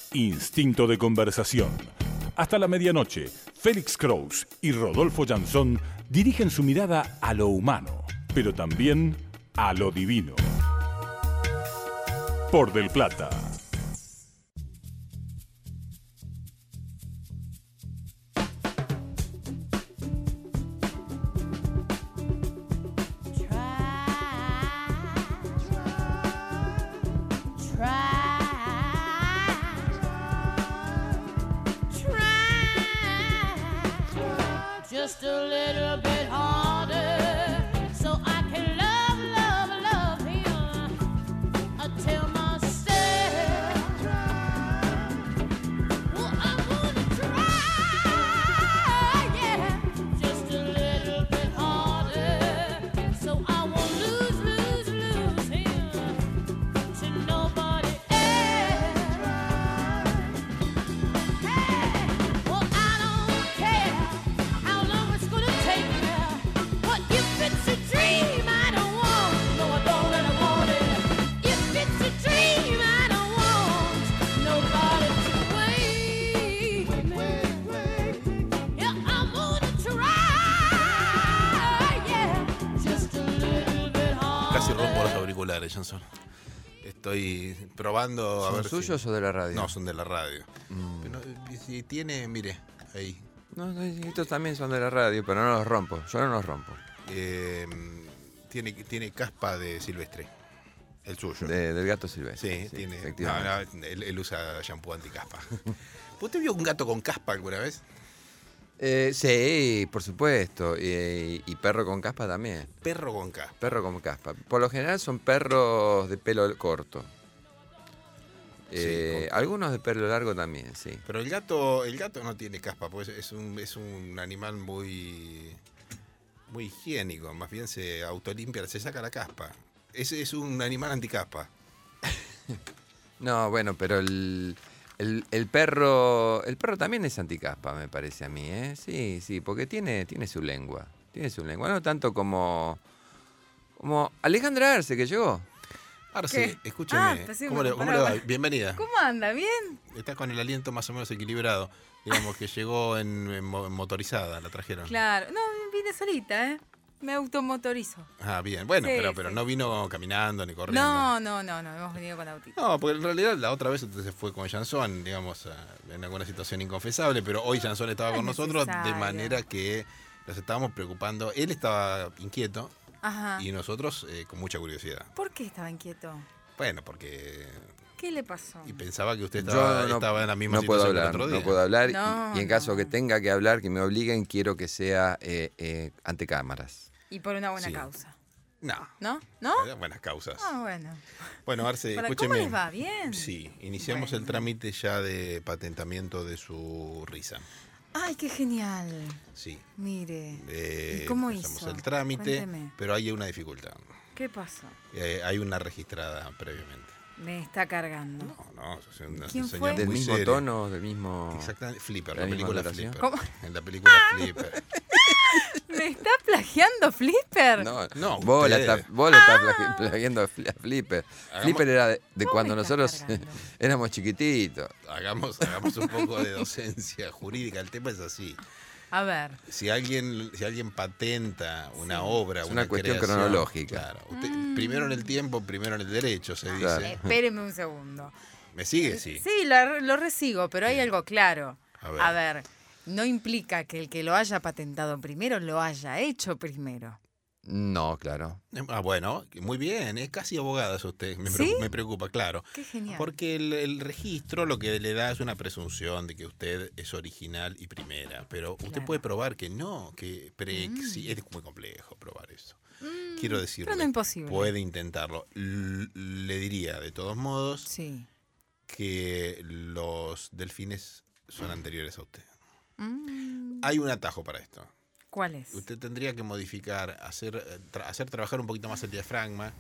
Instinto de conversación. Hasta la medianoche, Félix Kraus y Rodolfo Janzón dirigen su mirada a lo humano, pero también a lo divino. Por Del Plata. Just a little bit harder, so I can love him until myself. Well, I'm gonna try, yeah, just a little bit harder, so I won't lose him to nobody else. Hey, well, I don't care. Casi rompo los auriculares, Janzón. Estoy probando a ¿Son ver suyos si... o de la radio? No, son de la radio. Pero si tiene, mire, ahí. No, estos también son de la radio, pero no los rompo. Yo no los rompo. Tiene caspa de silvestre. El suyo. Del gato silvestre. Sí, tiene. Efectivamente. No, él usa shampoo anticaspa. ¿Usted vio un gato con caspa alguna vez? Sí, por supuesto. Y perro con caspa también. Perro con caspa. Perro con caspa. Por lo general son perros de pelo corto. Sí, algunos de pelo largo también, sí. Pero el gato no tiene caspa, pues es un animal muy higiénico. Más bien se autolimpia, se saca la caspa. Es un animal anticaspa. No, bueno, pero el perro también es anticaspa, me parece a mí, ¿eh? Sí, porque tiene su lengua. Tiene su lengua, no tanto como Alejandra Arce, que llegó. Arce, escúcheme, ¿cómo le va? Bienvenida. ¿Cómo anda? ¿Bien? Está con el aliento más o menos equilibrado. Digamos que llegó en motorizada, la trajeron. Claro. No, vine solita, ¿eh? Me automotorizo. Ah, bien. Bueno, Sí, pero sí. no vino caminando ni corriendo. No, hemos venido con autito. No, porque en realidad la otra vez usted se fue con Janzón, digamos, en alguna situación inconfesable, pero hoy Janzón estaba con nosotros de necesario. manera que nos estábamos preocupando. Él estaba inquieto Ajá. y nosotros con mucha curiosidad. ¿Por qué estaba inquieto? Bueno, porque... ¿Qué le pasó? Y pensaba que usted Yo estaba en la misma no puedo situación que el hablar, otro día. no puedo hablar. No, y en caso no. que tenga que hablar, que me obliguen, quiero que sea ante cámaras. Y por una buena Sí. causa. No. ¿No? ¿No? Buenas causas. Ah, bueno. Bueno, Arce, ¿Cómo escúcheme. les va? ¿Bien? Sí, iniciamos Bueno. el trámite ya de patentamiento de su risa. Ay, qué genial. Sí. Mire. ¿Y cómo empezamos hizo? el trámite, Cuénteme. pero hay una dificultad. ¿Qué pasó? Hay una registrada previamente. Me está cargando. No, es una ¿Quién señal fue? Del muy mismo seria. tono, del mismo... Exactamente, Flipper, ¿La la misma película duración? Flipper. ¿Cómo? En la película Flipper. ¿Me está plagiando Flipper? No, Vos la usted. estás plagiando a Flipper. Hagamos- Flipper era de ¿Cómo cuando me está nosotros cargando? éramos chiquititos. Hagamos un poco de docencia jurídica. El tema es así. A ver. Si alguien patenta una obra, Es una cuestión creación, cronológica. Claro. Primero en el tiempo, primero en el derecho, se dice. Claro. Espéreme un segundo. ¿Me sigue? Sí. Sí, lo resigo, pero hay algo claro. A ver. A ver, no implica que el que lo haya patentado primero lo haya hecho primero. No, claro. Bueno, muy bien. Es casi abogada es usted. ¿Sí? Me preocupa, claro. Qué genial. Porque el registro lo que le da es una presunción de que usted es original y primera. Pero usted Claro. puede probar que no, que es muy complejo probar eso. Quiero decirle, pero no imposible. puede intentarlo. Le diría, de todos modos, Sí. que los delfines son anteriores a usted. Mm, Hay un atajo para esto. ¿Cuál es? Usted tendría que modificar, hacer trabajar un poquito más el diafragma,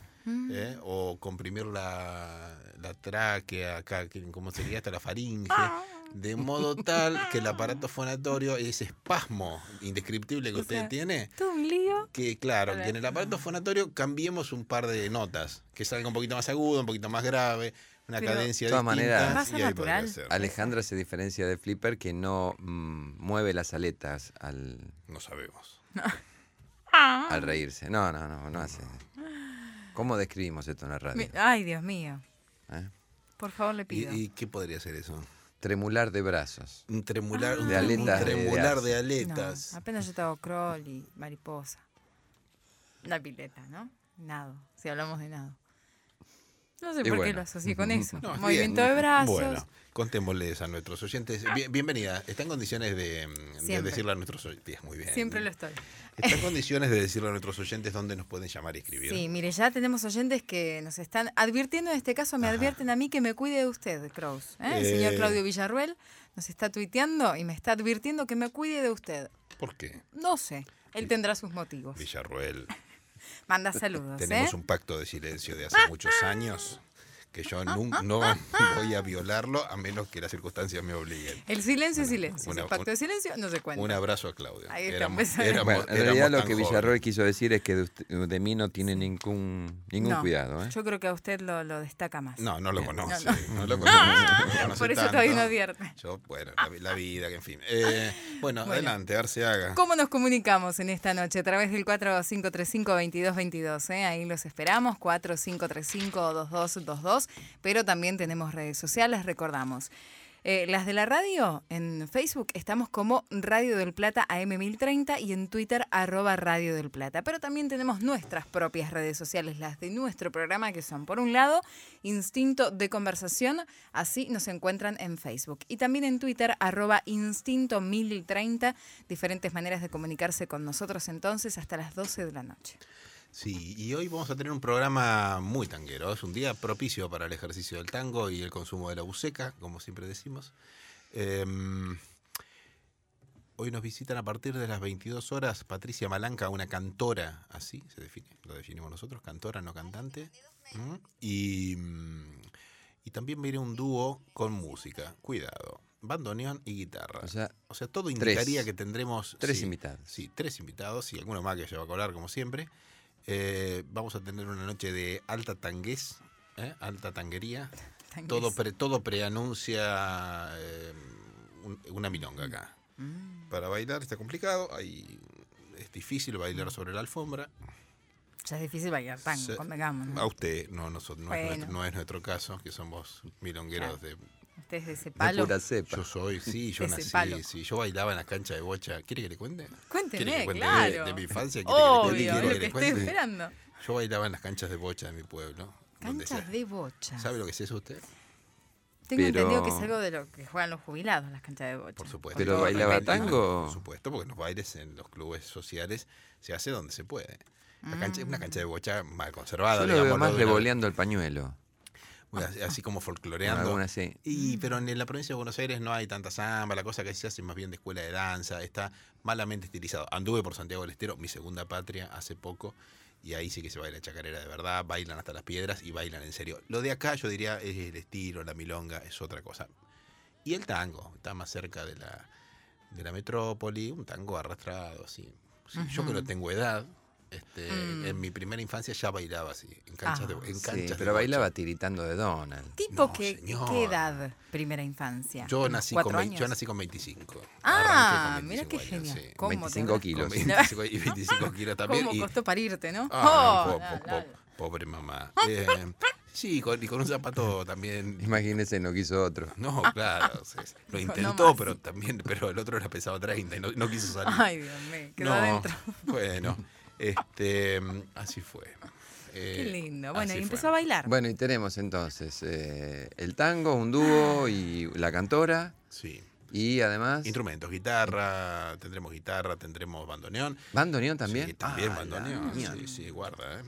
o comprimir la tráquea, acá, ¿cómo sería? Hasta la faringe, de modo tal que el aparato fonatorio, ese espasmo indescriptible que O usted sea, tiene, ¿Todo un lío? que claro, que en el aparato fonatorio cambiemos un par de notas, que salga un poquito más agudo, un poquito más grave. una Pero, cadencia de todas distinta. maneras, Pasa y ahí podría natural. ser. Alejandra se diferencia de Flipper que no mueve las aletas No sabemos. al reírse. No hace. ¿Cómo describimos esto en la radio? Ay, Dios mío. ¿Eh? Por favor, le pido. ¿Y qué podría ser eso? Tremular de brazos. Un tremular, De aletas, un tremular de No, aletas. apenas yo te hago crawl y mariposa. La pileta, ¿no? Nado, si hablamos de nado. No sé Y por qué bueno. lo asocié con eso. No, Movimiento bien. de brazos. Bueno, contémosles a nuestros oyentes. Bienvenida. ¿Está en condiciones de Siempre. decirle a nuestros oyentes? Muy bien. Siempre lo estoy. ¿Está en condiciones de decirle a nuestros oyentes dónde nos pueden llamar y escribir? Sí, mire, ya tenemos oyentes que nos están advirtiendo, en este caso me advierten a mí que me cuide de usted, Kraus. El señor Claudio Villarruel nos está tuiteando y me está advirtiendo que me cuide de usted. ¿Por qué? No sé, él tendrá sus motivos. Villarruel. Manda saludos, Tenemos un pacto de silencio de hace muchos años que yo no voy a violarlo a menos que las circunstancias me obliguen. El silencio es silencio. una- El pacto de silencio no se cuenta. Un abrazo a Claudio. Ahí está, Éramos- empezó. éramos- Bueno, en éramos realidad lo tan que jóvenes. Villarroel quiso decir es que de mí no tiene ningún No, cuidado. ¿eh? Yo creo que a usted lo destaca más. No, no lo conoce. No, No lo conoce. no lo conoce Por eso tanto. todavía no advierte. Yo, bueno, la vida, que en fin. Bueno, adelante, Arceaga. ¿Cómo nos comunicamos en esta noche? A través del 4535-2222. Ahí los esperamos, 4535-2222. Pero también tenemos redes sociales, recordamos. Las de la radio, en Facebook estamos como Radio del Plata AM1030 y en Twitter @Radio del Plata. Pero también tenemos nuestras propias redes sociales, las de nuestro programa, que son, por un lado, Instinto de Conversación, así nos encuentran en Facebook. Y también en Twitter @Instinto1030, diferentes maneras de comunicarse con nosotros entonces hasta las 12 de la noche. Sí, y hoy vamos a tener un programa muy tanguero. Es un día propicio para el ejercicio del tango y el consumo de la buceca, como siempre decimos. Hoy nos visitan a partir de las 22 horas Patricia Malanca, una cantora, así se define, lo definimos nosotros, cantora, no cantante. Y también viene un dúo con música, cuidado, bandoneón y guitarra. O sea, todo indicaría que tendremos... tres invitados. Sí, 3 invitados y alguno más que se va a colar, como siempre. Vamos a tener una noche de alta tangués, alta tanguería. Todo preanuncia una milonga acá. Para bailar está complicado, es difícil bailar sobre la alfombra. Ya es difícil bailar tango, Sí. convengamos, ¿no? A usted, no Bueno. es nuestro caso, que somos milongueros Claro. de... Usted es de ese De palo. pura cepa. Yo soy, sí, yo Ese nací, palo. sí, yo bailaba en las canchas de bocha. ¿Quiere que le cuente? Cuénteme, ¿Quiere que cuente claro. de mi infancia? Obvio, ¿Quiere es lo que le estoy cuente? esperando. Yo bailaba en las canchas de bocha de mi pueblo. donde Canchas sea. de bocha. ¿Sabe lo que es eso usted? Tengo Pero- entendido que es algo de lo que juegan los jubilados, las canchas de bocha. Por supuesto. ¿Pero Todo bailaba respeto. tango? Por supuesto, porque los bailes en los clubes sociales se hace donde se puede. La cancha es una cancha de bocha mal conservada. Yo lo veo digámoslo, más de una- revoleando el pañuelo. así como folcloreando. Algunas sí. Pero en la provincia de Buenos Aires no hay tanta samba, la cosa que se hace más bien de escuela de danza, está malamente estilizado. Anduve por Santiago del Estero, mi segunda patria, hace poco, y ahí sí que se baila chacarera de verdad, bailan hasta las piedras y bailan en serio. Lo de acá yo diría es el estilo, la milonga, es otra cosa. Y el tango, está más cerca de la metrópoli, un tango arrastrado, así. Sí, yo que no tengo edad, en mi primera infancia ya bailaba así, en canchas de Sí, canchas de pero bocha. bailaba tiritando de Donald. ¿Tipo No, qué señor. edad? Primera infancia. Yo nací, ¿4 con, años? yo nací con 25. Ah, Arranqué con mira qué 25 años, genial. sí. ¿Cómo te 25 habrás- kilos. Con 25 y 25 kilos también. ¿Cómo y- costó parirte, no? Ah, Oh, no, la, la. pobre mamá. Sí, y con un zapato también. Imagínese, no quiso otro. No, claro. Lo Dijo, intentó, no más. pero el otro era pesado 30 y no quiso salir. Ay, Dios mío, quedó no, adentro. bueno, así fue. Qué lindo. Bueno, así y empezó fue. a bailar. Bueno, y tenemos entonces el tango, un dúo y la cantora. Sí. Y además, Instrumentos, tendremos guitarra, tendremos bandoneón. bandoneón también. Sí, también Ah, bandoneón. la mía. Sí, guarda.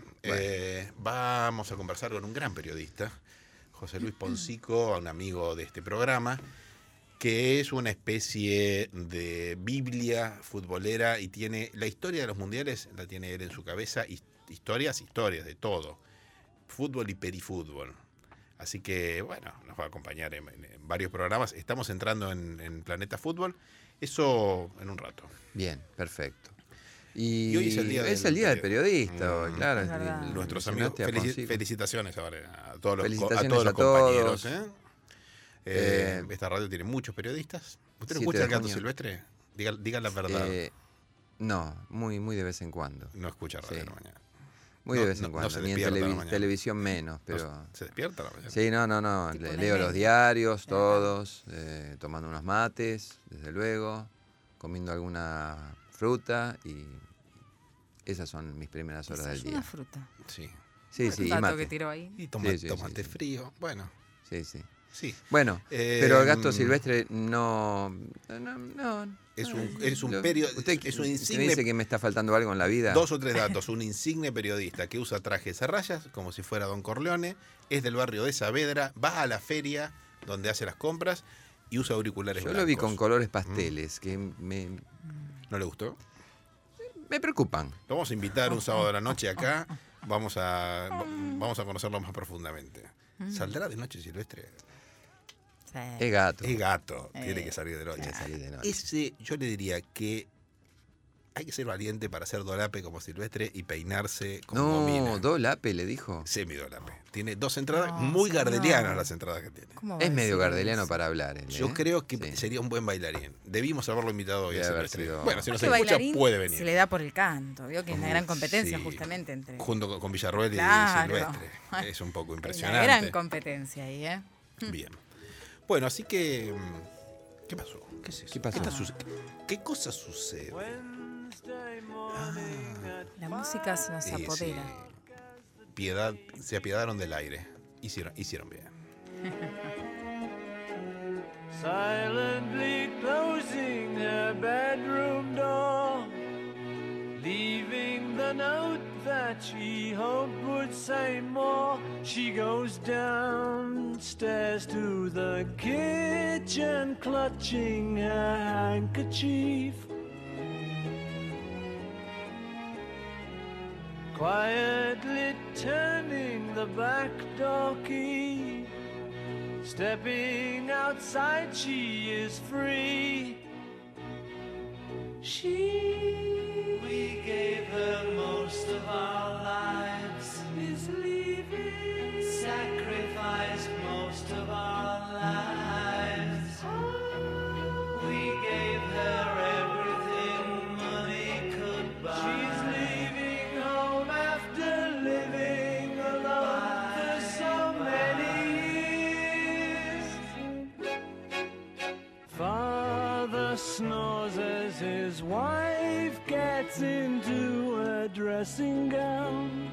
Vamos a conversar con un gran periodista, José Luis Poncico, un amigo de este programa, que es una especie de biblia futbolera y tiene la historia de los mundiales, la tiene él en su cabeza, historias de todo, fútbol y perifútbol. Así que, bueno, nos va a acompañar en varios programas. Estamos entrando en Planeta Fútbol. Eso en un rato. Bien, perfecto. Y hoy es el día del periodista, hoy, claro. Es verdad. Nuestros amigos, mencionaste a Poncic. felicitaciones ahora a todos los, Felicitaciones a todos los a todos. compañeros. Esta radio tiene muchos periodistas. ¿Usted no 7 escucha de el Gato junio. Silvestre? Diga la verdad. No, muy de vez en cuando. No escucha radio sí. a la mañana. Muy No, de vez en no cuando. se Ni en despierta a la mañana. televisión menos, pero... ¿No ¿Se despierta a la mañana? Sí, no. Tipo una y Leo los media. diarios, todos, tomando unos mates, desde luego, comiendo alguna fruta y esas son mis primeras horas del Es día. una fruta. Sí. Sí, Un sí, y dato mate. que tiró ahí. Y Sí, tomate sí. frío. Bueno, Sí. sí. Bueno, pero el gato Em, silvestre no. Es un Usted es un me insigne. dice que me está faltando algo en la vida. 2 o 3 datos. Un insigne periodista que usa trajes a rayas, como si fuera Don Corleone, es del barrio de Saavedra, va a la feria donde hace las compras y usa auriculares Yo blancos. lo vi con colores pasteles que me ¿No le gustó? preocupan. Lo vamos a invitar un sábado de la noche acá. Vamos a conocerlo más profundamente. ¿Saldrá de noche Silvestre? Sí. Es gato. Es gato, tiene que salir de noche. Tiene que salir de noche. Ese, yo le diría que hay que ser valiente para hacer dolape como Silvestre y peinarse como Gomina. No, Dolape le dijo. Semidolape. Tiene 2 entradas, No, muy señor. gardelianas las entradas que tiene. ¿Cómo va Es a medio decir gardeliano eso? para hablar. él, Yo ¿eh? creo que Sí. sería un buen bailarín. Debimos haberlo invitado hoy a Debe haber Silvestre. sido- Bueno, si no Este se escucha, bailarín puede venir. se le da por el canto, vio que es una gran competencia Sí. justamente entre... Junto con Villarroel y Claro. Silvestre. Es un poco Hay una impresionante. gran competencia ahí, ¿eh? Bien. Bueno, así que... ¿Qué pasó? ¿Qué es eso? ¿Qué pasó? ¿Qué cosa sucede? La música se nos Sí, apodera. sí. Se apiadaron del aire. Hicieron bien. Silently closing her bedroom door, leaving the note that she hoped would say more. She goes downstairs to the kitchen, clutching her handkerchief. Quietly turning the back door key. Stepping outside, she is free. We gave her most of our lives. Is leaving. Sacrificed most of our lives. We gave her everything money could buy. She's leaving home after living alone for so many years. Father snores as his wife gets into a dressing gown.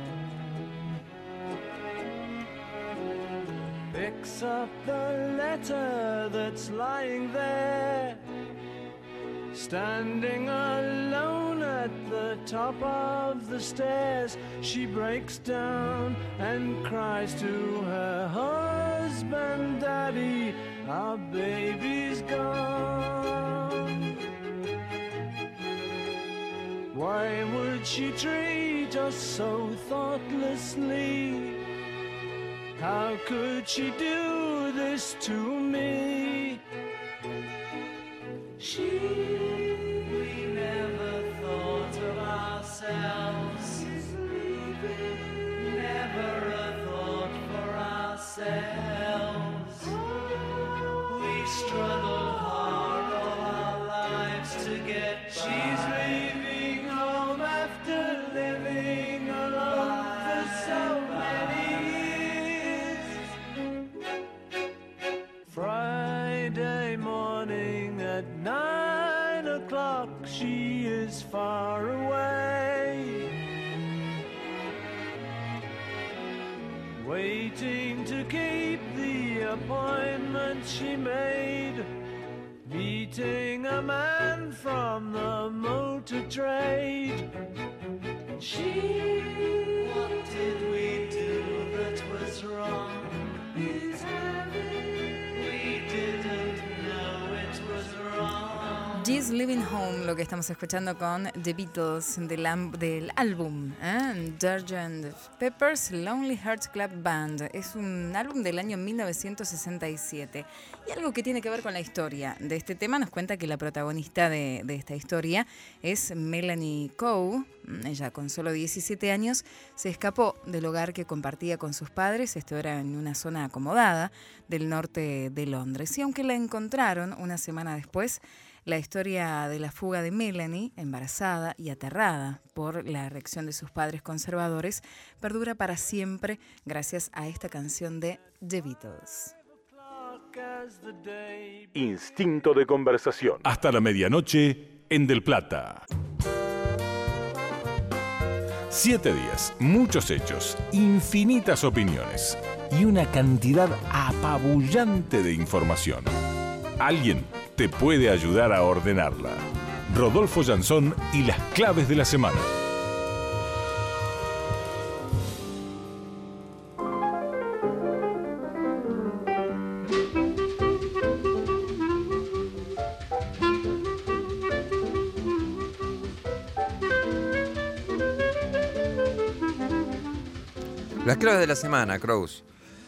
Picks up the letter that's lying there. Standing alone at the top of the stairs, she breaks down and cries to her husband, Daddy, our baby's gone. Why would she treat us so thoughtlessly? How could she do this to me? We never thought of ourselves. Never a thought for ourselves. We struggled hard all our lives to get by. She's leaving home after living alone for so many years. Friday morning at 9 o'clock, she is far away, waiting to keep the appointment she made, meeting a man from the motor trade. What did we do that was wrong? We didn't know it was wrong. Just Living Home, lo que estamos escuchando con The Beatles del álbum Sgt. Pepper's Lonely Hearts Club Band. Es un álbum del año 1967. Y algo que tiene que ver con la historia de este tema nos cuenta que la protagonista de esta historia es Melanie Coe. Ella, con solo 17 años, se escapó del hogar que compartía con sus padres. Esto era en una zona acomodada del norte de Londres. Y aunque la encontraron una semana después, la historia de la fuga de Melanie, embarazada y aterrada por la reacción de sus padres conservadores, perdura para siempre gracias a esta canción de The Beatles. Instinto de conversación. Hasta la medianoche en Del Plata. 7 días, muchos hechos, infinitas opiniones y una cantidad apabullante de información. Alguien te puede ayudar a ordenarla. Rodolfo Janzón y las claves de la semana. Las claves de la semana, Kraus.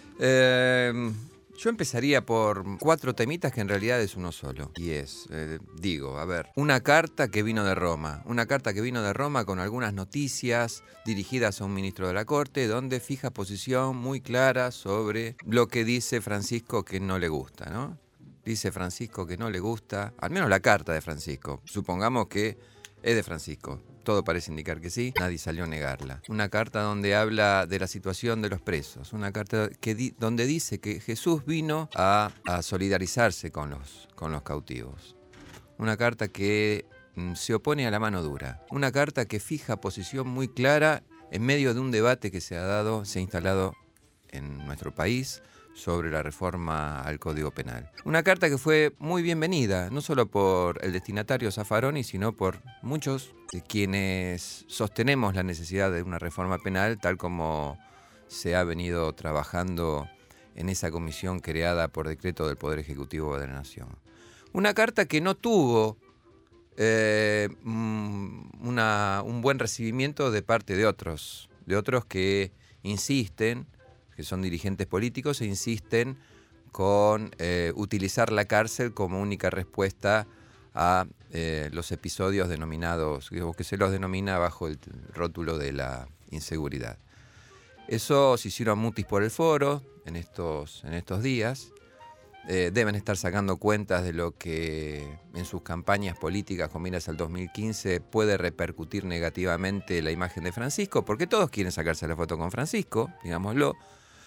Yo empezaría por 4 temitas que en realidad es uno solo. Y es, una carta que vino de Roma. Una carta que vino de Roma con algunas noticias dirigidas a un ministro de la Corte, donde fija posición muy clara sobre lo que dice Francisco que no le gusta, ¿no? Dice Francisco que no le gusta, al menos la carta de Francisco. Supongamos que es de Francisco. Todo parece indicar que sí, nadie salió a negarla. Una carta donde habla de la situación de los presos. Una carta donde dice que Jesús vino a solidarizarse con los cautivos. Una carta que se opone a la mano dura. Una carta que fija posición muy clara en medio de un debate que se ha instalado en nuestro país sobre la reforma al Código Penal. Una carta que fue muy bienvenida, no solo por el destinatario Zaffaroni, sino por muchos de quienes sostenemos la necesidad de una reforma penal, tal como se ha venido trabajando en esa comisión creada por decreto del Poder Ejecutivo de la Nación. Una carta que no tuvo un buen recibimiento de parte de otros que insisten, que son dirigentes políticos e insisten con utilizar la cárcel como única respuesta a los episodios denominados, que se los denomina bajo el rótulo de la inseguridad. Eso se hicieron mutis por el foro en estos días. Deben estar sacando cuentas de lo que en sus campañas políticas con miras al 2015 puede repercutir negativamente la imagen de Francisco, porque todos quieren sacarse la foto con Francisco, digámoslo.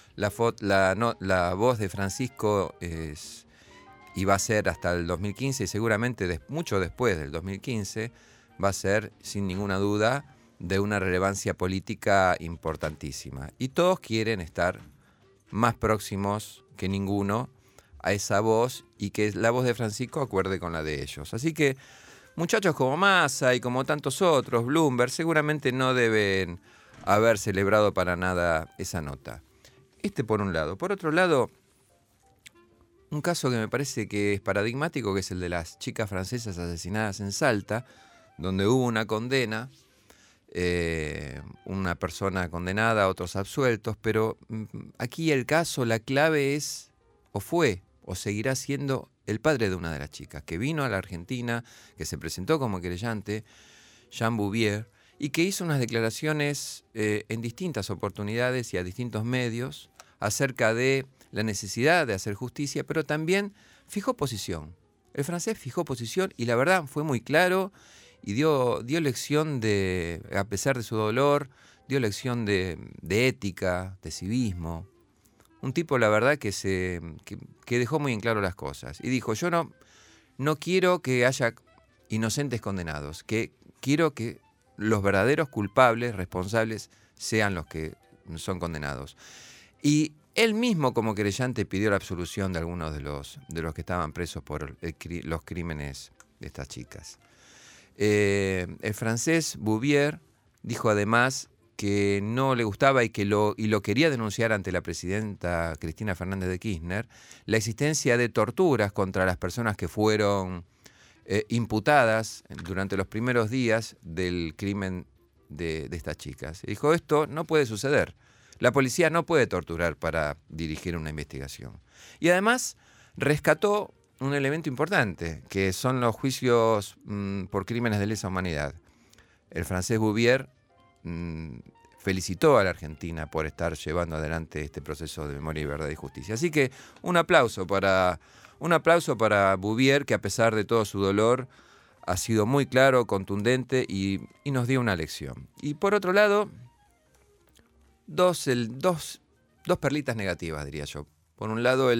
La voz de Francisco y va a ser hasta el 2015 y seguramente mucho después del 2015 va a ser sin ninguna duda de una relevancia política importantísima. Y todos quieren estar más próximos que ninguno a esa voz y que la voz de Francisco acuerde con la de ellos. Así que muchachos como Massa y como tantos otros, Bloomberg, seguramente no deben haber celebrado para nada esa nota. Por un lado. Por otro lado, un caso que me parece que es paradigmático, que es el de las chicas francesas asesinadas en Salta, donde hubo una condena, una persona condenada, otros absueltos, pero aquí el caso, la clave es, o fue, o seguirá siendo el padre de una de las chicas, que vino a la Argentina, que se presentó como querellante, Jean Bouvier, y que hizo unas declaraciones en distintas oportunidades y a distintos medios acerca de la necesidad de hacer justicia, pero también fijó posición. El francés fijó posición y la verdad fue muy claro y dio lección de, a pesar de su dolor, dio lección de ética, de civismo. Un tipo, la verdad, que dejó muy en claro las cosas. Y dijo, yo no quiero que haya inocentes condenados, que quiero que los verdaderos culpables, responsables, sean los que son condenados. Y él mismo, como querellante, pidió la absolución de algunos de los que estaban presos por los crímenes de estas chicas. El francés Bouvier dijo además que no le gustaba y lo quería denunciar ante la presidenta Cristina Fernández de Kirchner, la existencia de torturas contra las personas que fueron imputadas durante los primeros días del crimen de estas chicas. Y dijo, esto no puede suceder. La policía no puede torturar para dirigir una investigación. Y además rescató un elemento importante, que son los juicios por crímenes de lesa humanidad. El francés Bouvier felicitó a la Argentina por estar llevando adelante este proceso de memoria y verdad y justicia. Así que un aplauso para Bouvier, que a pesar de todo su dolor ha sido muy claro, contundente y nos dio una lección. Y por otro lado, dos perlitas negativas, diría yo. Por un lado,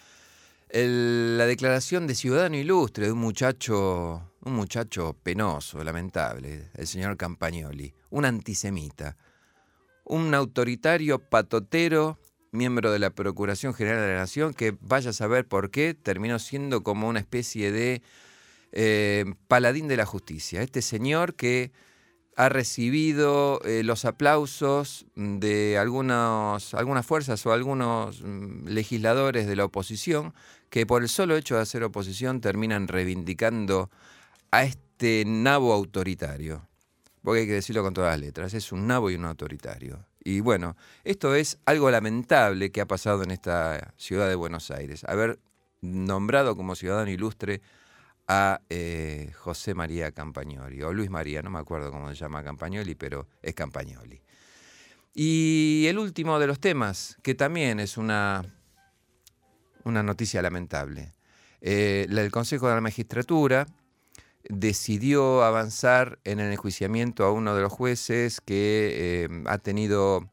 la declaración de ciudadano ilustre de un muchacho penoso, lamentable, el señor Campagnoli, un antisemita, un autoritario patotero, miembro de la Procuración General de la Nación, que vaya a saber por qué terminó siendo como una especie de paladín de la justicia. Este señor que ha recibido los aplausos de algunas fuerzas o algunos legisladores de la oposición, que por el solo hecho de hacer oposición terminan reivindicando a este nabo autoritario. Porque hay que decirlo con todas las letras, es un nabo y un autoritario. Y bueno, esto es algo lamentable que ha pasado en esta ciudad de Buenos Aires. Haber nombrado como ciudadano ilustre a José María Campagnoli, o Luis María, no me acuerdo cómo se llama Campagnoli, pero es Campagnoli. Y el último de los temas, que también es una noticia lamentable. El Consejo de la Magistratura decidió avanzar en el enjuiciamiento a uno de los jueces que ha tenido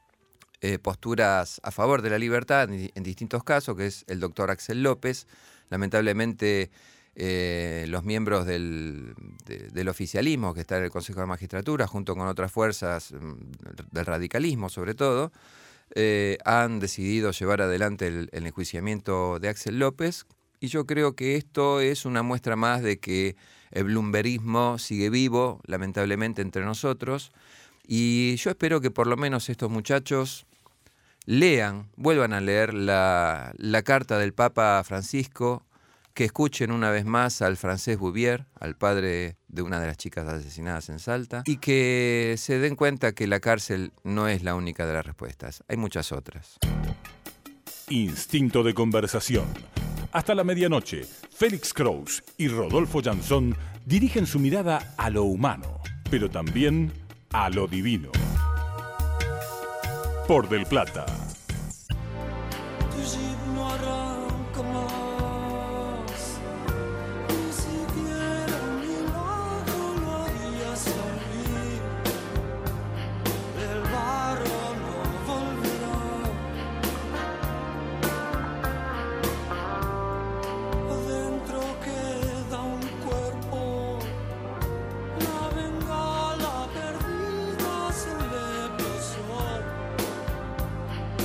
posturas a favor de la libertad en distintos casos, que es el doctor Axel López. Lamentablemente, los miembros del oficialismo que está en el Consejo de la Magistratura, junto con otras fuerzas del radicalismo sobre todo, han decidido llevar adelante el enjuiciamiento de Axel López, y yo creo que esto es una muestra más de que el blumberismo sigue vivo, lamentablemente, entre nosotros, y yo espero que por lo menos estos muchachos vuelvan a leer la carta del Papa Francisco, que escuchen una vez más al francés Bouvier, al padre de una de las chicas asesinadas en Salta, y que se den cuenta que la cárcel no es la única de las respuestas, hay muchas otras. Instinto de conversación. Hasta la medianoche, Félix Kraus y Rodolfo Janzón dirigen su mirada a lo humano, pero también a lo divino. Por Del Plata. Tu jeep no arranca más, ni siquiera un milagro lo haría salir. El barro no volverá. Adentro queda un cuerpo, la bengala perdida se le pasó.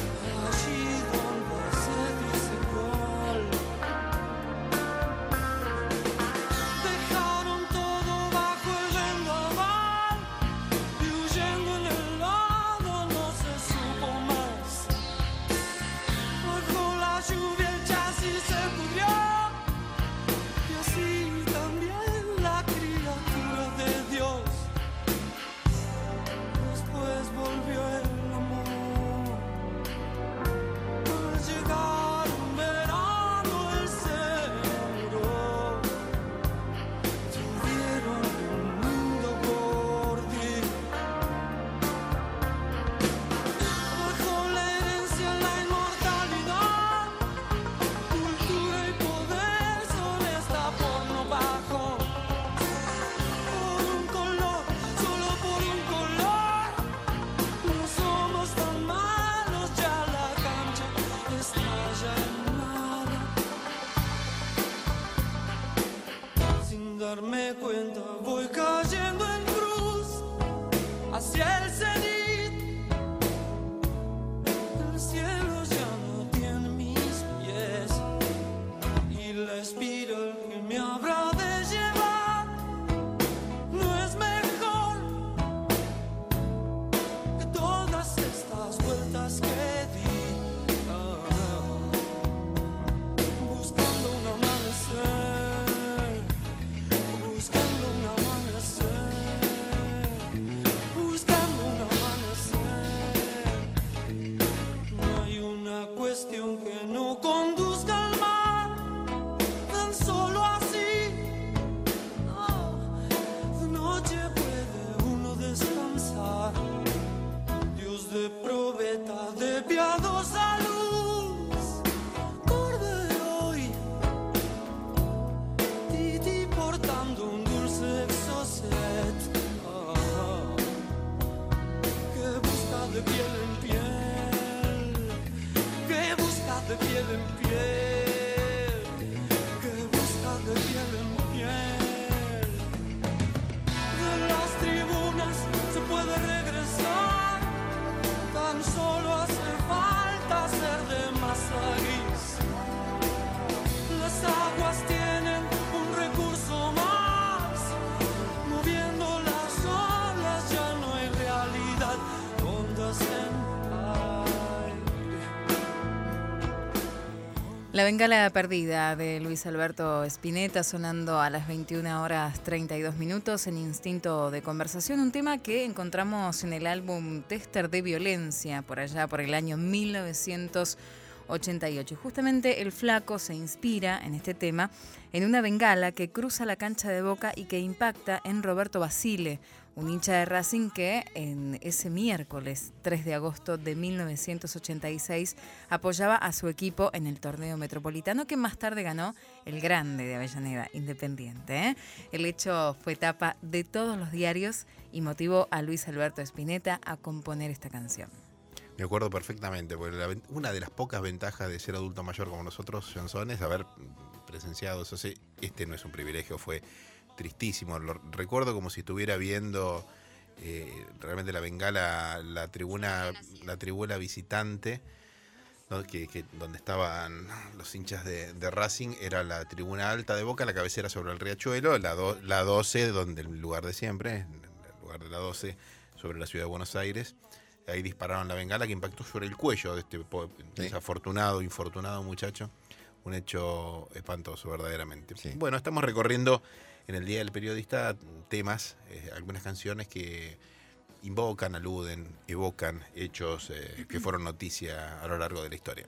La Bengala Perdida de Luis Alberto Spinetta sonando a las 21 horas 32 minutos en Instinto de Conversación, un tema que encontramos en el álbum Tester de Violencia por allá por el año 1988. Y justamente el Flaco se inspira en este tema en una bengala que cruza la cancha de Boca y que impacta en Roberto Basile, un hincha de Racing que en ese miércoles 3 de agosto de 1986 apoyaba a su equipo en el torneo metropolitano que más tarde ganó el Grande de Avellaneda, Independiente. El hecho fue tapa de todos los diarios y motivó a Luis Alberto Spinetta a componer esta canción. Me acuerdo perfectamente, porque una de las pocas ventajas de ser adulto mayor como nosotros, Jansson, es haber presenciado eso. Este no es un privilegio, fue tristísimo. Lo recuerdo como si estuviera viendo realmente la bengala, la tribuna visitante, ¿no? Donde estaban los hinchas de Racing, era la tribuna alta de Boca, la cabecera sobre el Riachuelo, la 12, donde el lugar de siempre, el lugar de la 12, sobre la ciudad de Buenos Aires. Ahí dispararon la bengala que impactó sobre el cuello de este desafortunado, infortunado muchacho. Un hecho espantoso, verdaderamente. Sí. Bueno, estamos recorriendo en el Día del Periodista temas, algunas canciones que invocan, aluden, evocan hechos que fueron noticia a lo largo de la historia.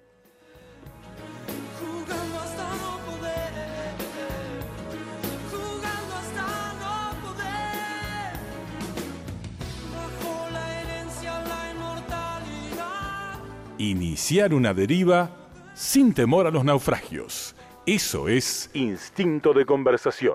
Jugando hasta no poder, jugando hasta no poder, bajo la herencia, la inmortalidad. Iniciar una deriva sin temor a los naufragios. Eso es Instinto de Conversación.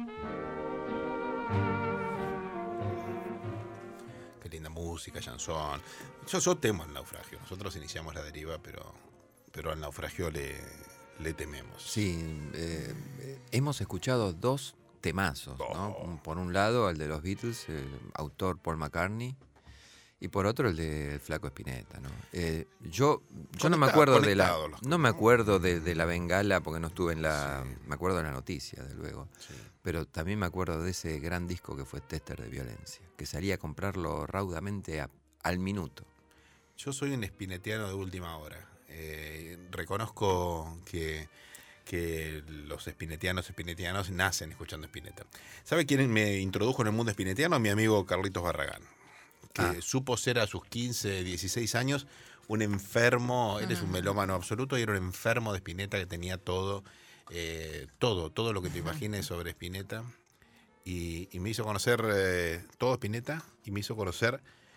Qué linda música, Jansson. Yo temo el naufragio. Nosotros iniciamos la deriva, pero al naufragio le tememos. Sí, hemos escuchado dos temazos, ¿no? Por un lado, el de los Beatles, el autor Paul McCartney, y por otro el del Flaco Spinetta, ¿no? Yo no me acuerdo de la de la bengala porque no estuve en la, me acuerdo de la noticia, de luego. Sí. Pero también me acuerdo de ese gran disco que fue Tester de Violencia, que salía a comprarlo raudamente al minuto. Yo soy un spinetiano de última hora. Reconozco que los spinetianos nacen escuchando Spinetta. ¿Sabe quién me introdujo en el mundo spinetiano? Mi amigo Carlitos Barragán, que supo ser a sus 15, 16 años un enfermo. Él es un melómano absoluto y era un enfermo de Spinetta que tenía todo lo que te imagines sobre Spinetta. Y me hizo conocer todo Spinetta y me hizo conocer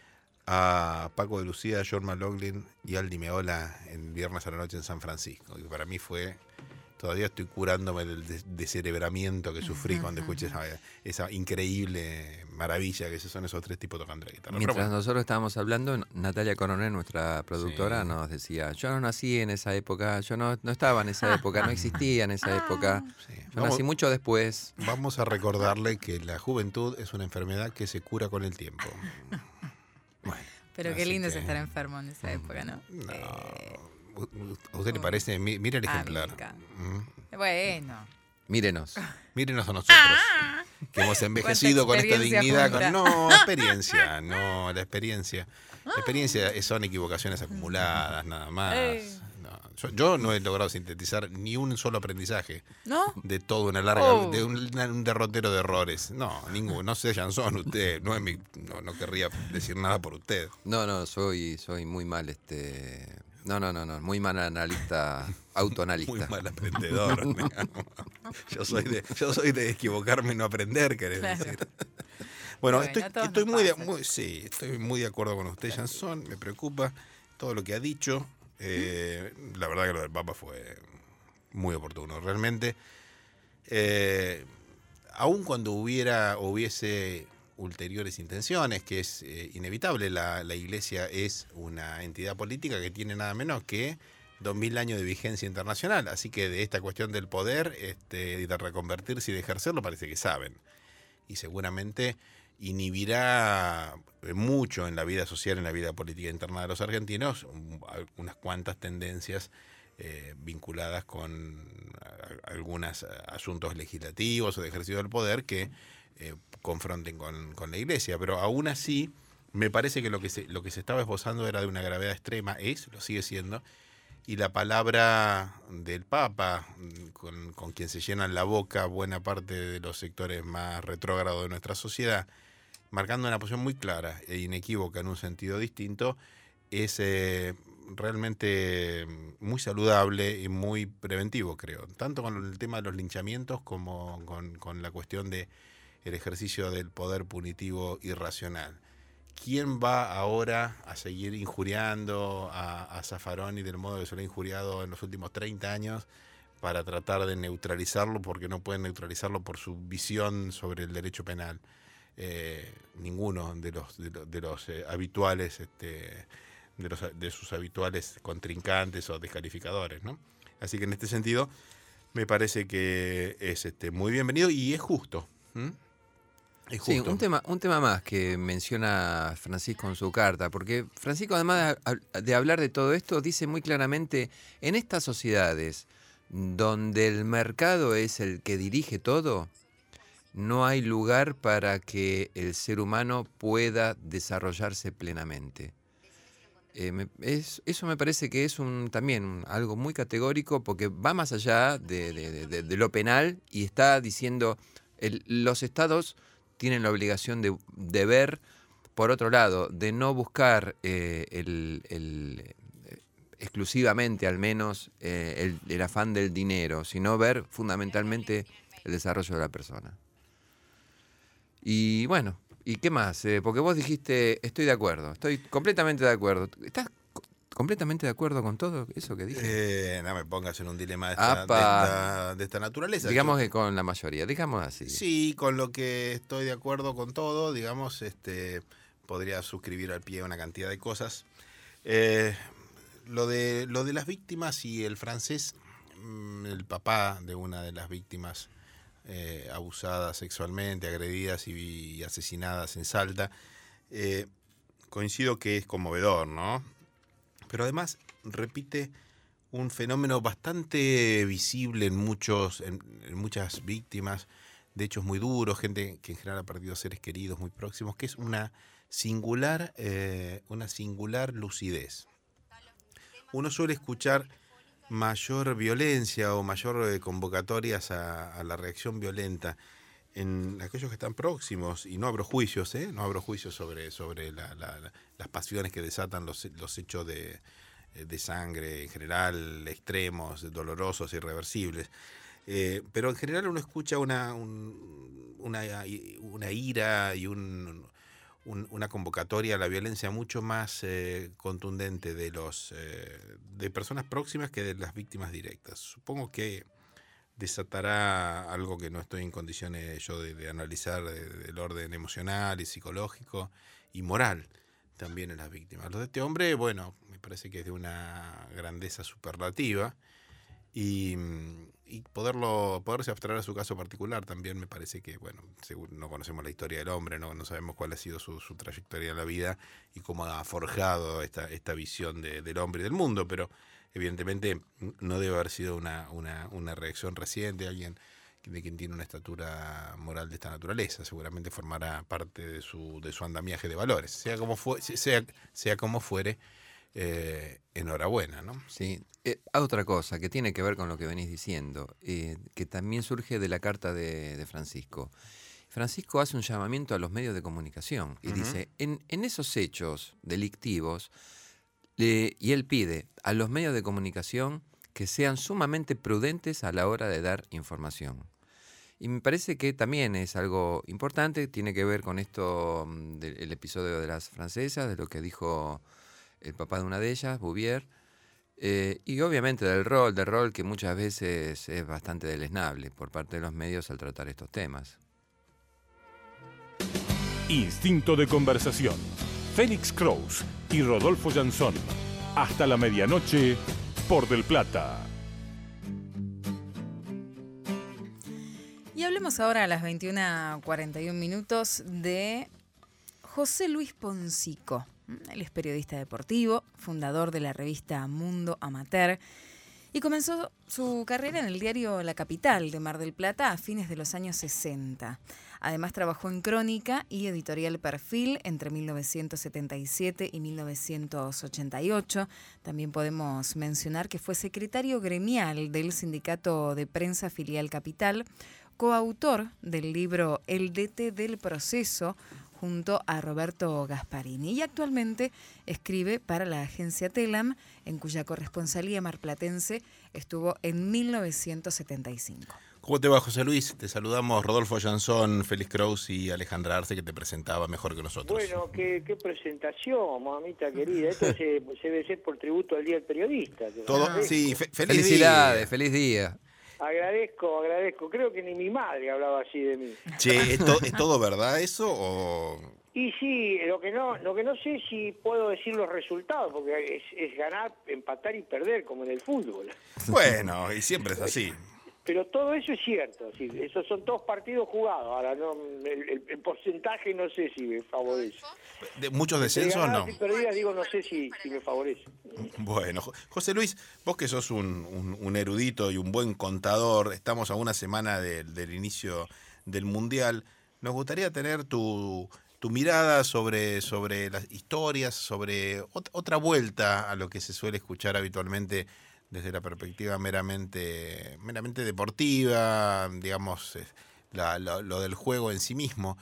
a Paco de Lucía, John McLaughlin y Aldi Meola en Viernes a la Noche en San Francisco. Que para mí fue... Todavía estoy curándome del descerebramiento que sufrí cuando escuché esa increíble maravilla que son esos tres tipos tocando la guitarra. Mientras nosotros estábamos hablando, Natalia Coronel, nuestra productora, nos decía: yo no nací en esa época, yo no estaba en esa época, no existía en esa época, Sí. yo nací mucho después. Vamos a recordarle que la juventud es una enfermedad que se cura con el tiempo. Bueno, Pero qué así lindo es que- estar enfermo en esa época, ¿no? ¿A usted le parece? Mire el a mí me ejemplar. encanta. Mm. Bueno. Mírenos. Mírenos a nosotros, que hemos envejecido con esta experiencia dignidad. junta. La experiencia son equivocaciones acumuladas, nada más. No, yo no he logrado sintetizar ni un solo aprendizaje ¿No? de todo una larga, de un derrotero de errores. No, ninguno. No sé, Jansson, usted, no querría decir nada por usted. No, soy muy mal, muy mal analista, autoanalista. Muy mal aprendedor. Yo soy de equivocarme y no aprender, querés Claro. decir. Bueno, Bueno, a todos estoy nos pasa. estoy muy de acuerdo con usted, Jansson. Me preocupa todo lo que ha dicho. La verdad que lo del Papa fue muy oportuno. Realmente, aun cuando hubiese ulteriores intenciones, que es inevitable, la Iglesia es una entidad política que tiene nada menos que 2000 años de vigencia internacional, así que de esta cuestión del poder y de reconvertirse y de ejercerlo parece que saben, y seguramente inhibirá mucho en la vida social, en la vida política interna de los argentinos, unas cuantas tendencias vinculadas con algunos asuntos legislativos o de ejercicio del poder que confronten con la Iglesia, pero aún así me parece que lo que se estaba esbozando era de una gravedad extrema, lo sigue siendo, y la palabra del Papa, con quien se llenan la boca buena parte de los sectores más retrógrados de nuestra sociedad, marcando una posición muy clara e inequívoca en un sentido distinto, es realmente muy saludable y muy preventivo, creo. Tanto con el tema de los linchamientos como con la cuestión de el ejercicio del poder punitivo irracional. ¿Quién va ahora a seguir injuriando a Zaffaroni del modo que se lo ha injuriado en los últimos 30 años para tratar de neutralizarlo, porque no pueden neutralizarlo por su visión sobre el derecho penal? Ninguno de los habituales, de sus habituales contrincantes o descalificadores, ¿no? Así que en este sentido me parece que es muy bienvenido y es justo. Es Sí, justo. un tema más que menciona Francisco en su carta, porque Francisco, además de hablar de todo esto, dice muy claramente, en estas sociedades donde el mercado es el que dirige todo, no hay lugar para que el ser humano pueda desarrollarse plenamente. Eso me parece que es también algo muy categórico, porque va más allá de lo penal y está diciendo los estados tienen la obligación de ver, por otro lado, de no buscar exclusivamente, al menos, el afán del dinero, sino ver fundamentalmente el desarrollo de la persona. Y bueno, ¿y qué más? Porque vos dijiste, estoy de acuerdo, estoy completamente de acuerdo. ¿Estás completamente de acuerdo con todo eso que dije? No me pongas en un dilema Apa. de esta naturaleza. Digamos que con la mayoría, digamos así. Sí, con lo que estoy de acuerdo con todo, digamos, podría suscribir al pie una cantidad de cosas. Lo de las víctimas y el francés, el papá de una de las víctimas abusadas sexualmente, agredidas y asesinadas en Salta, coincido que es conmovedor, ¿no? Pero además repite un fenómeno bastante visible en muchas víctimas, de hechos muy duros, gente que en general ha perdido seres queridos muy próximos, que es una singular lucidez. Uno suele escuchar mayor violencia o mayor convocatorias a la reacción violenta en aquellos que están próximos, y no abro juicios, no abro juicios sobre las pasiones que desatan los hechos de sangre en general, extremos, dolorosos, irreversibles. Pero en general uno escucha una ira y una convocatoria a la violencia mucho más contundente de personas próximas que de las víctimas directas. Supongo que desatará algo que no estoy en condiciones yo de analizar del orden emocional y psicológico y moral también en las víctimas. Lo de este hombre, bueno, me parece que es de una grandeza superlativa y poderse abstraer a su caso particular también me parece que, bueno, según no conocemos la historia del hombre, no sabemos cuál ha sido su trayectoria en la vida y cómo ha forjado esta visión del hombre y del mundo, pero evidentemente no debe haber sido una reacción reciente, alguien de quien tiene una estatura moral de esta naturaleza. Seguramente formará parte de su andamiaje de valores. Sea como fuere, enhorabuena, ¿no? Sí. Otra cosa que tiene que ver con lo que venís diciendo, que también surge de la carta de Francisco. Francisco hace un llamamiento a los medios de comunicación y dice, en esos hechos delictivos, y él pide a los medios de comunicación que sean sumamente prudentes a la hora de dar información. Y me parece que también es algo importante, tiene que ver con esto del episodio de las francesas, de lo que dijo el papá de una de ellas, Bouvier, y obviamente del rol que muchas veces es bastante deleznable por parte de los medios al tratar estos temas. Instinto de conversación. Félix Kraus y Rodolfo Jansson. Hasta la medianoche por Del Plata. Y hablemos ahora a las 21:41 de José Luis Poncico. Él es periodista deportivo, fundador de la revista Mundo Amateur Y comenzó su carrera en el diario La Capital de Mar del Plata a fines de los años 60. Además trabajó en Crónica y Editorial Perfil entre 1977 y 1988. También podemos mencionar que fue secretario gremial del Sindicato de Prensa Filial Capital, coautor del libro El DT del Proceso, junto a Roberto Gasparini, y actualmente escribe para la agencia Telam, en cuya corresponsalía marplatense estuvo en 1975. ¿Cómo te va, José Luis? Te saludamos Rodolfo Jansón, Félix Kraus y Alejandra Arce, que te presentaba mejor que nosotros. Bueno, qué presentación, mamita querida. Esto se debe ser por tributo al Día del Periodista. Te lo Todo, agradezco. sí, feliz Felicidades, día. feliz día. Agradezco. Creo que ni mi madre hablaba así de mí. Che, ¿es todo verdad eso o...? Y sí, lo que no sé si puedo decir los resultados, porque es ganar, empatar y perder, como en el fútbol. Bueno, y siempre es así. Pero todo eso es cierto, sí, esos son todos partidos jugados. Ahora, no, el porcentaje no sé si me favorece. ¿De muchos De descensos o no? ganadas y perdidas, digo, no sé si me favorece. Bueno, José Luis, vos que sos un erudito y un buen contador, estamos a una semana del inicio del Mundial, nos gustaría tener tu mirada sobre las historias, sobre otra vuelta a lo que se suele escuchar habitualmente desde la perspectiva meramente deportiva, digamos, lo del juego en sí mismo.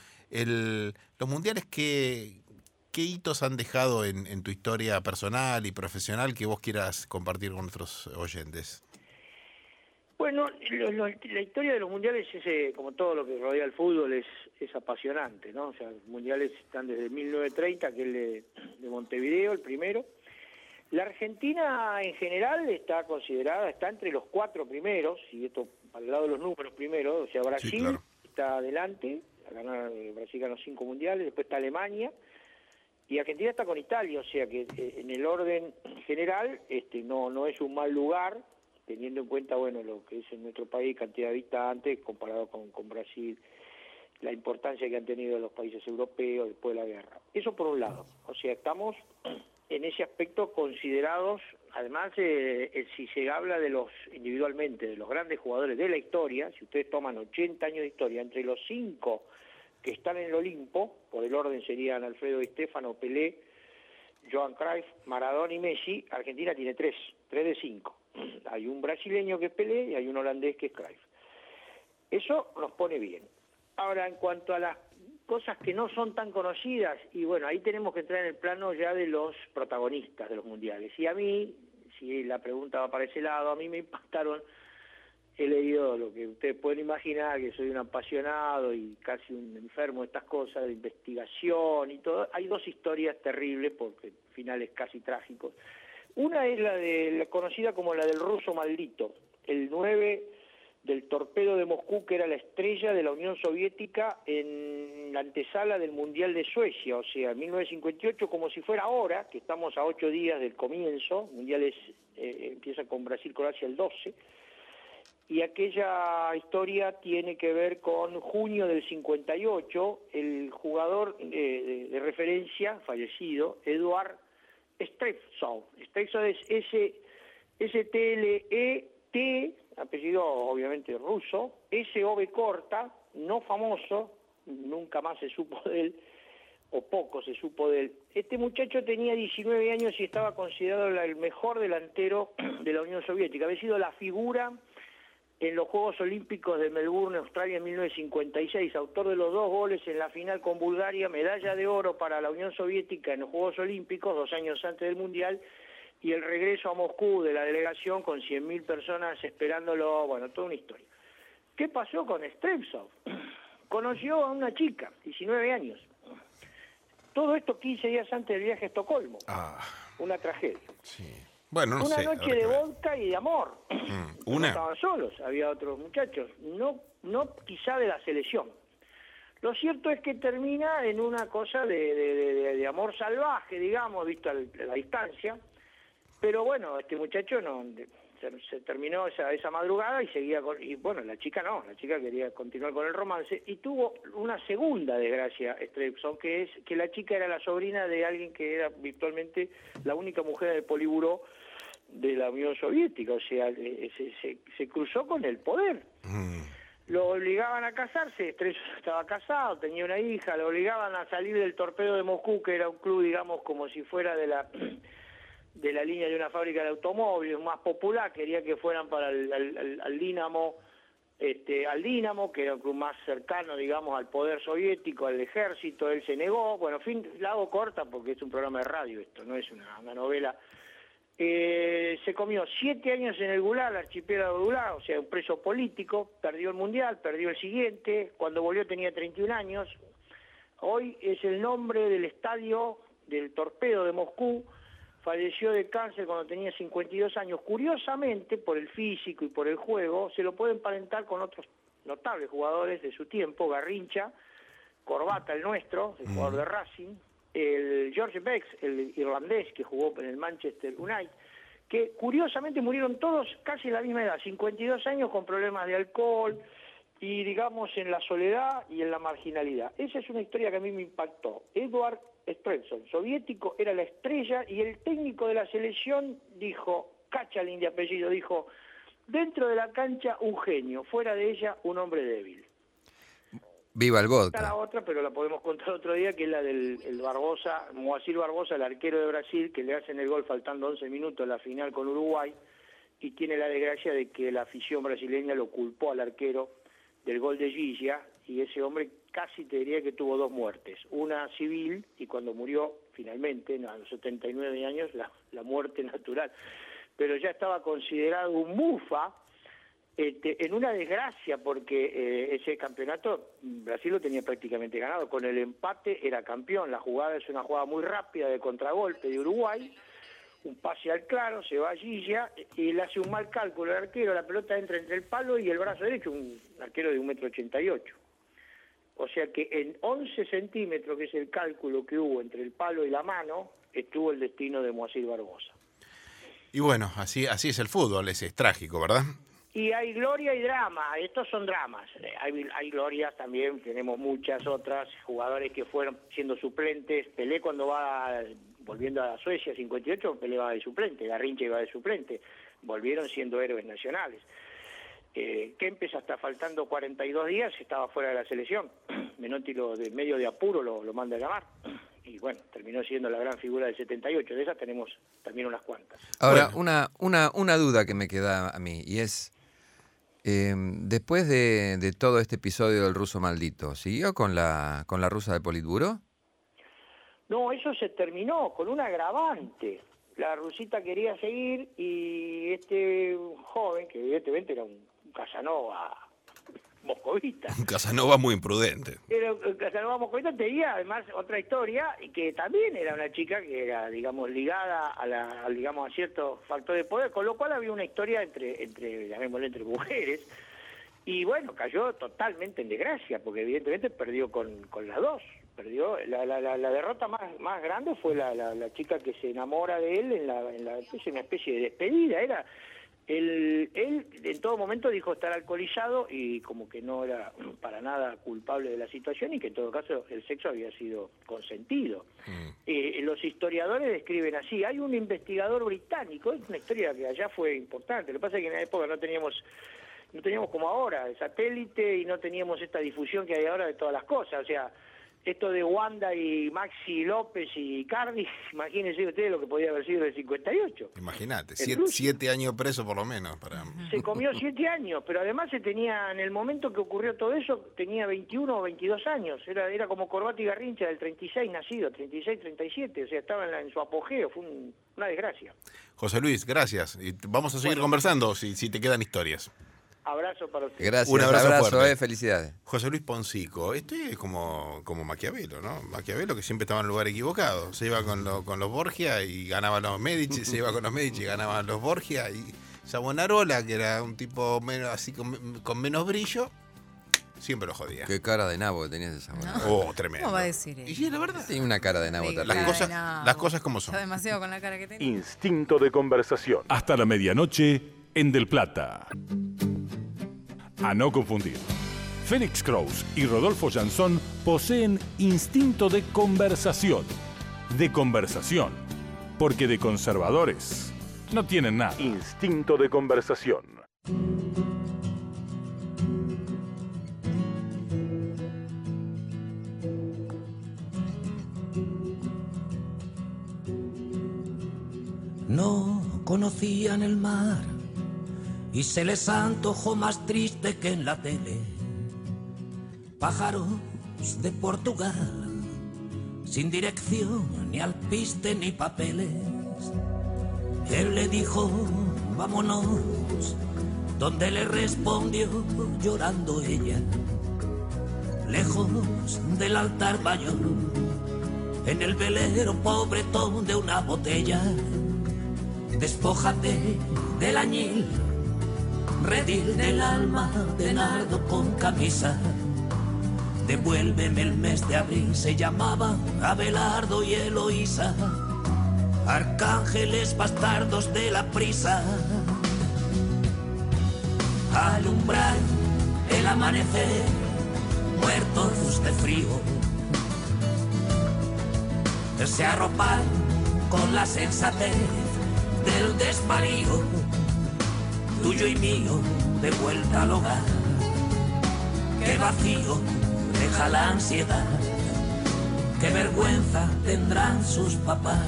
Los mundiales, ¿qué hitos han dejado en tu historia personal y profesional que vos quieras compartir con nuestros oyentes? Bueno, la historia de los mundiales es, como todo lo que rodea el fútbol, es apasionante, ¿no? O sea, los mundiales están desde 1930, que es de Montevideo, el primero. La Argentina en general está entre los 4 primeros, y esto al lado de los números primero, o sea, Brasil Sí, claro. está adelante, Brasil ganó 5 mundiales, después está Alemania, y Argentina está con Italia, o sea que en el orden general no es un mal lugar, teniendo en cuenta, bueno, lo que es en nuestro país, cantidad de habitantes, comparado con Brasil, la importancia que han tenido los países europeos después de la guerra. Eso por un lado, o sea, estamos en ese aspecto considerados, además, si se habla individualmente de los grandes jugadores de la historia, si ustedes toman 80 años de historia, entre los 5 que están en el Olimpo, por el orden serían Alfredo Di Stéfano, Pelé, Johan Cruyff, Maradona y Messi, Argentina tiene 3 de 5. Hay un brasileño que es Pelé y hay un holandés que es Cruyff. Eso nos pone bien. Ahora, en cuanto a las cosas que no son tan conocidas, y bueno, ahí tenemos que entrar en el plano ya de los protagonistas de los mundiales. Y a mí, si la pregunta va para ese lado, a mí me impactaron, he leído lo que ustedes pueden imaginar, que soy un apasionado y casi un enfermo de estas cosas, de investigación y todo. Hay 2 historias terribles, porque finales casi trágicos. Una es la conocida como la del ruso maldito, el 9 del torpedo de Moscú, que era la estrella de la Unión Soviética en la antesala del Mundial de Suecia, o sea, 1958, como si fuera ahora, que estamos a 8 días del comienzo. Mundiales empieza con Brasil-Croacia el 12, y aquella historia tiene que ver con junio del 58, el jugador de referencia, fallecido, Eduard Streltsov. Streltsov es S-T-L-E-T, apellido obviamente ruso, S-O-V corta, no famoso, nunca más se supo de él, o poco se supo de él. Este muchacho tenía 19 años y estaba considerado el mejor delantero de la Unión Soviética. Había sido la figura en los Juegos Olímpicos de Melbourne, Australia, en 1956, autor de los 2 goles en la final con Bulgaria, medalla de oro para la Unión Soviética en los Juegos Olímpicos, 2 años antes del Mundial, y el regreso a Moscú de la delegación con 100.000 personas esperándolo, bueno, toda una historia. ¿Qué pasó con Streltsov? Conoció a una chica, 19 años. Todo esto 15 días antes del viaje a Estocolmo. Una tragedia. Sí. Bueno, no Una sé. noche de vodka y de amor. No Una. estaban solos, había otros muchachos. No quizá de la selección. Lo cierto es que termina en una cosa de amor salvaje, digamos, visto a la distancia. Pero bueno, este muchacho se terminó esa madrugada y seguía y bueno, la chica quería continuar con el romance, y tuvo una segunda desgracia, Streltsov, que es que la chica era la sobrina de alguien que era virtualmente la única mujer del Politburó de la Unión Soviética, o sea, se cruzó con el poder. Lo obligaban a casarse, Streltsov estaba casado, tenía una hija, lo obligaban a salir del Torpedo de Moscú, que era un club, digamos, como si fuera de la línea de una fábrica de automóviles más popular, quería que fueran para al Dinamo, al Dinamo, que era un club más cercano, digamos, al poder soviético, al ejército. Él se negó. Bueno, en fin, la hago corta porque es un programa de radio esto, no es una novela. Se comió 7 años en el Gulag, el archipiélago de Gulag, o sea, un preso político, perdió el Mundial, perdió el siguiente, cuando volvió tenía 31 años. Hoy es el nombre del estadio del Torpedo de Moscú. Falleció de cáncer cuando tenía 52 años. Curiosamente, por el físico y por el juego, se lo puede emparentar con otros notables jugadores de su tiempo, Garrincha, Corbata, el nuestro, el jugador de Racing, el George Becks, el irlandés que jugó en el Manchester United, que curiosamente murieron todos casi a la misma edad, 52 años con problemas de alcohol y, digamos, en la soledad y en la marginalidad. Esa es una historia que a mí me impactó. Edward Streltsov, soviético, era la estrella, y el técnico de la selección dijo, Kachalin de apellido, dijo, dentro de la cancha un genio, fuera de ella un hombre débil. Viva el Está vodka. la otra, pero la podemos contar otro día, que es la del Barbosa, Moacir Barbosa, el arquero de Brasil, que le hacen el gol faltando 11 minutos en la final con Uruguay, y tiene la desgracia de que la afición brasileña lo culpó al arquero del gol de Gilla, y ese hombre casi te diría que tuvo 2 muertes, una civil, y cuando murió finalmente, a los 79 años, la muerte natural, pero ya estaba considerado un mufa, en una desgracia, porque ese campeonato Brasil lo tenía prácticamente ganado, con el empate era campeón. La jugada es una jugada muy rápida de contragolpe de Uruguay, un pase al claro, se va a Gilla y él hace un mal cálculo el arquero, la pelota entra entre el palo y el brazo derecho, un arquero de 1,88 m. O sea que en 11 centímetros, que es el cálculo que hubo entre el palo y la mano, estuvo el destino de Moacir Barbosa. Y bueno, así es el fútbol, es trágico, ¿verdad? Y hay gloria y drama, estos son dramas. Hay glorias también, tenemos muchas otras, jugadores que fueron siendo suplentes. Pelé, cuando va volviendo a Suecia, 58, Pelé va de suplente, Garrincha iba de suplente, volvieron siendo héroes nacionales. Kempes, hasta faltando 42 días, estaba fuera de la selección. Menotti, de medio de apuro, lo manda a llamar. Y bueno, terminó siendo la gran figura del 78. De esas tenemos también unas cuantas. Ahora, Bueno. una duda que me queda a mí, y es, después de todo este episodio del ruso maldito, ¿siguió con la rusa de Politburo? No, eso se terminó con un agravante. La rusita quería seguir y este joven, que evidentemente era un Casanova moscovita. Un Casanova muy imprudente. Pero Casanova moscovita tenía además otra historia, y que también era una chica que era, digamos, ligada a cierto factor de poder, con lo cual había una historia entre llamémosle, entre mujeres. Y bueno, cayó totalmente en desgracia, porque evidentemente perdió con las dos. Perdió la derrota más grande fue la chica que se enamora de él es una especie de despedida. Era él en todo momento dijo estar alcoholizado y como que no era para nada culpable de la situación, y que en todo caso el sexo había sido consentido. Los historiadores describen así. Hay un investigador británico, es una historia que allá fue importante. Lo que pasa es que en la época no teníamos como ahora el satélite, y no teníamos esta difusión que hay ahora de todas las cosas. O sea, esto de Wanda y Maxi López y Cardi, imagínense ustedes lo que podía haber sido el 58. Imagínate, En Rusia. 7 años preso por lo menos. Se comió 7 años, pero además en el momento que ocurrió todo eso, tenía 21 o 22 años. Era como Corbata y Garrincha del 36 nacido, 36, 37. O sea, estaba en su apogeo. Fue una desgracia. José Luis, gracias. Y vamos a seguir conversando si te quedan historias. Abrazo para usted. Gracias, Un abrazo fuerte. Felicidades. José Luis Poncico, este es como Maquiavelo, ¿no? Maquiavelo, que siempre estaba en el lugar equivocado. Se iba con los Borgia y ganaba los Medici, se iba con los Medici y ganaba los Borgia. Y Savonarola, que era un tipo menos, así con menos brillo, siempre lo jodía. Qué cara de nabo que tenías esa buena. Oh, tremendo. ¿Cómo va a decir eso? Y sí, la verdad. Tiene una cara de nabo Sí, terrible. Las cosas como son. Está demasiado con la cara que tiene. Instinto de conversación. Hasta la medianoche en Del Plata. A no confundir. Félix Kraus y Rodolfo Jansson poseen instinto de conversación. De conversación. Porque de conservadores no tienen nada. Instinto de conversación. No conocían el mar y se les antojó más triste que en la tele. Pájaros de Portugal, sin dirección, ni alpiste, ni papeles. Él le dijo, vámonos, donde le respondió llorando ella. Lejos del altar mayor, en el velero pobretón de una botella. Despójate del añil, redil del alma de nardo con camisa. Devuélveme el mes de abril, se llamaba Abelardo y Eloísa, arcángeles bastardos de la prisa. Alumbrar el amanecer, muertos de frío, se arropan con la sensatez del desvarío, tuyo y mío, de vuelta al hogar. Qué vacío deja la ansiedad, qué vergüenza tendrán sus papás.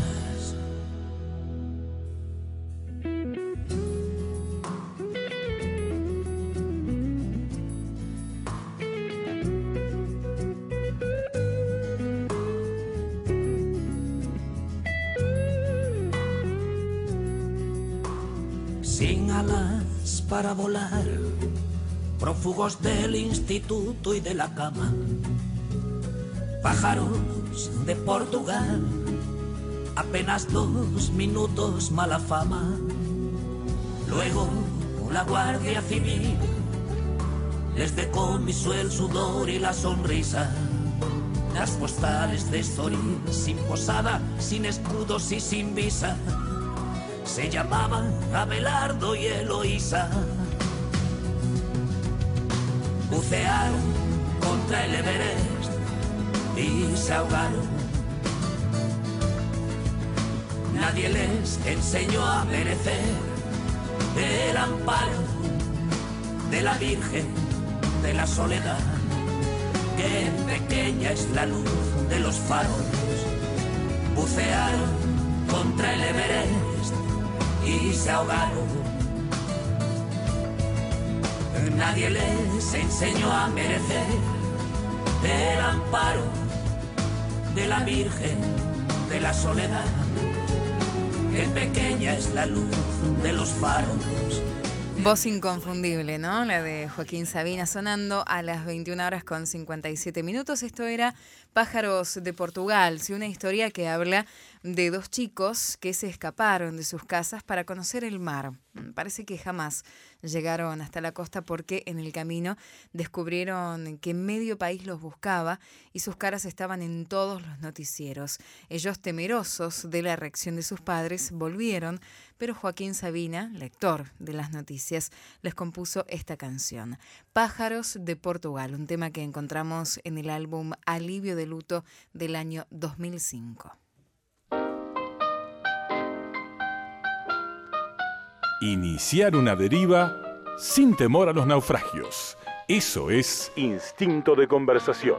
Sin alas para volar, prófugos del instituto y de la cama, pájaros de Portugal, apenas 2 minutos mala fama. Luego la Guardia Civil les decomisó el sudor y la sonrisa. Las postales de Estoril, sin posada, sin escudos y sin visa, se llamaban Abelardo y Eloísa. Bucearon contra el Everest y se ahogaron. Nadie les enseñó a merecer el amparo de la Virgen de la Soledad. Qué pequeña es la luz de los faros. Bucearon contra el Everest y se ahogaron. Nadie les enseñó a merecer el amparo de la Virgen de la Soledad. Qué pequeña es la luz de los faros. Voz inconfundible, ¿no? La de Joaquín Sabina sonando a las 21:57. Esto era Pájaros de Portugal, sí, una historia que habla de 2 chicos que se escaparon de sus casas para conocer el mar. Parece que jamás llegaron hasta la costa porque en el camino descubrieron que medio país los buscaba y sus caras estaban en todos los noticieros. Ellos, temerosos de la reacción de sus padres, volvieron, pero Joaquín Sabina, lector de las noticias, les compuso esta canción, Pájaros de Portugal, un tema que encontramos en el álbum Alivio de Luto del año 2005. Iniciar una deriva sin temor a los naufragios. Eso es instinto de conversación.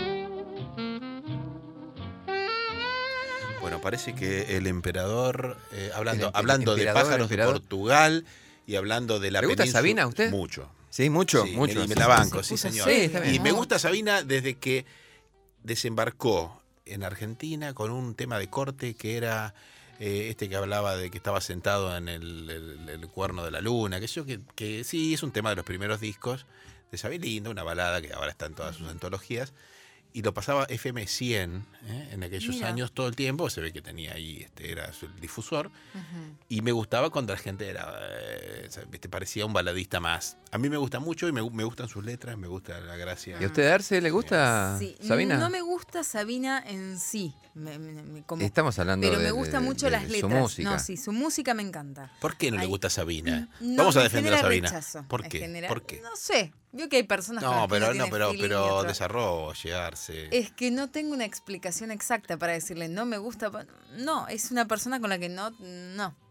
Bueno, parece que el emperador, hablando emperador, de pájaros de Portugal y hablando de la ¿Le gusta península, Sabina a usted? Mucho. Sí, mucho, Sí, mucho. me la banco, sí, puso señor. así. Sí, está bien. Y me gusta Sabina desde que desembarcó en Argentina con un tema de corte que era este que hablaba de que estaba sentado en el cuerno de la luna, que sí, es un tema de los primeros discos de Sabina, lindo, una balada que ahora está en todas sus antologías. Y lo pasaba FM 100 en aquellos Mira. años todo el tiempo. Se ve que tenía ahí, era el difusor. Y me gustaba cuando la gente era, parecía un baladista más. A mí me gusta mucho y me gustan sus letras, me gusta la gracia. ¿Y a usted, Arce, le gusta Sí, Sabina? no me gusta Sabina en sí, como, Estamos hablando pero de me gusta mucho de las su letras. música. No, sí, su música me encanta. ¿Por qué no le Ay, gusta Sabina? No, Vamos a me defender a genera Sabina. rechazo, ¿Por me qué? genera- ¿Por qué? No sé, veo que hay personas con No, las que pero uno tiene feeling y pero otro- desarrollarse. Es que no tengo una explicación exacta para decirle no me gusta. No, es una persona con la que no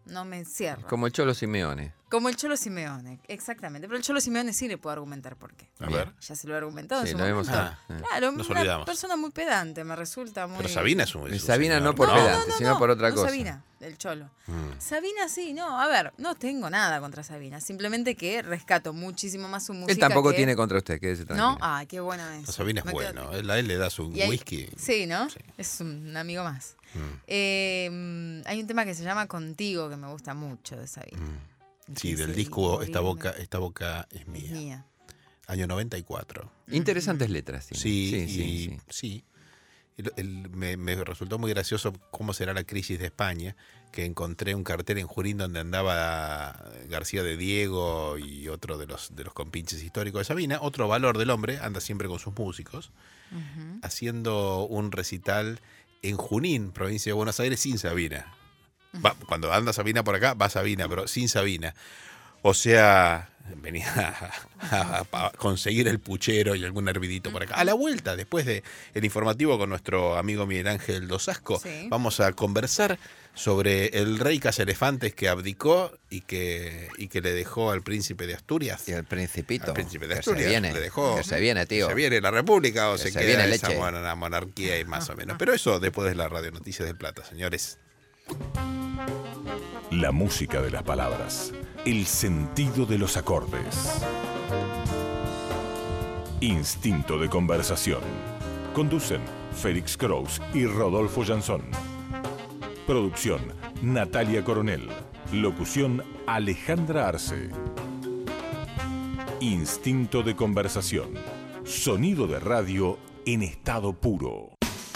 no me cierro. Como el Cholo Simeone. Como el Cholo Simeone, exactamente. Pero el Cholo Simeone sí le puedo argumentar por qué. A ver. Ya se lo he argumentado. Sí, en su lo hemos momento. Claro, Nos una olvidamos. persona muy pedante, me resulta muy... Pero Sabina es un Sabina señor. no por pedante, sino por otra no cosa. Sabina, el Cholo. Sabina sí, no, a ver, no tengo nada contra Sabina. Simplemente que rescato muchísimo más su música. Él tampoco que- tiene contra usted, quédese tranquilo. ¿No? Ay, qué bueno es. No, Sabina es bueno. A él le das un Y hay- whisky. Sí, ¿no? Sí. Es un amigo más. Hay un tema que se llama Contigo que me gusta mucho de Sabina. Sí, Que del es disco el Esta horrible. boca es Es mía. mía. Año 94. Interesantes letras. tiene. Sí. Me resultó muy gracioso cómo será la crisis de España, que encontré un cartel en Junín donde andaba García de Diego y otro de los compinches históricos de Sabina. Otro valor del hombre, anda siempre con sus músicos, haciendo un recital en Junín, provincia de Buenos Aires, sin Sabina. Cuando anda Sabina por acá, va Sabina, pero sin Sabina. O sea, venía a conseguir el puchero y algún hervidito por acá. A la vuelta, después del informativo con nuestro amigo Miguel Ángel Dosasco, Sí. vamos a conversar sobre el rey Cazaelefantes que abdicó y que le dejó al príncipe de Asturias. Y el Principito. Al príncipe de que Asturias. se viene, le dejó, que se viene, tío. ¿Se viene la república o Que se se queda viene esa leche. monarquía y más o menos? Pero eso después de la Radio Noticias del Plata, señores. La música de las palabras, el sentido de los acordes. Instinto de conversación. Conducen Félix Kraus y Rodolfo Jansson. Producción Natalia Coronel. Locución Alejandra Arce. Instinto de conversación. Sonido de radio en estado puro.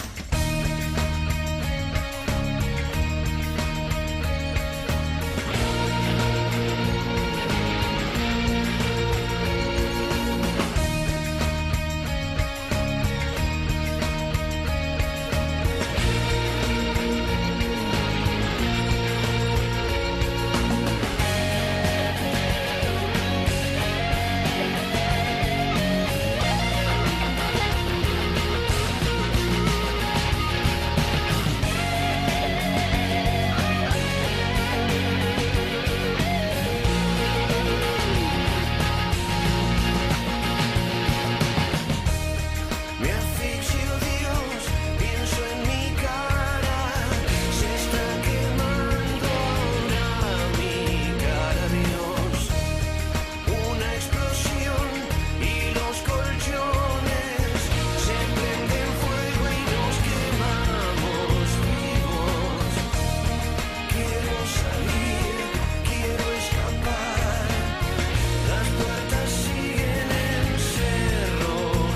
Me asfixio Dios, pienso en mi cara, se está quemando ahora mi cara Dios. Una explosión y los colchones se prenden fuego y nos quemamos vivos. Quiero salir, quiero escapar, las puertas siguen encerradas.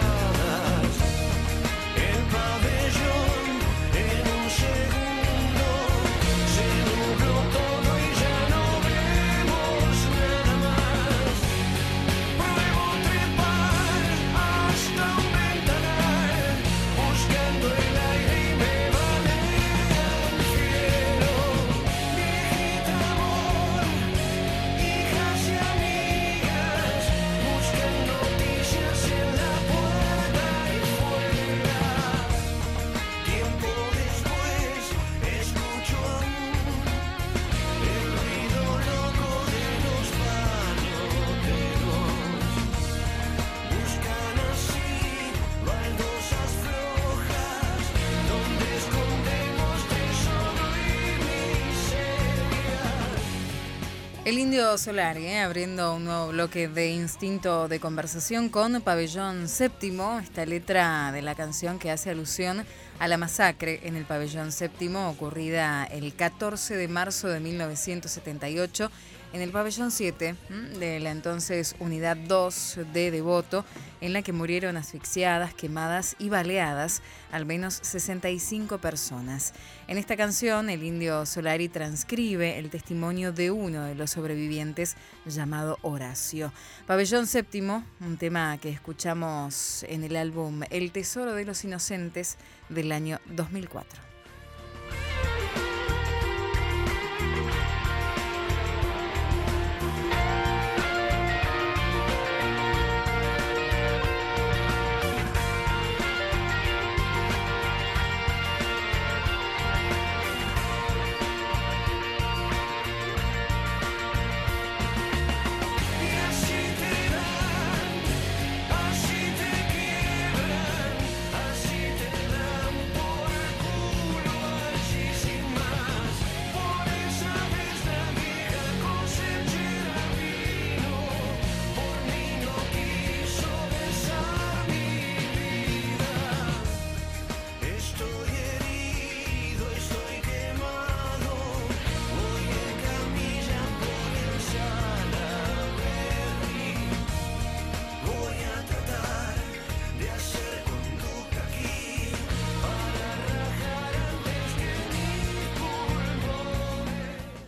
El pabellón en un segundo se nubló todo y ya no vemos nada más. Pruebo trepar hasta un ventanal, buscando el aire y me banea el cielo. Viejita amor, hijas y amigas, buscan noticias en la puerta y fuera. Tiempo después escucho aún el ruido loco de los paloteros. Buscan así baldosas flojas donde escondemos tesoro y miseria. El Indio Solari, abriendo un nuevo bloque de Instinto de Conversación con Pabellón Séptimo, esta letra de la canción que hace alusión a la masacre en el Pabellón Séptimo ocurrida el 14 de marzo de 1978 en el Pabellón 7 de la entonces Unidad 2 de Devoto, en la que murieron asfixiadas, quemadas y baleadas al menos 65 personas. En esta canción, el Indio Solari transcribe el testimonio de uno de los sobrevivientes llamado Horacio. Pabellón Séptimo, un tema que escuchamos en el álbum El Tesoro de los Inocentes del año 2004.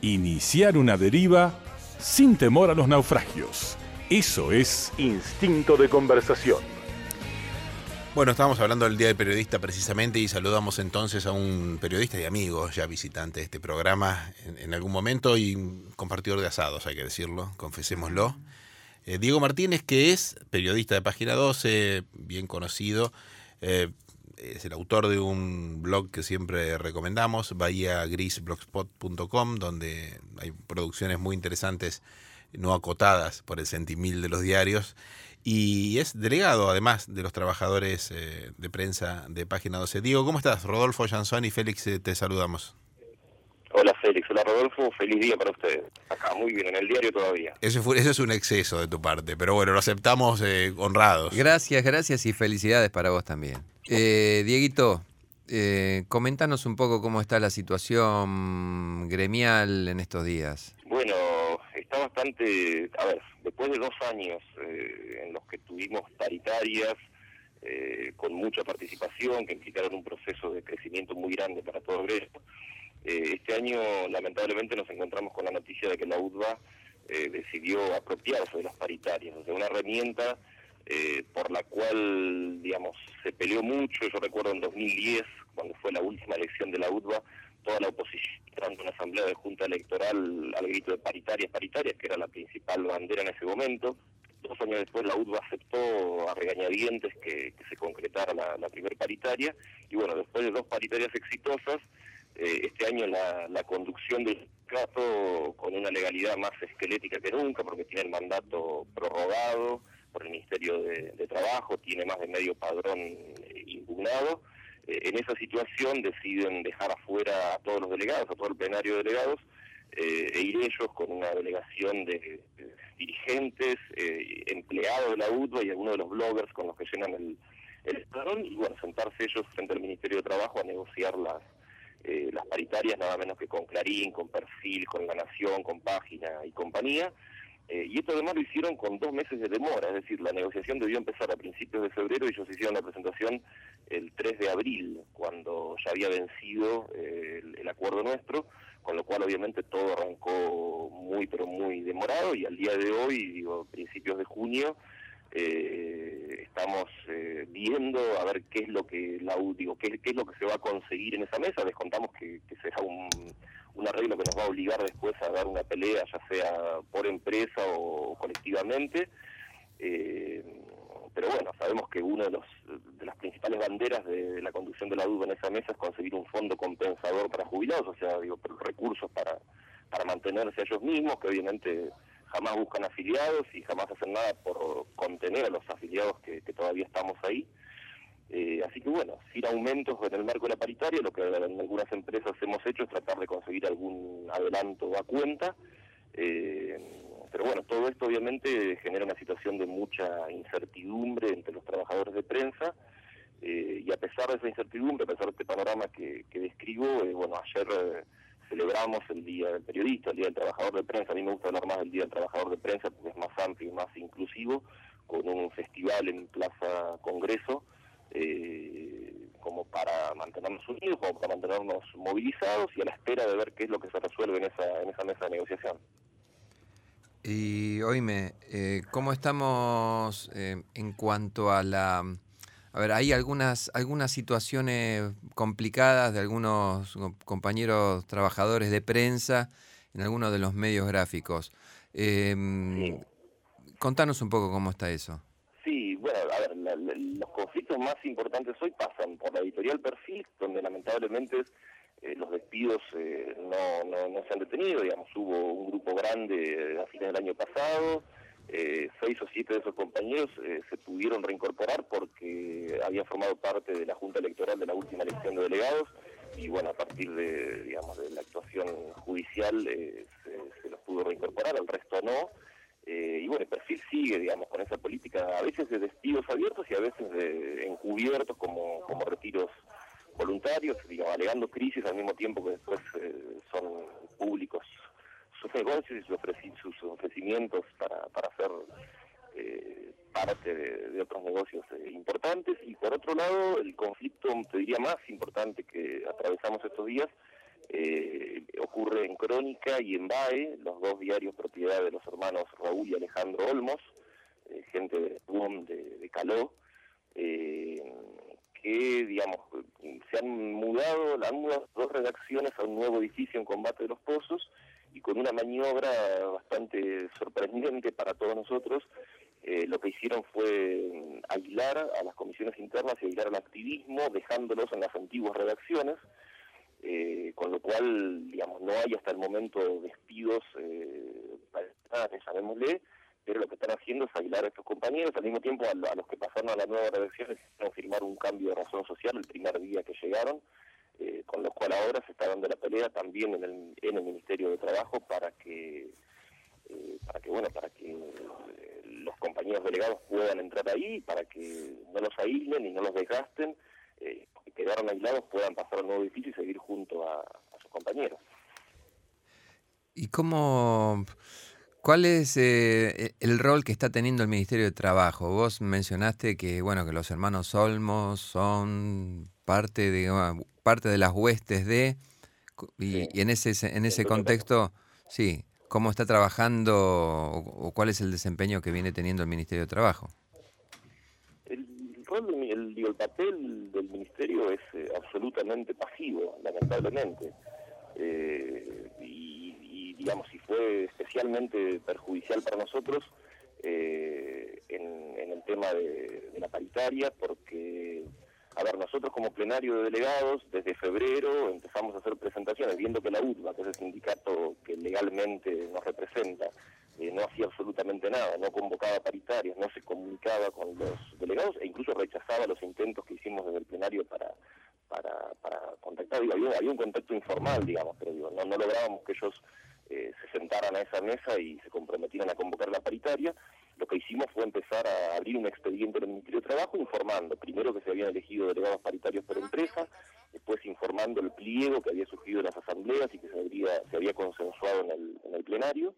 Iniciar una deriva sin temor a los naufragios. Eso es instinto de conversación. Bueno, estábamos hablando del Día del Periodista precisamente y saludamos entonces a un periodista y amigo ya visitante de este programa en algún momento y un compartidor de asados, hay que decirlo, confesémoslo. Diego Martínez, que es periodista de Página 12, bien conocido, es el autor de un blog que siempre recomendamos, bahiagrisblogspot.com, donde hay producciones muy interesantes, no acotadas por el centimil de los diarios, y es delegado además de los trabajadores de prensa de Página 12. Diego, ¿cómo estás? Rodolfo Jansón y Félix, te saludamos. Hola Félix, hola Rodolfo, feliz día para ustedes. Acá, muy bien, en el diario todavía. Eso es un exceso de tu parte, pero bueno, lo aceptamos honrados. Gracias y felicidades para vos también. Dieguito, coméntanos un poco cómo está la situación gremial en estos días. Bueno, está bastante, a ver, después de 2 años en los que tuvimos paritarias, con mucha participación, que implicaron un proceso de crecimiento muy grande para todo el gremio, este año lamentablemente nos encontramos con la noticia de que la UTBA decidió apropiarse de las paritarias, o sea, una herramienta por la cual, digamos, se peleó mucho. Yo recuerdo en 2010, cuando fue la última elección de la UTBA, toda la oposición entrando en una asamblea de junta electoral al grito de paritarias, que era la principal bandera en ese momento. 2 años después la UTBA aceptó a regañadientes que se concretara la primer paritaria, y bueno, después de 2 paritarias exitosas, este año la conducción del sindicato con una legalidad más esquelética que nunca, porque tiene el mandato prorrogado por el Ministerio de Trabajo, tiene más de medio padrón impugnado. En esa situación deciden dejar afuera a todos los delegados, a todo el plenario de delegados, e ir ellos con una delegación de dirigentes, empleados de la UTBA y algunos de los bloggers con los que llenan el padrón, y bueno, sentarse ellos frente al Ministerio de Trabajo a negociar las paritarias, nada menos que con Clarín, con Perfil, con La Nación, con Página y compañía. Y esto además lo hicieron con 2 meses de demora, es decir, la negociación debió empezar a principios de febrero y ellos hicieron la presentación el 3 de abril, cuando ya había vencido el acuerdo nuestro, con lo cual obviamente todo arrancó muy pero muy demorado, y al día de hoy, digo, principios de junio, estamos viendo a ver qué es lo que qué es lo que se va a conseguir en esa mesa. Les contamos que será un arreglo que nos va a obligar después a dar una pelea, ya sea por empresa o colectivamente, pero bueno, sabemos que una de las principales banderas de la conducción de la UTBA en esa mesa es conseguir un fondo compensador para jubilados, o sea, recursos para mantenerse a ellos mismos, que obviamente jamás buscan afiliados y jamás hacen nada por contener a los afiliados que todavía estamos ahí. Así que bueno, sin aumentos en el marco de la paritaria, lo que en algunas empresas hemos hecho es tratar de conseguir algún adelanto a cuenta, pero bueno, todo esto obviamente genera una situación de mucha incertidumbre entre los trabajadores de prensa, y a pesar de esa incertidumbre, a pesar de este panorama que describo, bueno, ayer celebramos el Día del Periodista, el Día del Trabajador de Prensa. A mí me gusta hablar más del Día del Trabajador de Prensa porque es más amplio y más inclusivo, con un festival en Plaza Congreso, como para mantenernos unidos, como para mantenernos movilizados y a la espera de ver qué es lo que se resuelve en esa mesa de negociación. Y oíme, ¿cómo estamos en cuanto a la... A ver, hay algunas situaciones complicadas de algunos compañeros trabajadores de prensa en algunos de los medios gráficos. Sí. Contanos un poco cómo está eso. Sí, bueno, a ver, los conflictos más importantes hoy pasan por la editorial Perfil, donde lamentablemente los despidos no se han detenido. Digamos, hubo un grupo grande a fines del año pasado, 6 o 7 de esos compañeros se pudieron reincorporar porque habían formado parte de la Junta Electoral de la última elección de delegados, y bueno, a partir de la actuación judicial se los pudo reincorporar, el resto no. Y bueno, el Perfil sigue, digamos, con esa política, a veces de despidos abiertos y a veces de encubiertos como retiros voluntarios, digamos, alegando crisis al mismo tiempo que después son públicos sus negocios y sus ofrecimientos para hacer parte de otros negocios importantes. Y por otro lado, el conflicto, te diría, más importante que atravesamos estos días, ocurre en Crónica y en BAE, los dos diarios propiedad de los hermanos Raúl y Alejandro Olmos, gente de UOM de Caló, que, digamos, han mudado 2 redacciones a un nuevo edificio en Combate de los Pozos, y con una maniobra bastante sorprendente para todos nosotros, lo que hicieron fue aislar a las comisiones internas y aislar al activismo, dejándolos en las antiguas redacciones, con lo cual, digamos, no hay hasta el momento despidos, llamémosle, pero lo que están haciendo es aislar a estos compañeros. Al mismo tiempo, a los que pasaron a la nueva redacción hicieron firmar un cambio de razón social el primer día que llegaron, con lo cual ahora se está dando la pelea también en el Ministerio de Trabajo para que los compañeros delegados puedan entrar ahí, para que no los aíslen y no los desgasten, que quedaron aislados puedan pasar al nuevo edificio y seguir junto a sus compañeros. ¿Y cuál es el rol que está teniendo el Ministerio de Trabajo? Vos mencionaste que los hermanos Olmos son parte de las huestes y en ese contexto, sí, ¿cómo está trabajando o cuál es el desempeño que viene teniendo el Ministerio de Trabajo? El papel del Ministerio es absolutamente pasivo, lamentablemente. Y digamos, si fue especialmente perjudicial para nosotros en el tema de la paritaria, porque, nosotros como plenario de delegados, desde febrero empezamos a hacer presentaciones, viendo que la UTBA, que es el sindicato que legalmente nos representa, no hacía absolutamente nada, no convocaba paritarias, no se comunicaba con los delegados e incluso rechazaba los intentos que hicimos desde el plenario para contactar. Había un contacto informal, digamos, pero no lográbamos que ellos se sentaran a esa mesa y se comprometieran a convocar la paritaria. Lo que hicimos fue empezar a abrir un expediente en el Ministerio de Trabajo informando, primero que se habían elegido delegados paritarios por empresa, después informando el pliego que había surgido en las asambleas y que se había consensuado en el plenario.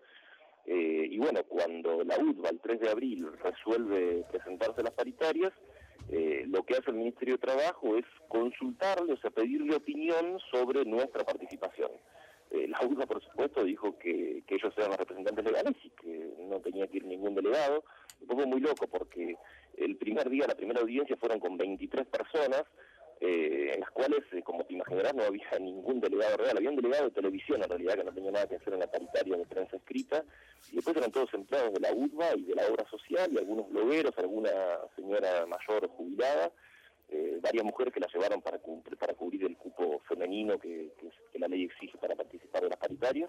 Cuando la UTBA, el 3 de abril, resuelve presentarse las paritarias, lo que hace el Ministerio de Trabajo es consultarle, pedirle opinión sobre nuestra participación. La UTBA, por supuesto, dijo que ellos eran los representantes legales y que no tenía que ir ningún delegado. Fue muy loco porque el primer día, la primera audiencia, fueron con 23 personas, en las cuales, como te imaginarás, no había ningún delegado real. Había un delegado de televisión, en realidad, que no tenía nada que hacer en la paritaria de prensa escrita, y después eran todos empleados de la UTBA y de la obra social, y algunos blogueros, alguna señora mayor jubilada, varias mujeres que la llevaron para cubrir el cupo femenino que la ley exige para participar de las paritarias.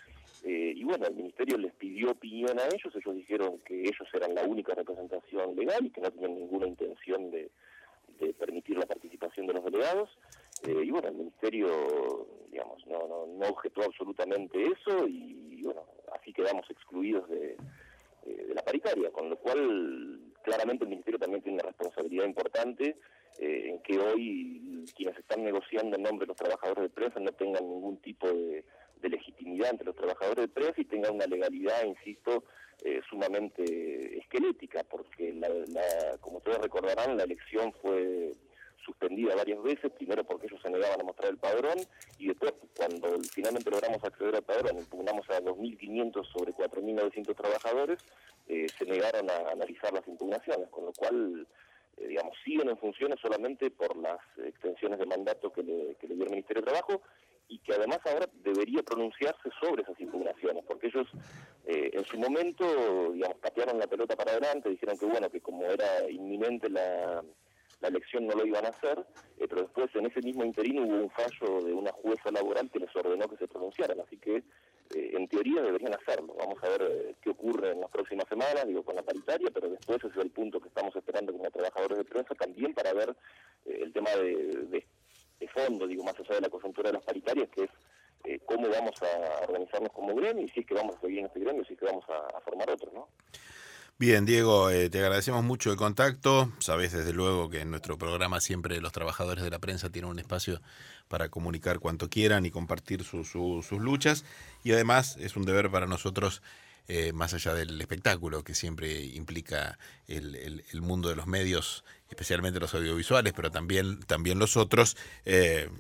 El Ministerio les pidió opinión a ellos dijeron que ellos eran la única representación legal y que no tenían ninguna intención de permitir la participación de los delegados. El Ministerio, digamos, no objetó absolutamente eso y así quedamos excluidos de la paritaria, con lo cual claramente el Ministerio también tiene una responsabilidad importante en que hoy quienes están negociando en nombre de los trabajadores de prensa no tengan ningún tipo de legitimidad entre los trabajadores de prensa y tengan una legalidad, insisto, sumamente esquelética, porque como ustedes recordarán, la elección fue suspendida varias veces, primero porque ellos se negaban a mostrar el padrón, y después, cuando finalmente logramos acceder al padrón, impugnamos a 2.500 sobre 4.900 trabajadores, se negaron a analizar las impugnaciones, con lo cual, siguen en funciones solamente por las extensiones de mandato que le dio el Ministerio de Trabajo, y que además ahora debería pronunciarse sobre esas impugnaciones, porque ellos en su momento, patearon la pelota para adelante, dijeron que como era inminente la elección no lo iban a hacer, pero después en ese mismo interino hubo un fallo de una jueza laboral que les ordenó que se pronunciaran, así que en teoría deberían hacerlo. Vamos a ver qué ocurre en las próximas semanas, con la paritaria, pero después ese es el punto que estamos esperando como trabajadores de prensa también para ver el tema de fondo, más allá de la coyuntura de las paritarias, que es cómo vamos a organizarnos como gremio y si es que vamos a seguir en este gremio, si es que vamos a formar otro, ¿no? Bien, Diego, te agradecemos mucho el contacto. Sabés desde luego que en nuestro programa siempre los trabajadores de la prensa tienen un espacio para comunicar cuanto quieran y compartir sus luchas. Y además es un deber para nosotros, más allá del espectáculo que siempre implica el mundo de los medios, especialmente los audiovisuales, pero también los otros,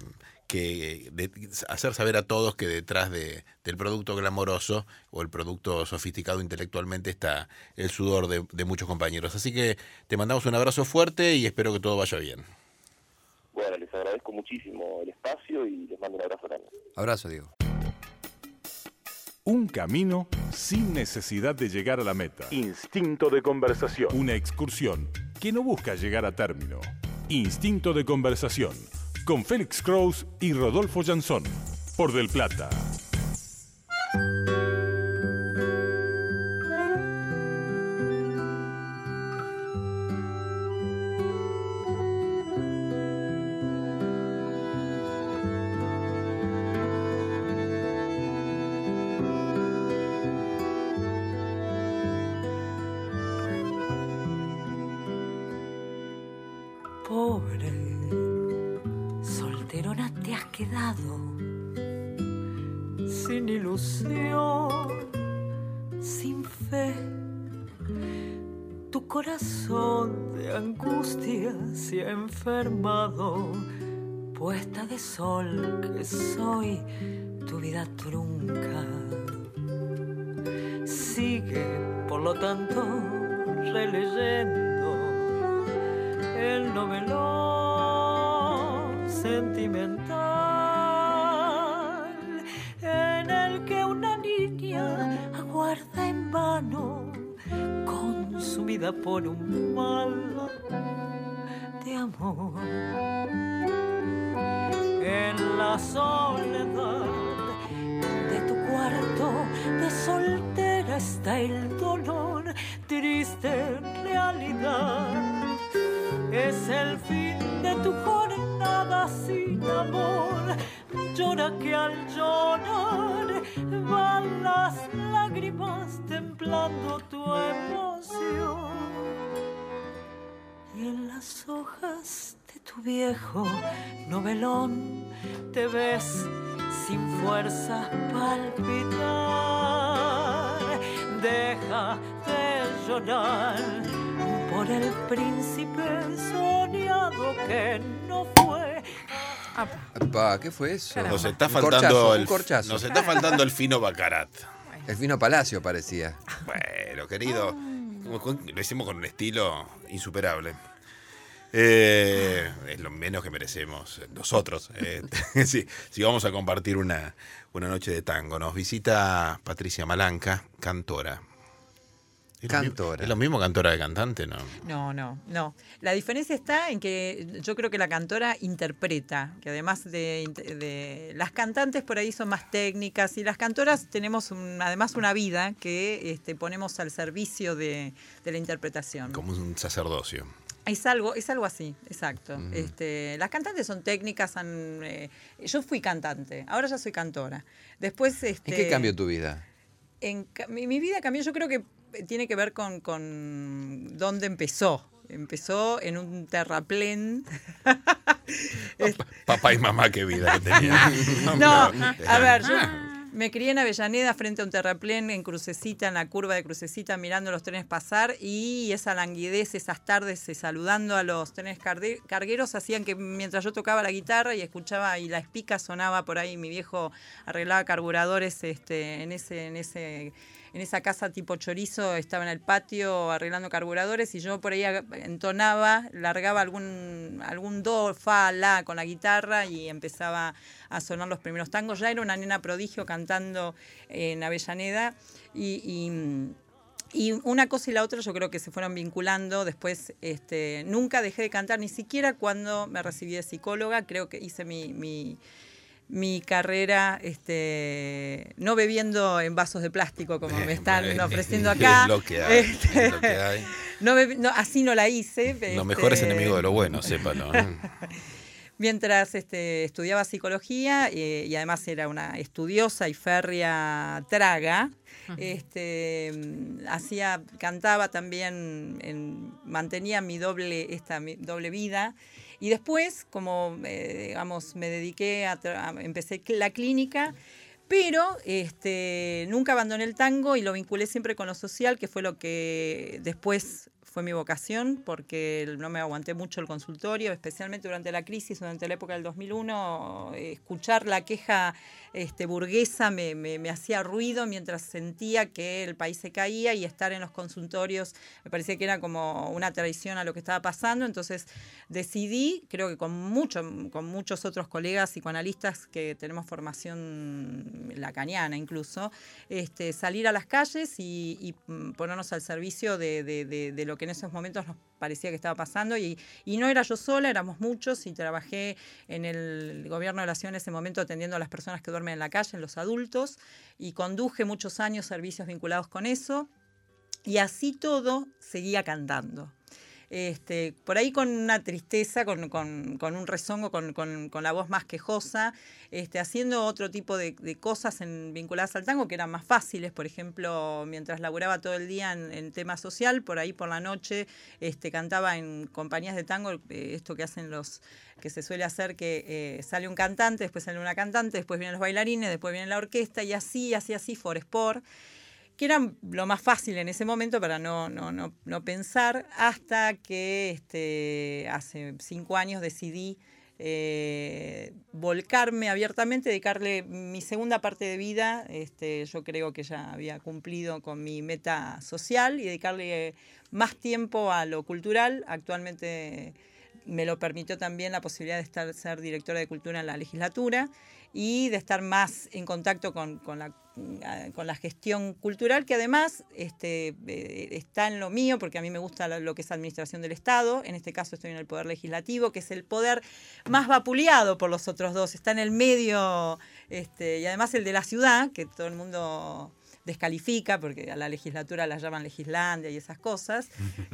hacer saber a todos que detrás del producto glamoroso o el producto sofisticado intelectualmente está el sudor de muchos compañeros. Así que te mandamos un abrazo fuerte y espero que todo vaya bien. Bueno, les agradezco muchísimo el espacio y les mando un abrazo grande. Abrazo, Diego. Un camino sin necesidad de llegar a la meta. Instinto de conversación. Una excursión que no busca llegar a término. Instinto de conversación. Con Félix Kraus y Rodolfo Jansson. Por Del Plata. Pobre, solterona te has quedado, sin ilusión, sin fe. Tu corazón de angustia se ha enfermado, puesta de sol que soy tu vida trunca. Sigue, por lo tanto, releyendo el novelón sentimental en el que una niña aguarda en vano, consumida por un mal de amor. En la soledad de tu cuarto de soltera está el dolor, triste realidad. Es el fin de tu jornada sin amor. Llora que al llorar van las lágrimas templando tu emoción. Y en las hojas de tu viejo novelón te ves sin fuerza palpitar. Deja de llorar por el príncipe soñado que no fue. Apa, ¿qué fue eso? Caramba. Nos está Un faltando corchazo, el un corchazo. Nos está faltando el fino Baccarat. El fino Palacio parecía. Bueno, querido, lo hicimos con un estilo insuperable. Es lo menos que merecemos nosotros. Sí, vamos a compartir una noche de tango. Nos visita Patricia Malanca, cantora. Cantora. ¿Es lo mismo cantora de cantante, no? No. La diferencia está en que yo creo que la cantora interpreta, que además de las cantantes por ahí son más técnicas y las cantoras tenemos además una vida que ponemos al servicio de la interpretación. Como un sacerdocio. Es algo así, exacto. Las cantantes son técnicas. Yo fui cantante, ahora ya soy cantora. Después, ¿En qué cambió tu vida? Mi vida cambió, yo creo que tiene que ver con dónde empezó. Empezó en un terraplén. Papá y mamá, qué vida que tenían. No, a ver, yo me crié en Avellaneda frente a un terraplén en Crucecita, en la curva de Crucecita, mirando los trenes pasar, y esa languidez, esas tardes saludando a los trenes cargueros hacían que mientras yo tocaba la guitarra y escuchaba y la espica sonaba por ahí, mi viejo arreglaba carburadores en esa casa tipo chorizo, estaba en el patio arreglando carburadores y yo por ahí entonaba, largaba algún do, fa, la con la guitarra y empezaba a sonar los primeros tangos. Ya era una nena prodigio cantando en Avellaneda y una cosa y la otra yo creo que se fueron vinculando. Después nunca dejé de cantar, ni siquiera cuando me recibí de psicóloga. Creo que hice mi carrera no bebiendo en vasos de plástico como me están ofreciendo acá. Es lo que hay. Es lo que hay. Así no la hice. Lo mejor es enemigo de lo bueno, sépalo. Mientras estudiaba psicología y además era una estudiosa y férrea traga, cantaba también, mantenía mi doble vida. Y después, como me dediqué empecé la clínica, pero nunca abandoné el tango y lo vinculé siempre con lo social, que fue lo que después fue mi vocación porque no me aguanté mucho el consultorio, especialmente durante la crisis, durante la época del 2001. Escuchar la queja burguesa me hacía ruido mientras sentía que el país se caía, y estar en los consultorios me parecía que era como una traición a lo que estaba pasando. Entonces decidí, creo que con muchos otros colegas psicoanalistas que tenemos formación lacaniana incluso, salir a las calles y ponernos al servicio de lo que en esos momentos nos parecía que estaba pasando, y no era yo sola, éramos muchos, y trabajé en el gobierno de la ciudad en ese momento atendiendo a las personas que duermen en la calle, en los adultos, y conduje muchos años servicios vinculados con eso, y así todo seguía cantando. Por ahí con una tristeza, con un rezongo, con la voz más quejosa, haciendo otro tipo de cosas vinculadas al tango que eran más fáciles. Por ejemplo, mientras laburaba todo el día en tema social, por ahí por la noche cantaba en compañías de tango, esto que hacen que se suele hacer, que sale un cantante, después sale una cantante, después vienen los bailarines, después viene la orquesta, y así, for sport, que era lo más fácil en ese momento para no pensar, hasta que hace 5 años decidí volcarme abiertamente, dedicarle mi segunda parte de vida. Yo creo que ya había cumplido con mi meta social, y dedicarle más tiempo a lo cultural. Actualmente me lo permitió también la posibilidad de ser directora de cultura en la legislatura, y de estar más en contacto con la gestión cultural, que además está en lo mío, porque a mí me gusta lo que es administración del Estado. En este caso estoy en el Poder Legislativo, que es el poder más vapuleado por los otros dos, está en el medio, y además el de la ciudad, que todo el mundo descalifica, porque a la legislatura la llaman Legislandia y esas cosas.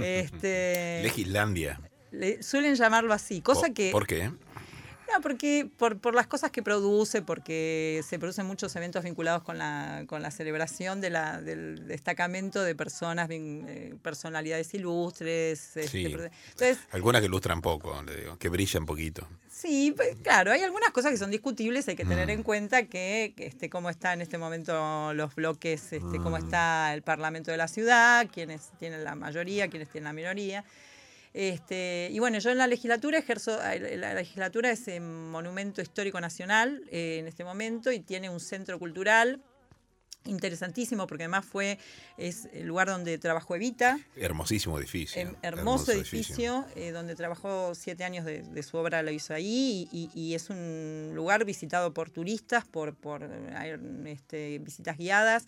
Legislandia. Suelen llamarlo así, cosa que... ¿Por qué? No, porque por las cosas que produce, porque se producen muchos eventos vinculados con la celebración del destacamento de personas, personalidades ilustres. Sí. Entonces, Algunas que ilustran poco, le digo, que brillan poquito. Sí, pues, claro, hay algunas cosas que son discutibles, hay que tener en cuenta que cómo está en este momento los bloques, cómo está el Parlamento de la ciudad, quiénes tienen la mayoría, quiénes tienen la minoría. Y bueno, yo en la legislatura la legislatura es monumento histórico nacional en este momento, y tiene un centro cultural interesantísimo, porque además es el lugar donde trabajó Evita. Hermosísimo edificio. Hermoso edificio, donde trabajó 7 años de su obra, lo hizo ahí, y es un lugar visitado por turistas, por visitas guiadas.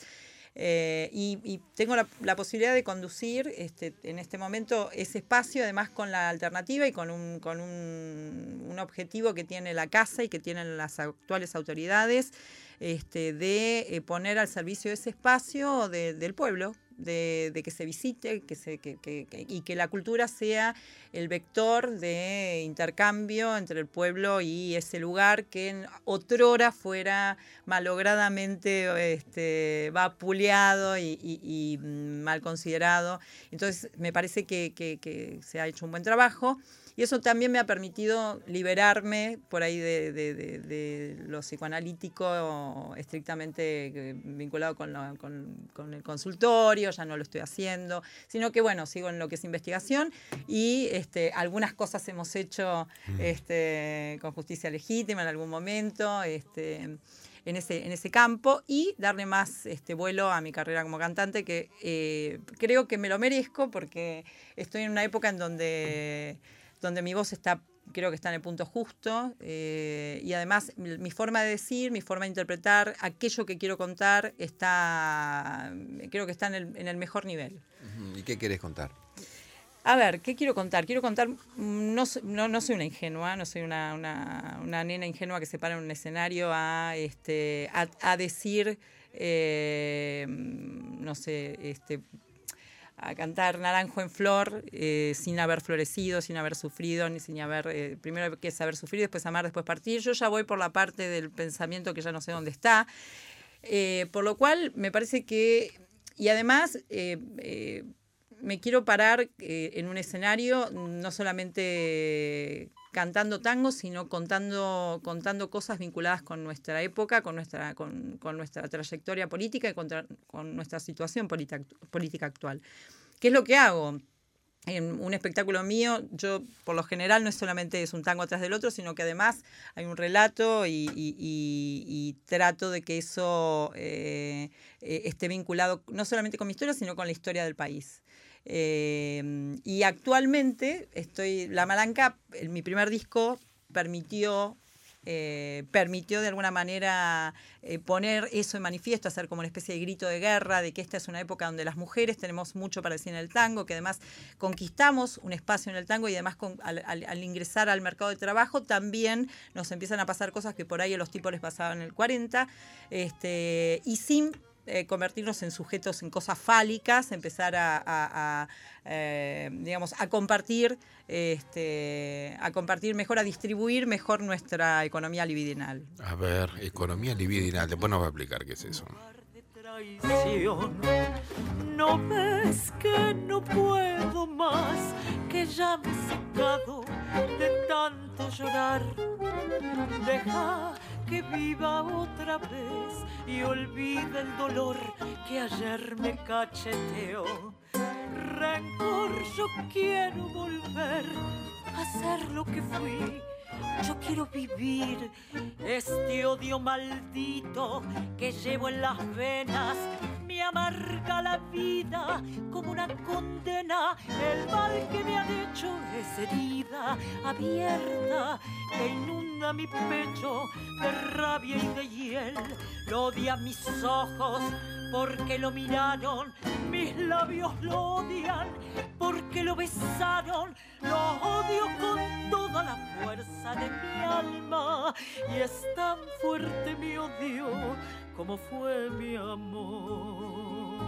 Y tengo la posibilidad de conducir en este momento ese espacio, además con la alternativa y con un objetivo que tiene la casa y que tienen las actuales autoridades, de poner al servicio de ese espacio del pueblo, de que se visite, y que la cultura sea el vector de intercambio entre el pueblo y ese lugar que otrora fuera malogradamente vapuleado y mal considerado. Entonces me parece que se ha hecho un buen trabajo. Y eso también me ha permitido liberarme por ahí de lo psicoanalítico estrictamente vinculado con el consultorio. Ya no lo estoy haciendo, sino que bueno, sigo en lo que es investigación, y algunas cosas hemos hecho con Justicia Legítima en algún momento, en ese campo, y darle más vuelo a mi carrera como cantante, que creo que me lo merezco, porque estoy en una época en donde mi voz creo que está en el punto justo, y además mi forma de decir, mi forma de interpretar aquello que quiero contar creo que está en el mejor nivel. ¿Y qué querés contar? A ver, ¿qué quiero contar? No soy una ingenua, no soy una nena ingenua que se para en un escenario a decir, no sé, a cantar Naranjo en Flor, sin haber florecido, sin haber sufrido, ni sin haber, primero que es haber sufrido, después amar, después partir. Yo ya voy por la parte del pensamiento que ya no sé dónde está, por lo cual me parece que, y además me quiero parar en un escenario no solamente cantando tango, sino contando cosas vinculadas con nuestra época, con nuestra trayectoria política y con nuestra situación política actual. ¿Qué es lo que hago? en un espectáculo mío, yo por lo general no es solamente es un tango atrás del otro, sino que además hay un relato y trato de que eso esté vinculado no solamente con mi historia, sino con la historia del país. Y actualmente La Malanca, mi primer disco, permitió de alguna manera poner eso en manifiesto, hacer como una especie de grito de guerra, de que esta es una época donde las mujeres tenemos mucho para decir en el tango, que además conquistamos un espacio en el tango y además al ingresar al mercado de trabajo también nos empiezan a pasar cosas que por ahí a los tipos les pasaban en el 40, y sin convertirnos en sujetos en cosas fálicas, empezar digamos, a compartir mejor, a distribuir mejor nuestra economía libidinal. A ver, economía libidinal, después nos va a explicar qué es eso. Traición. No ves que no puedo más, que ya me he secado de tanto llorar. Deja que viva otra vez y olvida el dolor que ayer me cacheteó. Rencor, yo quiero volver a ser lo que fui. Yo quiero vivir este odio maldito que llevo en las venas. Me amarga la vida como una condena. El mal que me han hecho es herida abierta que inunda mi pecho de rabia y de hiel. Lo odia mis ojos porque lo miraron, mis labios lo odian porque lo besaron. Lo odio con toda la fuerza de mi alma y es tan fuerte mi odio como fue mi amor.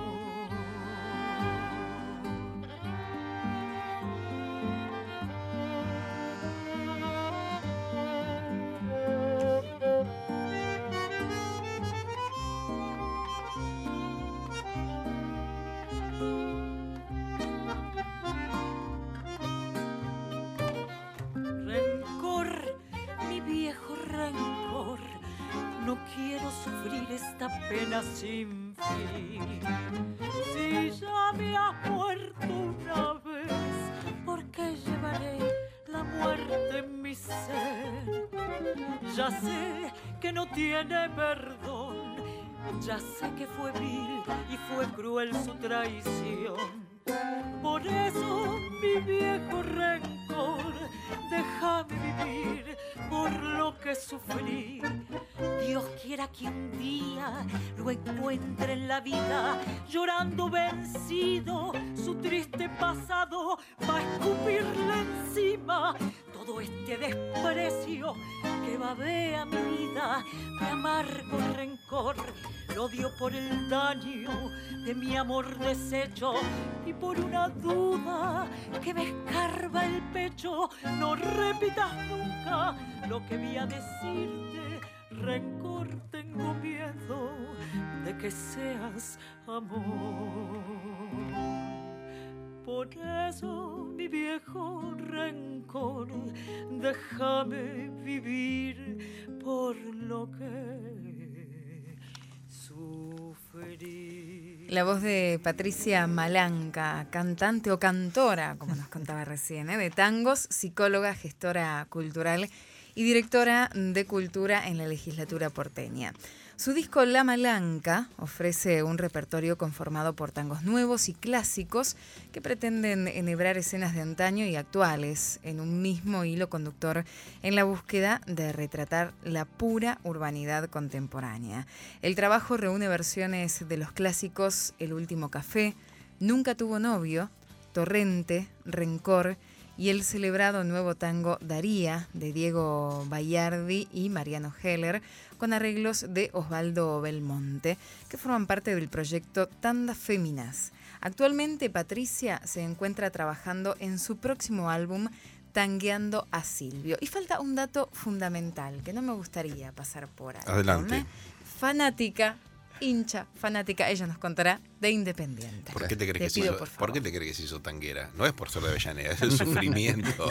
No quiero sufrir esta pena sin fin. Si ya me has muerto una vez, ¿por qué llevaré la muerte en mi ser? Ya sé que no tiene perdón, ya sé que fue vil y fue cruel su traición. Por eso, mi viejo rencor, déjame vivir por lo que sufrí. Dios quiera que un día lo encuentre en la vida, llorando vencido, su triste pasado va a escupirle encima todo este desprecio que babea mi vida de amargo rencor. Lo odio por el daño de mi amor deshecho y por una duda que me escarba el pecho. No repitas nunca lo que vi a decirte. Rencor, tengo miedo de que seas amor. Por eso, mi viejo rencor, déjame vivir por lo que sufrí. La voz de Patricia Malanca, cantante o cantora, como nos contaba recién, de tangos, psicóloga, gestora cultural y directora de cultura en la legislatura porteña. Su disco La Malanca ofrece un repertorio conformado por tangos nuevos y clásicos que pretenden enhebrar escenas de antaño y actuales en un mismo hilo conductor en la búsqueda de retratar la pura urbanidad contemporánea. El trabajo reúne versiones de los clásicos El último café, Nunca tuvo novio, Torrente, Rencor y el celebrado nuevo tango Daría de Diego Bayardi y Mariano Heller, con arreglos de Osvaldo Belmonte, que forman parte del proyecto Tandas Féminas. Actualmente Patricia se encuentra trabajando en su próximo álbum Tangueando a Silvio. Y falta un dato fundamental que no me gustaría pasar por alto. Adelante. Fanática, hincha, fanática, ella nos contará, de Independiente. ¿Por qué te crees Te que se hizo tanguera? No es por ser de Avellaneda, es el sufrimiento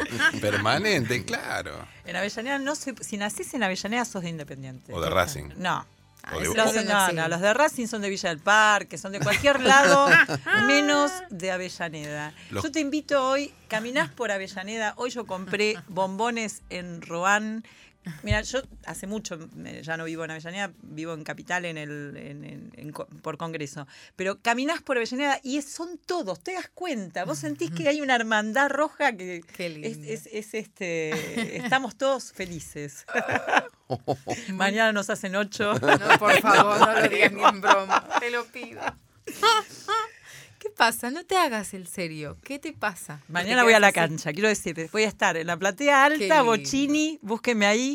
permanente, claro. En Avellaneda, si nacís en Avellaneda sos de Independiente. O de Racing. No. Ah, O de- eso Los de, no no, existe. no, los de Racing son de Villa del Parque, son de cualquier lado, menos de Avellaneda. Los- Yo te invito hoy, caminás por Avellaneda, hoy yo compré bombones en Roan. Mira, yo hace mucho ya no vivo en Avellaneda, vivo en Capital por Congreso. Pero caminás por Avellaneda y son todos, te das cuenta. Vos sentís que hay una hermandad roja que Qué lindo. estamos todos felices. Mañana nos hacen 8. No, por favor, no lo digas ni en broma. Te lo pido. ¿Qué pasa? No te hagas el serio. ¿Qué te pasa? Mañana ¿Te voy a la quedas así? cancha, quiero decirte, voy a estar en la platea Qué alta, lindo. Bocini, búsquenme ahí.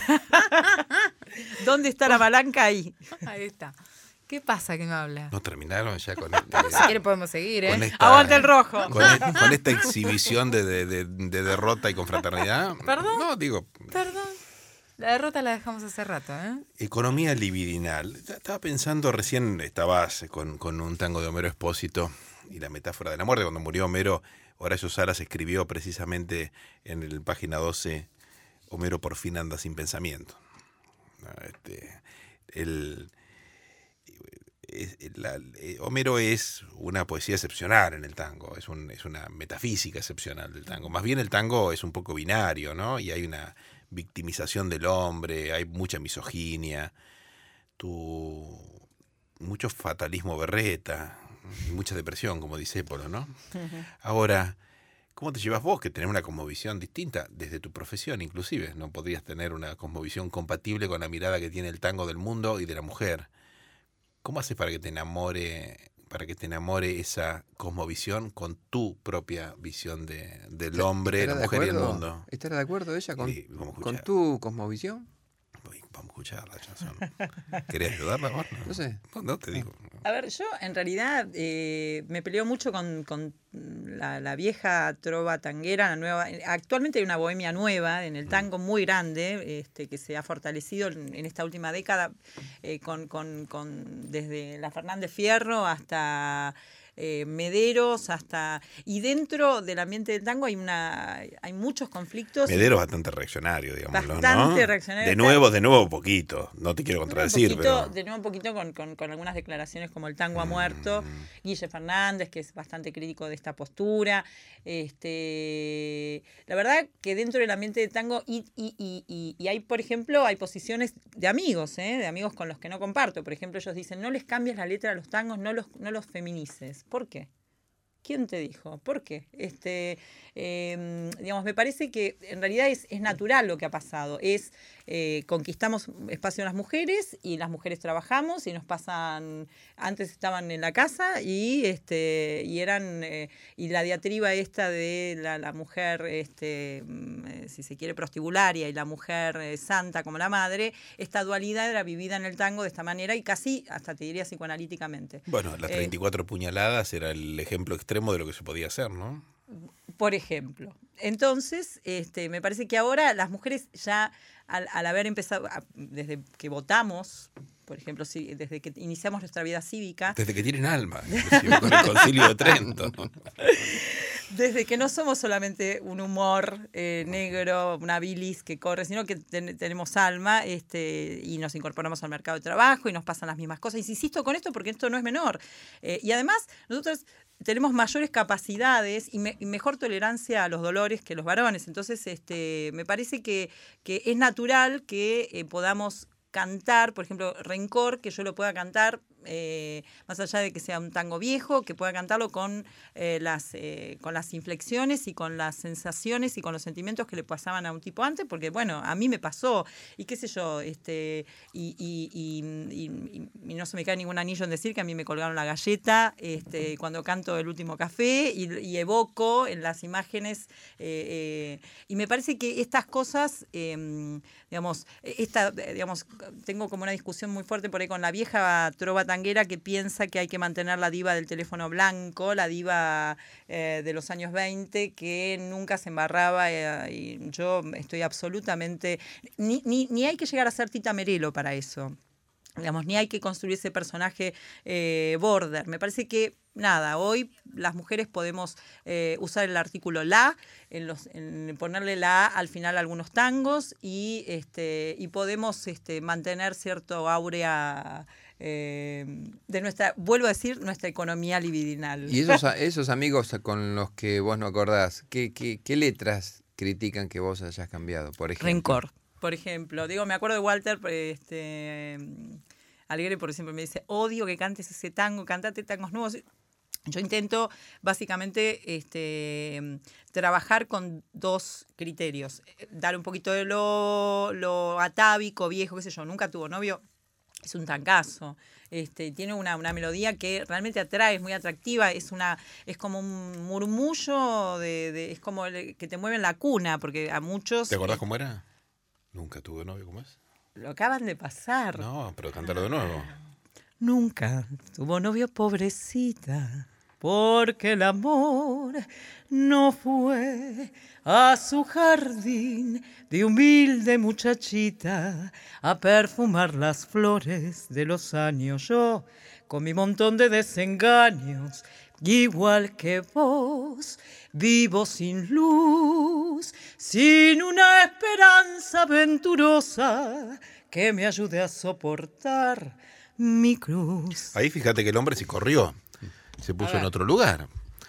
¿Dónde está la palanca? Ahí. Ahí está. ¿Qué pasa que no hablas? No terminaron ya con Si quieres podemos seguir, ¿eh? con esta- Aguanta el rojo. con esta exhibición de derrota y confraternidad. ¿Perdón? No, digo, Perdón. La derrota la dejamos hace rato, ¿eh? economía libidinal. Estaba pensando, recién estabas con un tango de Homero Expósito y la metáfora de la muerte. Cuando murió Homero, Horacio Saras escribió precisamente en el página 12, Homero por fin anda sin pensamiento. Homero es una poesía excepcional en el tango, es una metafísica excepcional del tango. Más bien el tango es un poco binario, ¿no? Y hay una victimización del hombre, hay mucha misoginia, mucho fatalismo berreta, y mucha depresión, como dice Épolo, ¿no? Ahora, ¿cómo te llevas vos, que tenés una cosmovisión distinta desde tu profesión inclusive? No podrías tener una cosmovisión compatible con la mirada que tiene el tango del mundo y de la mujer. ¿Cómo haces para que te enamore esa cosmovisión con tu propia visión del hombre, la mujer y el mundo? ¿Estará de acuerdo ella Sí, vamos a con escuchar. tu cosmovisión? Vamos a escuchar la chanson. ¿Querés ayudarla vos? No sé. No te digo. A ver, yo en realidad me peleo mucho con la vieja trova tanguera, la nueva. Actualmente hay una bohemia nueva en el tango muy grande, que se ha fortalecido en esta última década, desde la Fernández Fierro hasta Mederos, y dentro del ambiente del tango hay muchos conflictos. Medero es bastante reaccionario, digamos. Bastante ¿no? reaccionario. De nuevo poquito. No te quiero contradecir, pero... De nuevo un poquito con algunas declaraciones como el tango ha muerto, Guille Fernández, que es bastante crítico de esta postura. La verdad que dentro del ambiente de tango y hay, por ejemplo, hay posiciones de amigos con los que no comparto. Por ejemplo, ellos dicen, no les cambies la letra a los tangos, no los feminices. ¿Por qué? ¿Quién te dijo? ¿Por qué? Me parece que en realidad es natural lo que ha pasado. Conquistamos espacio en las mujeres y las mujeres trabajamos y nos pasan, antes estaban en la casa y eran, y la diatriba esta de la mujer, si se quiere, prostibularia y la mujer santa como la madre, esta dualidad era vivida en el tango de esta manera y casi, hasta te diría, psicoanalíticamente. Bueno, las 34 puñaladas era el ejemplo extremo de lo que se podía hacer, ¿no? Por ejemplo. Entonces, me parece que ahora las mujeres ya, al haber empezado, desde que votamos, por ejemplo, desde que iniciamos nuestra vida cívica, Desde que tienen alma, inclusive con el Concilio de Trento. desde que no somos solamente un humor negro, una bilis que corre, sino que tenemos alma, y nos incorporamos al mercado de trabajo y nos pasan las mismas cosas. Y insisto con esto porque esto no es menor. Y además, nosotros tenemos mayores capacidades y mejor tolerancia a los dolores que los varones. Entonces, me parece que es natural que podamos cantar, por ejemplo, Rencor, que yo lo pueda cantar, más allá de que sea un tango viejo, que pueda cantarlo con las inflexiones y con las sensaciones y con los sentimientos que le pasaban a un tipo antes, porque bueno, a mí me pasó, y qué sé yo, y no se me cae ningún anillo en decir que a mí me colgaron la galleta cuando canto El último café y evoco en las imágenes, y me parece que estas cosas, tengo como una discusión muy fuerte por ahí con la vieja trova tanguera que piensa que hay que mantener la diva del teléfono blanco, la diva de los años 20, que nunca se embarraba, y yo estoy absolutamente... Ni hay que llegar a ser Tita Merelo para eso. Digamos, ni hay que construir ese personaje border. Me parece que, nada, hoy las mujeres podemos usar el artículo la, en ponerle la A al final a algunos tangos y podemos mantener cierto áurea de nuestra, vuelvo a decir, nuestra economía libidinal. Y esos amigos con los que vos no acordás, ¿qué letras critican que vos hayas cambiado, por ejemplo? Rencor. Por ejemplo, digo, me acuerdo de Walter Alegre, porque siempre me dice, odio que cantes ese tango, cantate tangos nuevos. Yo intento básicamente trabajar con dos criterios. Dar un poquito de lo atávico, viejo, qué sé yo, nunca tuvo novio. Es un tangazo. Tiene una melodía que realmente atrae, es muy atractiva, es como un murmullo, es como que te mueve en la cuna, porque a muchos... ¿Te acordás cómo era? Nunca tuve novio, ¿cómo es? Lo acaban de pasar. No, pero cántalo de nuevo. Nunca tuvo novio, pobrecita, porque el amor no fue a su jardín de humilde muchachita a perfumar las flores de los años. Yo, con mi montón de desengaños, igual que vos, vivo sin luz, sin una esperanza aventurosa que me ayude a soportar mi cruz. Ahí fíjate que el hombre se corrió, se puso en otro lugar,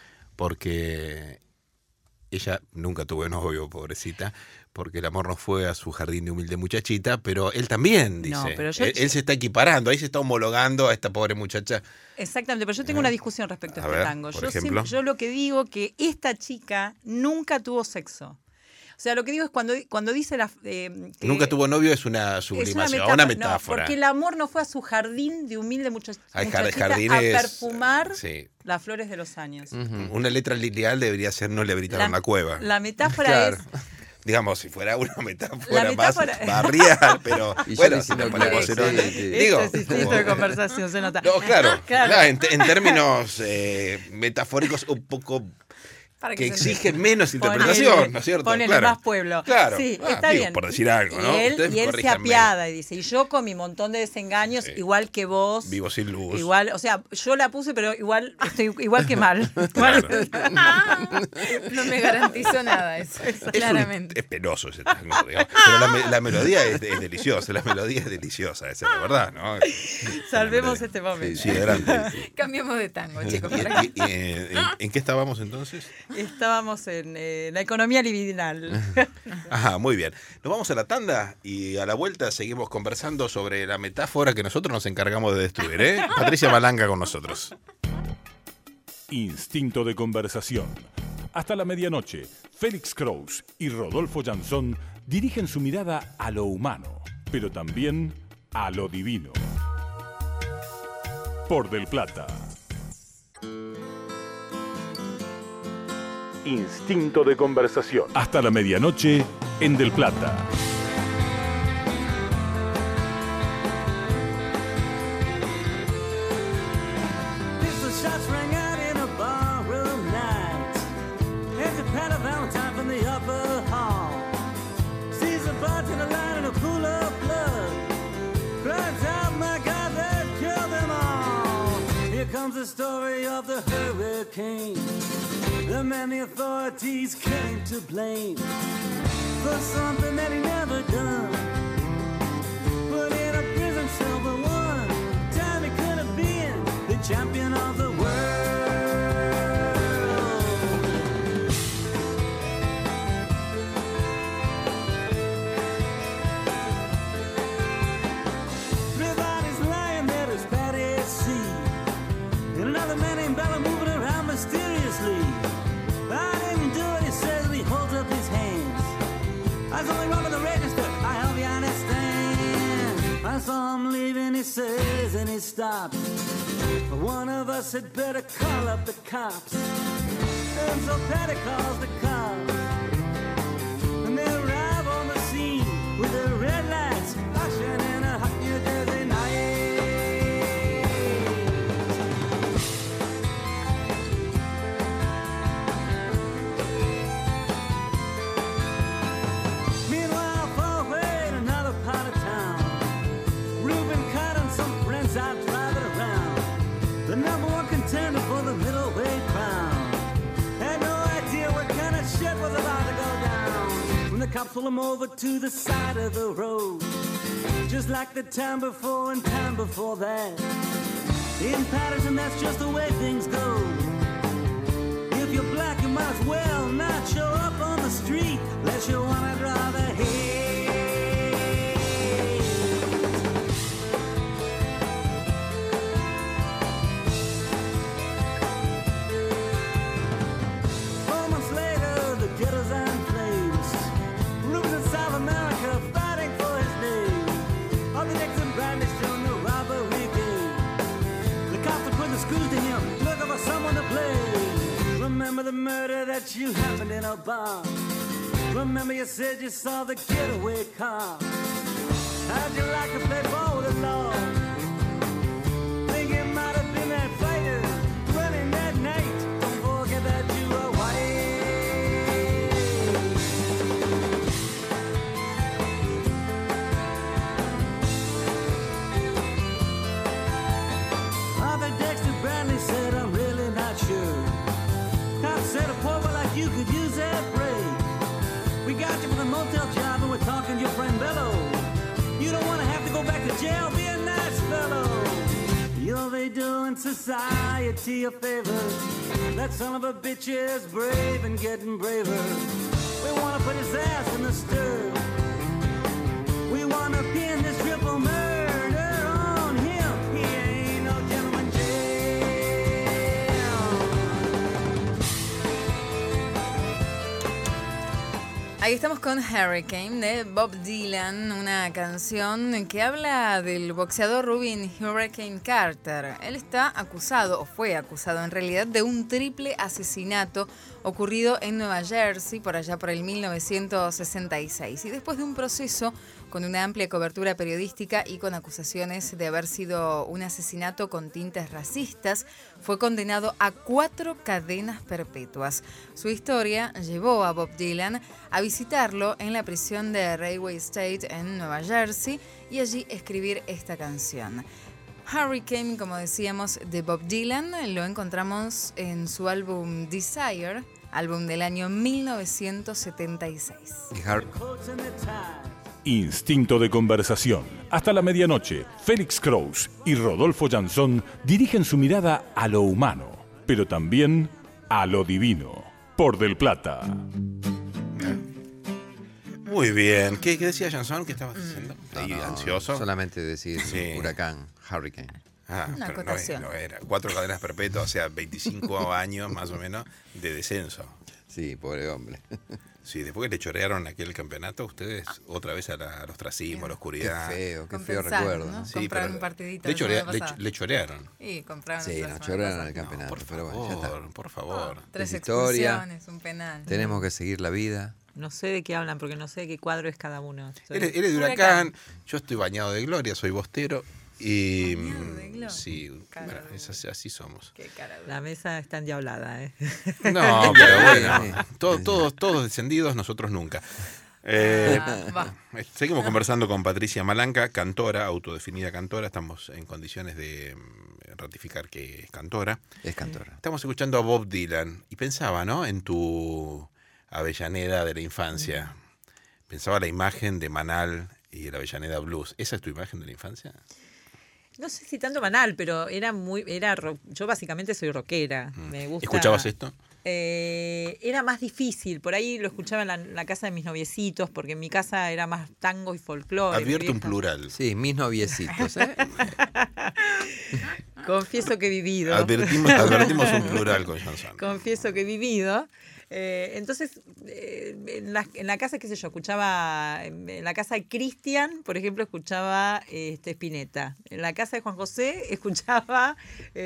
porque ella nunca tuvo novio, pobrecita, porque el amor no fue a su jardín de humilde muchachita, pero él también, dice. No, pero él se está equiparando, ahí se está homologando a esta pobre muchacha. Exactamente, pero yo tengo una discusión respecto a este tango. por ejemplo. Yo lo que digo que esta chica nunca tuvo sexo. O sea, lo que digo es cuando dice que nunca tuvo novio es una sublimación, una metáfora. No, porque el amor no fue a su jardín de humilde muchachita a perfumar las flores de los años. Una letra lineal debería ser no le gritaron la cueva. La metáfora es... Digamos, si fuera una metáfora más barrial, pero bueno, si lo ponemos digo, es instinto de conversación, se nota. No, claro. En términos metafóricos un poco... que exigen menos interpretación, ¿no es cierto? Ponele más pueblo. Claro. Sí, está bien. Por decir algo, ¿no? Y él se apiada y dice, y yo con mi montón de desengaños, igual que vos. Vivo sin luz. Igual, o sea, yo la puse, pero igual estoy igual que mal. No me garantizo nada eso, claramente. Es penoso ese tango, digamos. Pero la melodía es deliciosa, esa es la verdad, ¿no? Salvemos este momento. Sí, adelante. Cambiemos de tango, chicos. ¿En qué estábamos entonces? Estábamos en la economía libidinal. Ajá, muy bien. Nos vamos a la tanda y a la vuelta seguimos conversando sobre la metáfora que nosotros nos encargamos de destruir, ¿eh? Patricia Malanga con nosotros. Instinto de conversación. Hasta la medianoche, Félix Kraus y Rodolfo Janzón dirigen su mirada a lo humano, pero también a lo divino. Por Del Plata. Instinto de conversación. Hasta la medianoche en Del Plata. Pistol shots rang out in a barroom night. As a pat of Valentine from the upper hall. Sees a bartender lying in a pool of blood. Cries out, my God, they killed them all. Here comes the story of the hurricane. The man the authorities came to blame for something that he never done. Put in a prison cell for one time he could have been the champion of the world. Three bodies lying there as Patty C. And another man named Bella moving around mysteriously. I was only robbing the register, I hope you understand. I saw him leaving, he says, and he stops. One of us had better call up the cops. And so Patty calls the cops. And they arrive on the scene with their red lights flashing in a hot New Jersey night. Meanwhile, far away in another part of town, Reuben Cotton saw the cops pull him over to the side of the road. Just like the time before and time before that. In Patterson, that's just the way things go. If you're black, you might as well not show up on the street unless you wanna draw the hate. Ghettos and flames. Rubens in South America fighting for his name. On the Nixon Brandish on the robbery game. The cops are putting the screws to him, looking for someone to blame. Remember the murder that you happened in a bar. Remember you said you saw the getaway car. How'd you like to play ball with the law? Think it might have been that fighter running that night. Don't forget that you were white. Bradley said, I'm really not sure. Cop said, a poor boy like you could use that break. We got you for the motel job and we're talking to your friend Bello. You don't want to have to go back to jail, be a nice fellow. You'll be doing society a favor. That son of a bitch is brave and getting braver. We want to put his ass in the stir. We want to pin this triple murder on him. He ain't no gentleman jail. Ahí estamos con Hurricane de Bob Dylan, una canción que habla del boxeador Rubin Hurricane Carter. Él está acusado, o fue acusado en realidad, de un triple asesinato ocurrido en Nueva Jersey por allá por el 1966. Y después de un proceso con una amplia cobertura periodística y con acusaciones de haber sido un asesinato con tintes racistas, fue condenado a 4 cadenas perpetuas. Su historia llevó a Bob Dylan a visitarlo en la prisión de Railway State en Nueva Jersey y allí escribir esta canción. Hurricane, como decíamos, de Bob Dylan, lo encontramos en su álbum Desire, álbum del año 1976. Instinto de conversación. Hasta la medianoche, Félix Kraus y Rodolfo Jansson dirigen su mirada a lo humano, pero también a lo divino. Por Del Plata. Muy bien. ¿Qué decía Jansson? ¿Qué estabas diciendo? Ahí, No, ansioso. Solamente decir Sí. huracán, hurricane. Una pero acotación. no era. 4 cadenas perpetuas, o sea, 25 años más o menos de descenso. Sí, pobre hombre. Sí, después que le chorearon aquel campeonato, ustedes otra vez al ostracismo, a la oscuridad. Qué feo Compensaron, recuerdo. ¿no? Sí, Compraron pero un partidito. le, la semana chorea- le- pasada. le chorearon. Y compraron Sí, esa nos semana chorearon pasada. el campeonato, Por pero bueno, ya está. favor, por favor. 3 Es historia. expulsiones, un penal. Tenemos que seguir la vida. No sé de qué hablan porque no sé de qué cuadro es cada uno. Soy- Eres de Huracán, yo estoy bañado de gloria, soy bostero. Y Bañado de gloria. sí, Cara bueno, de así somos. Qué cara de- La mesa está endiablada, ¿eh? No, pero bueno, todos descendidos, nosotros nunca. Va. Seguimos conversando con Patricia Malanca, cantora, autodefinida cantora. Estamos en condiciones de ratificar que es cantora. Es cantora. Estamos escuchando a Bob Dylan y pensaba, ¿no? En tu Avellaneda de la infancia. Pensaba la imagen de Manal y el Avellaneda Blues. ¿Esa es tu imagen de la infancia? No sé si tanto banal, pero yo básicamente soy rockera. Me gusta. ¿Escuchabas esto? Era más difícil, por ahí lo escuchaba en la casa de mis noviecitos, porque en mi casa era más tango y folclore. Advierto un vieja. plural. Sí, mis noviecitos, ¿eh? Confieso que he vivido. Advertimos un plural con Jansson. Confieso que he vivido. Entonces, en la casa, qué sé yo, escuchaba, en la casa de Cristian, por ejemplo, escuchaba Spinetta. En la casa de Juan José escuchaba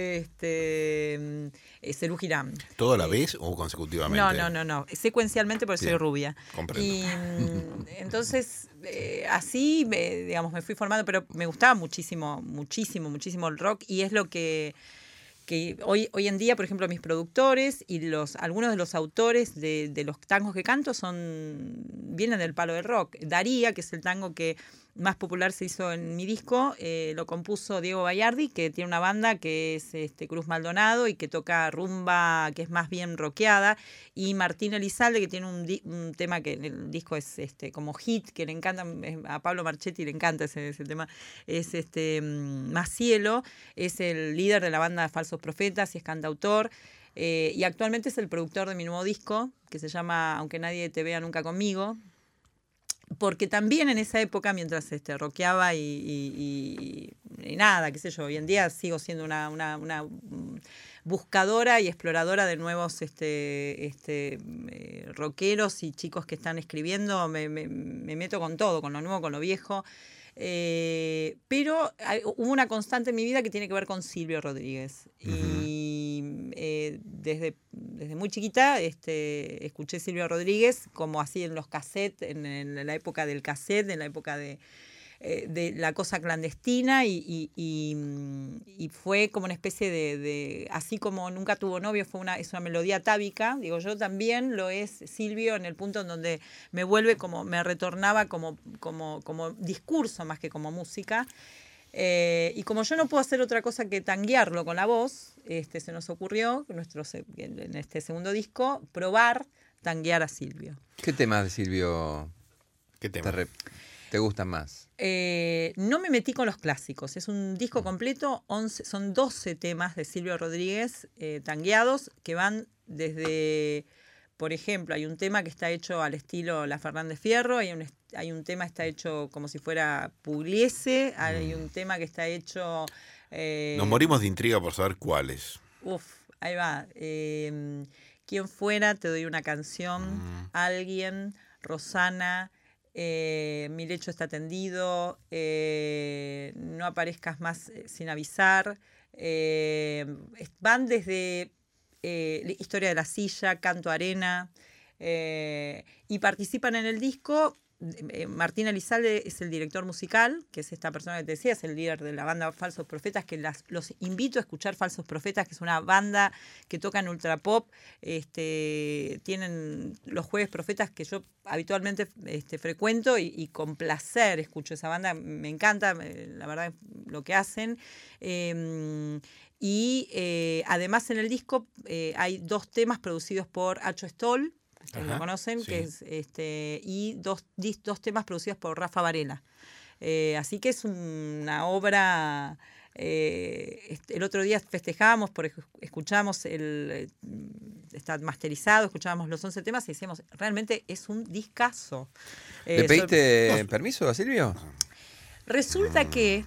Serú Girán. ¿Todo a la vez o consecutivamente? No. Secuencialmente porque soy Bien, rubia. comprendo. Y entonces, así, digamos, me fui formando, pero me gustaba muchísimo el rock y es lo que hoy en día, por ejemplo, mis productores y algunos de los autores de los tangos que canto vienen del palo del rock. Daría, que es el tango que más popular se hizo en mi disco, lo compuso Diego Bayardi, que tiene una banda que es Cruz Maldonado y que toca rumba que es más bien rockeada, y Martín Elizalde, que tiene un tema que en el disco es como hit, que le encanta, a Pablo Marchetti le encanta ese tema, es Más Cielo, es el líder de la banda Falsos Profetas y es cantautor. Y actualmente es el productor de mi nuevo disco, que se llama Aunque Nadie Te Vea Nunca Conmigo, porque también en esa época, mientras rockeaba y nada, qué sé yo, hoy en día sigo siendo una buscadora y exploradora de nuevos rockeros y chicos que están escribiendo, me meto con todo, con lo nuevo, con lo viejo. Pero hubo una constante en mi vida que tiene que ver con Silvio Rodríguez. Y desde muy chiquita escuché Silvio Rodríguez como así en los cassettes, en la época del cassette, en la época de la cosa clandestina y fue como una especie de así como nunca tuvo novio, es una melodía atávica, digo yo, también lo es Silvio en el punto en donde me vuelve como, me retornaba como discurso más que como música. Y como yo no puedo hacer otra cosa que tanguearlo con la voz, se nos ocurrió en este segundo disco probar tanguear a Silvio. ¿Qué temas de Silvio te gustan más? No me metí con los clásicos. Es un disco completo, son 12 temas de Silvio Rodríguez tangueados que van desde, por ejemplo, hay un tema que está hecho al estilo La Fernández Fierro, hay un tema que está hecho como si fuera Pugliese, hay un tema que está hecho... Nos morimos de intriga por saber cuáles. Ahí va. ¿Quién fuera? Te doy una canción. Alguien, Rosana... mi lecho está tendido, no aparezcas más sin avisar, van desde Historia de la Silla, Canto Arena, y participan en el disco. Martín Elizalde es el director musical, que es esta persona que te decía, es el líder de la banda Falsos Profetas, que los invito a escuchar Falsos Profetas, que es una banda que toca en ultra pop. Tienen los Jueves Profetas que yo habitualmente frecuento y con placer escucho esa banda, me encanta, la verdad, lo que hacen. Además en el disco hay 2 temas producidos por Acho Stoll, que lo conocen, sí. Que es y dos temas producidos por Rafa Varela. Así que es una obra. El otro día festejábamos, escuchamos está masterizado, escuchábamos los 11 temas y decíamos, realmente es un discazo. ¿Le pediste permiso a Silvio? Resulta que...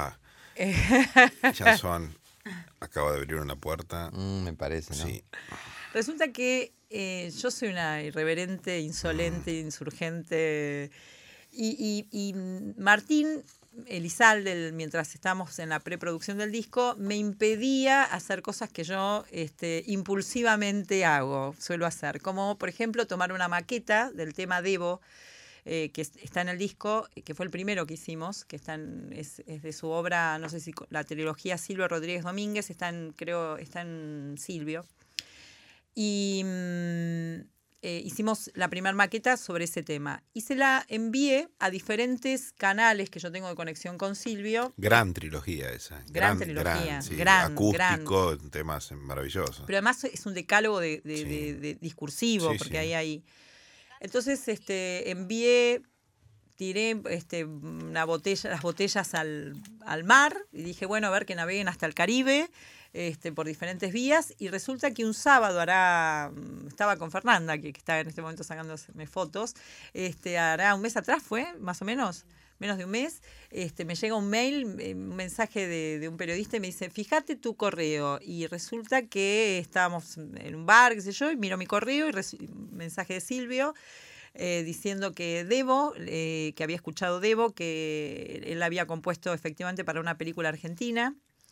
Jason acaba de abrir una puerta. Me parece, ¿no? Sí. Resulta que yo soy una irreverente, insolente, insurgente. Y Martín Elizalde, mientras estábamos en la preproducción del disco, me impedía hacer cosas que yo impulsivamente suelo hacer. Como, por ejemplo, tomar una maqueta del tema Debo, que está en el disco, que fue el primero que hicimos, que es de su obra, no sé si la trilogía Silvio Rodríguez Domínguez, está en Silvio. Y hicimos la primera maqueta sobre ese tema. Y se la envié a diferentes canales que yo tengo de conexión con Silvio. Gran trilogía esa. Gran trilogía. Sí, gran, acústico, temas maravillosos. Pero además es un decálogo de discursivo, sí, porque sí. ahí hay... Entonces envié, tiré las botellas al mar y dije, bueno, a ver que naveguen hasta el Caribe. Por diferentes vías, y resulta que un sábado estaba con Fernanda, que está en este momento sacándome fotos, hará un mes atrás fue, más o menos de un mes, me llega un mail, un mensaje de un periodista y me dice, fíjate tu correo, y resulta que estábamos en un bar, qué sé yo, y miro mi correo y un mensaje de Silvio, diciendo que Debo, que había escuchado Debo, que él había compuesto efectivamente para una película argentina,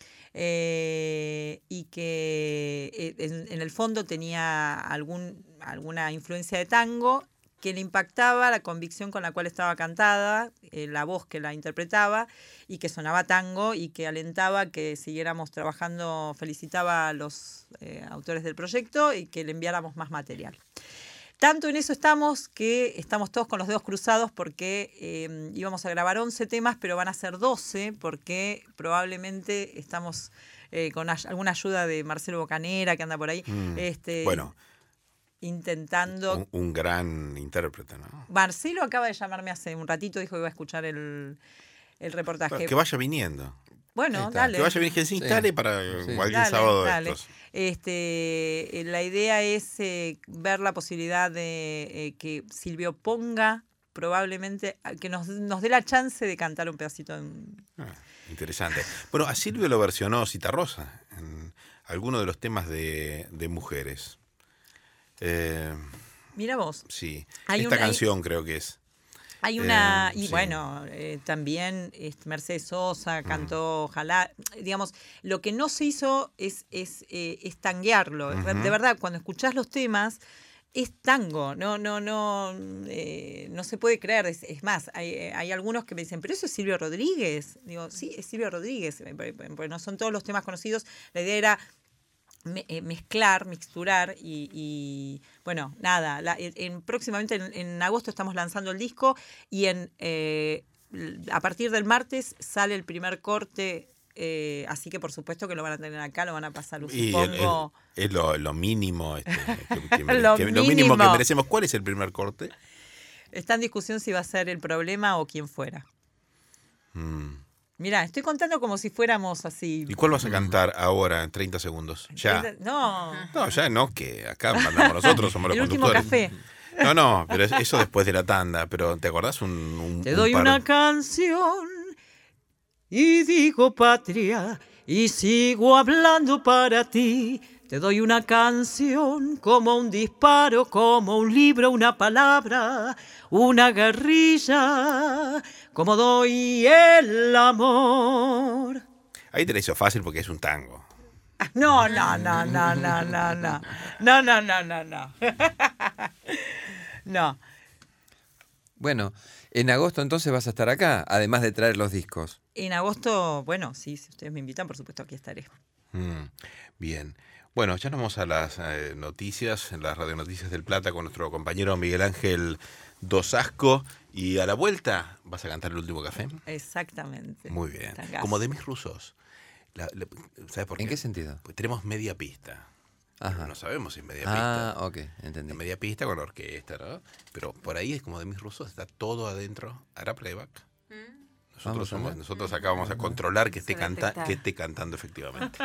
y que en el fondo tenía alguna influencia de tango, que le impactaba la convicción con la cual estaba cantada, la voz que la interpretaba, y que sonaba tango, y que alentaba que siguiéramos trabajando, felicitaba a los autores del proyecto y que le enviáramos más material. Tanto en eso estamos que estamos todos con los dedos cruzados porque íbamos a grabar 11 temas, pero van a ser 12 porque probablemente estamos con alguna ayuda de Marcelo Bocanera que anda por ahí. Bueno, intentando... un gran intérprete, ¿no? Marcelo acaba de llamarme hace un ratito, dijo que iba a escuchar el reportaje. Que vaya viniendo. Bueno, dale. Que vaya viniendo, que se instale para cualquier sábado de estos. La idea es ver la posibilidad de que Silvio ponga probablemente, que nos dé la chance de cantar un pedacito. Interesante. Bueno, a Silvio lo versionó Citarrosa en alguno de los temas de mujeres. Mira vos. Sí, esta canción creo que es. Hay una, y sí. bueno, también Mercedes Sosa cantó Ojalá. Digamos, lo que no se hizo es tanguearlo. De verdad, cuando escuchás los temas, es tango. No se puede creer. Es más, hay algunos que me dicen, ¿pero eso es Silvio Rodríguez? Digo, sí, es Silvio Rodríguez. Porque no son todos los temas conocidos. La idea era mixturar y bueno, nada, próximamente en agosto estamos lanzando el disco y a partir del martes sale el primer corte, así que por supuesto que lo van a tener acá, lo van a pasar, supongo. Es lo mínimo, lo mínimo que merecemos. ¿Cuál es el primer corte? Está en discusión si va a ser El Problema o Quien Fuera. Mirá, estoy contando como si fuéramos así. ¿Y cuál vas a cantar ahora en 30 segundos? Ya. No, ya no, que acá mandamos nosotros, somos los el último conductores. café. No, pero eso después de la tanda. Pero ¿te acordás Te doy una canción y digo patria y sigo hablando para ti. Te doy una canción como un disparo, como un libro, una palabra, una guerrilla, como doy el amor. Ahí te la hizo fácil porque es un tango. No. No. Bueno, en agosto entonces vas a estar acá, además de traer los discos. En agosto, bueno, sí, si ustedes me invitan, por supuesto, aquí estaré. Bien. Bueno, ya nos vamos a las noticias, las radionoticias del Plata con nuestro compañero Miguel Ángel Dosasco. Y a la vuelta, ¿vas a cantar El Último Café? Exactamente. Muy bien. Tangazo. Como Demis Roussos. ¿Sabes por qué? ¿En qué sentido? Pues tenemos media pista. Ajá. No sabemos si es media pista. Ah, ok, entendí. Media pista con orquesta, ¿no? Pero por ahí es como Demis Roussos, está todo adentro. Hará playback. Nosotros acá vamos a controlar que esté cantando efectivamente.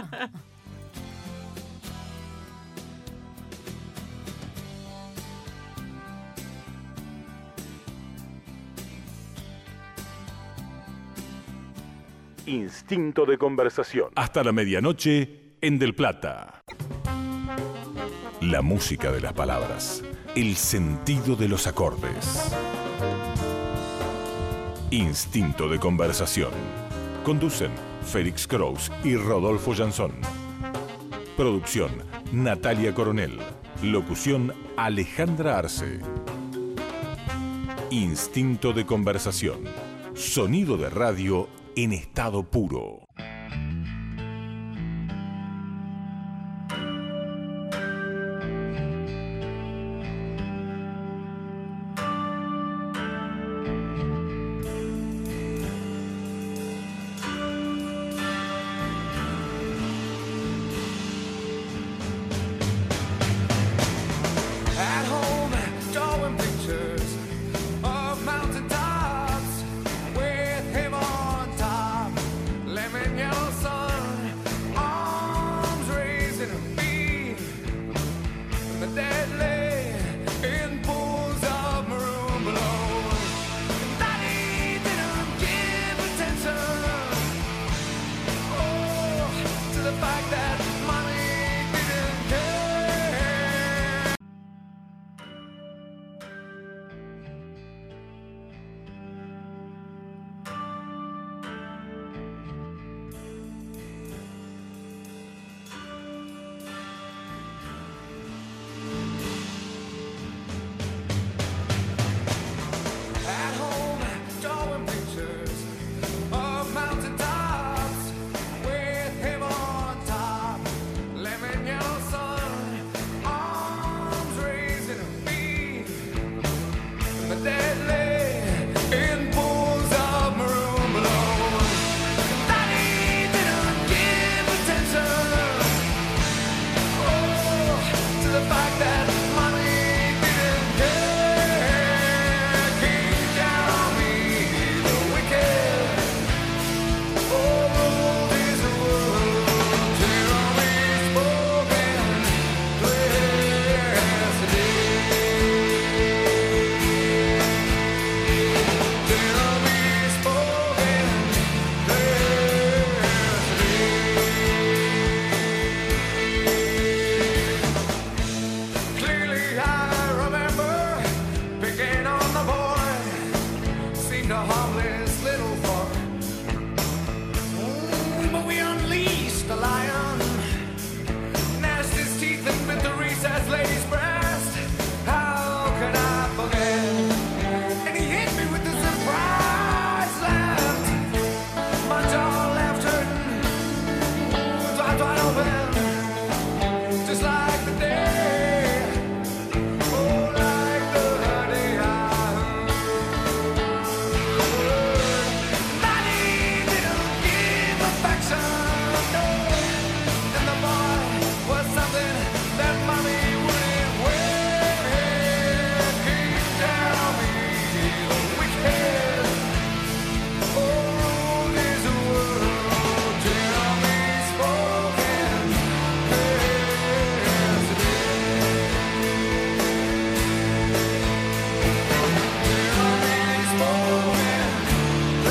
Instinto de conversación. Hasta la medianoche en Del Plata. La música de las palabras. El sentido de los acordes. Instinto de conversación. Conducen Félix Kraus y Rodolfo Jansson. Producción Natalia Coronel. Locución Alejandra Arce. Instinto de conversación. Sonido de radio en estado puro. At home, drawing pictures of mountain tops with him on top. Let me deadly in pools of maroon below. Daddy didn't give attention, oh, to the fact that mommy didn't care. Came down me the wicked, oh, ruled his world till we spoken yesterday. Till we spoken yesterday. Clearly I remember picking on the boy, seemed a harmless little fuck. But we unleashed the lion, gnashed his teeth and bit the recessed lady's breast. How could I forget? And he hit me with the surprise left. My jaw left hurting, wide, wide open, just like the day. Oh, like the day I heard. Daddy didn't give affection, no. And the boy was something that mommy wouldn't wear. Came down me the wicked, oh, ruled his world till we spoken yesterday. Till we spoken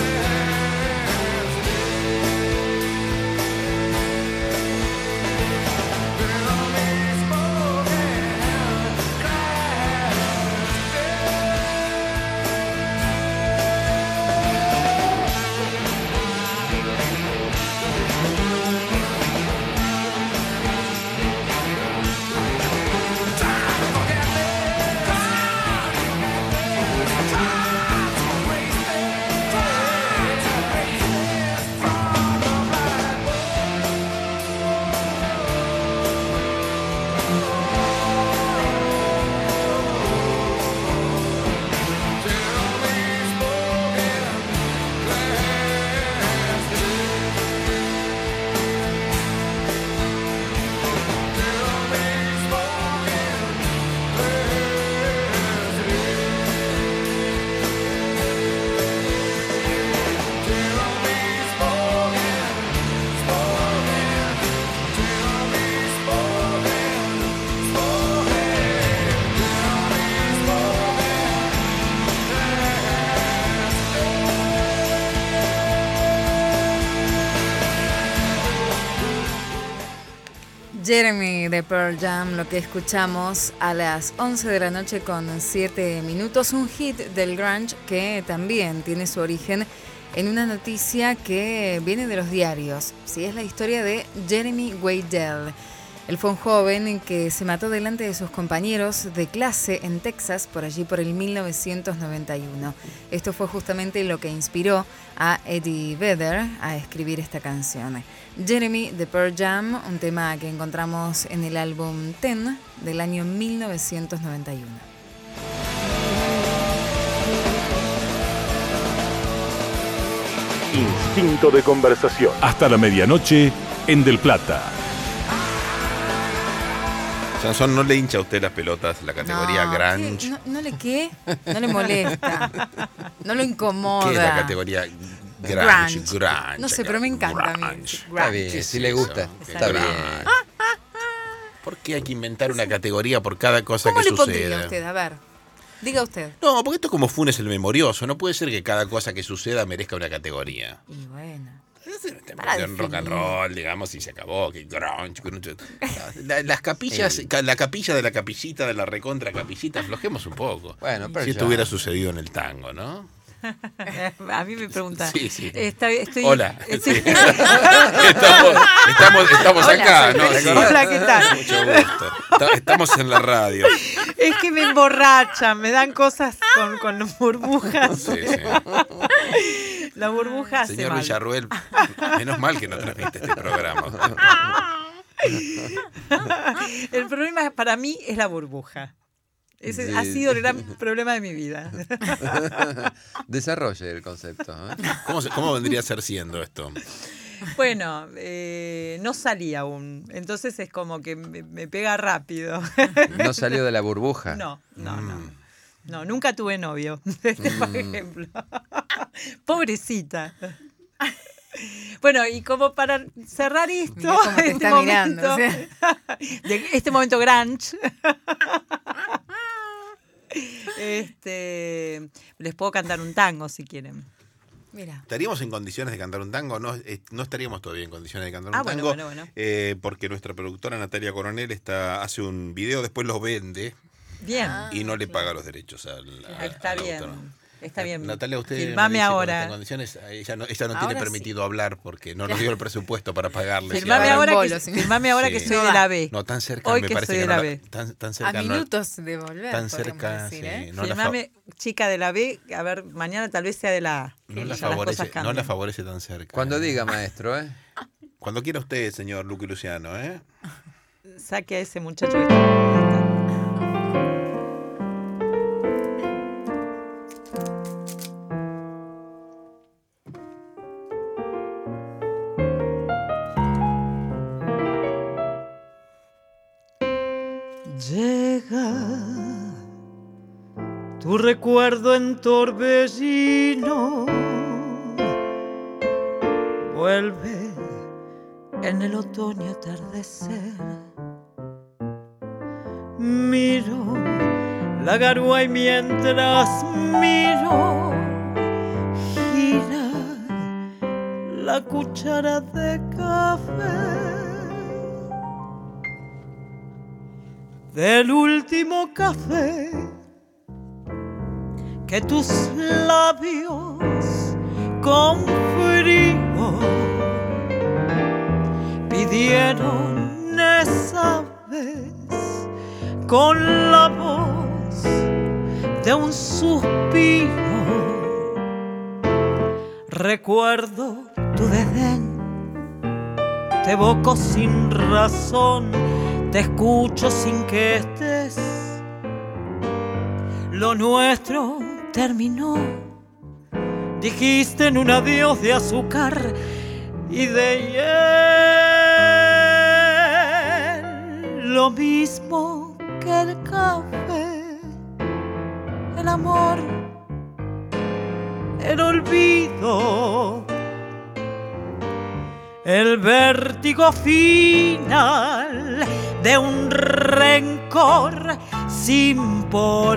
Jeremy de Pearl Jam, lo que escuchamos a las 11 de la noche con 7 minutos, un hit del grunge que también tiene su origen en una noticia que viene de los diarios. Sí, es la historia de Jeremy Waddell. Él fue un joven que se mató delante de sus compañeros de clase en Texas, por allí por el 1991. Esto fue justamente lo que inspiró a Eddie Vedder a escribir esta canción. Jeremy de Pearl Jam, un tema que encontramos en el álbum Ten del año 1991. Instinto de conversación. Hasta la medianoche en Del Plata. Sansón, ¿no le hincha a usted las pelotas la categoría grunge? ¿No le qué? No le molesta. No lo incomoda. ¿Qué es la categoría grunge? No sé, pero me encanta a mí. Está bien, si le gusta. Está bien. ¿Por qué hay que inventar una categoría por cada cosa ¿Cómo que le pondría suceda? usted? A ver, diga usted. No, porque esto es como Funes el Memorioso. No puede ser que cada cosa que suceda merezca una categoría. Y bueno. En rock and roll, digamos, y se acabó. Que grunge. Las capillas, la capilla de la capillita, de la recontra capillita, aflojemos un poco. Bueno, pero si esto hubiera sucedido en el tango, ¿no? A mí me pregunta. Sí, sí. Estoy, Hola. Sí. Sí. Estamos Hola, acá, soy ¿no? Felipe. Sí. Hola, ¿qué tal? Mucho gusto. Estamos en la radio. Es que me emborrachan, me dan cosas con burbujas. Sí, sí. La burbuja hace Señor mal. Villarruel, menos mal que no transmite este programa. El problema para mí es la burbuja. Ese Sí. ha sido el gran problema de mi vida. Desarrolle el concepto. ¿eh? ¿Cómo vendría a ser siendo esto? Bueno, no salí aún. Entonces es como que me pega rápido. No salió de la burbuja. No. No, nunca tuve novio, por ejemplo. Pobrecita. Bueno, y como para cerrar esto, Mirá cómo te está mirando, o sea. de este momento grunge, les puedo cantar un tango si quieren. Mira. ¿Estaríamos en condiciones de cantar un tango? No, no estaríamos todavía en condiciones de cantar un Bueno, tango. bueno. Porque nuestra productora Natalia Coronel hace un video, después lo vende Bien. y no le paga los derechos Está al bien. autor. Está bien. Natalia, usted Filmame me dice cuando ahora. está en condiciones, ella no tiene Ahora permitido hablar porque no nos dio el presupuesto para pagarle. Filmame Sí, ahora, bolo, que, sí. filmame ahora Sí. que soy No de va. la B. No, tan cerca Hoy me que parece soy que de no la la, B. tan A cerca no, minutos de volver. tan podríamos cerca, decir, sí, ¿eh? no la Filmame, chica de la B, a ver, mañana tal vez sea de la A. no Y la ya las cosas favorece, no cambian. la favorece tan cerca. Cuando diga, maestro, ¿eh? Cuando quiera usted, señor Luque Luciano, ¿eh? Saque a ese muchacho que está. Llega tu recuerdo en torbellino, vuelve en el otoño atardecer. Miro la garúa y mientras miro gira la cuchara de café. Del último café que tus labios con frío pidieron esa vez con la voz de un suspiro. Recuerdo tu desdén, te evoco sin razón, te escucho sin que estés. Lo nuestro terminó, dijiste en un adiós de azúcar y de hiel. Lo mismo que el café, el amor, el olvido, el vértigo final de un rencor sin por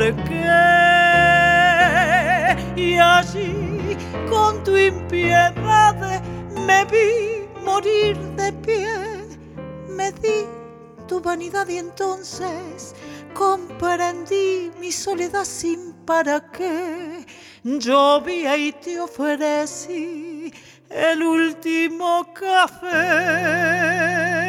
qué. Y allí con tu impiedad me vi morir de pie, me di tu vanidad y entonces comprendí mi soledad sin para qué. Llovía y te ofrecí el último café.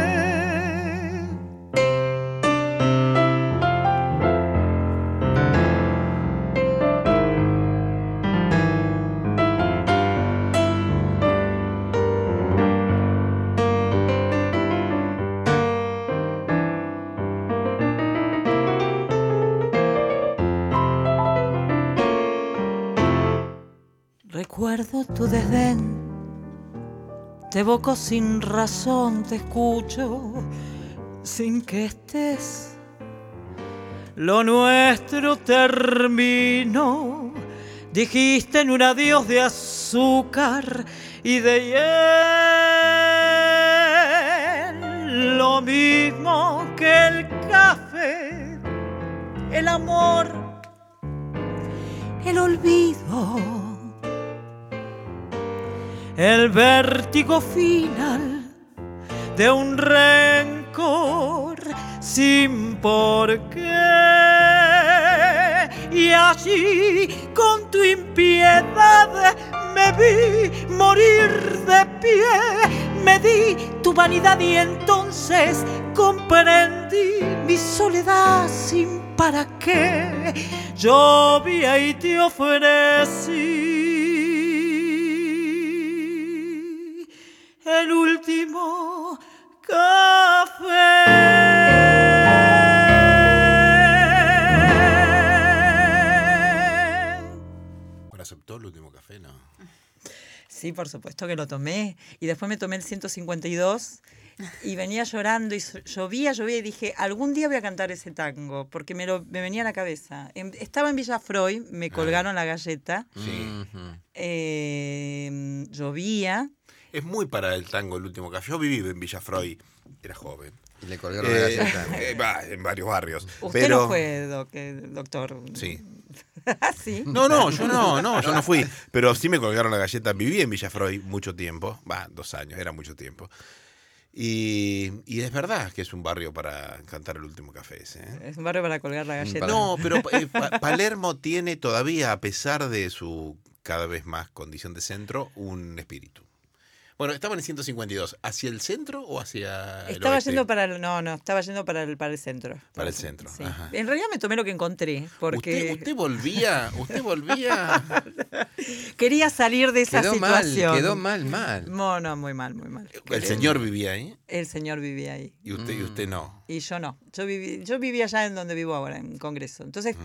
Recuerdo tu desdén, te evoco sin razón, te escucho sin que estés. Lo nuestro terminó, dijiste en un adiós de azúcar y de hiel. Lo mismo que el café, el amor, el olvido, el vértigo final de un rencor sin por qué. Y allí con tu impiedad me vi morir de pie, me di tu vanidad y entonces comprendí mi soledad sin para qué. Llovía y te ofrecí el último café. aceptó el último café? No. Sí, por supuesto que lo tomé. Y después me tomé el 152 y venía llorando y llovía y dije, algún día voy a cantar ese tango, porque me venía a la cabeza. Estaba en Villa Freud, me colgaron la galleta. Sí. Llovía. Es muy para el tango el último café. Yo viví en Villa Freud, era joven. Y le colgaron la galleta. En varios barrios. Usted no fue, doctor. Sí. ¿Sí? No, yo no fui. Pero sí me colgaron la galleta. Viví en Villa Freud mucho tiempo. 2 años, era mucho tiempo. Y es verdad que es un barrio para cantar el último café ese, ¿eh? Es un barrio para colgar la galleta. No, pero Palermo tiene todavía, a pesar de su cada vez más condición de centro, un espíritu. Bueno, estaban en 152. ¿Hacia el centro o hacia el Estaba oeste? yendo para el... No, estaba yendo para el centro. Para el centro. Sí. Ajá. En realidad me tomé lo que encontré, porque... ¿Usted volvía? Quería salir de esa situación. Quedó mal. No, muy mal. ¿El señor vivía ahí? El señor vivía ahí. Y usted no. Y yo no. Yo vivía allá en donde vivo ahora, en Congreso. Entonces,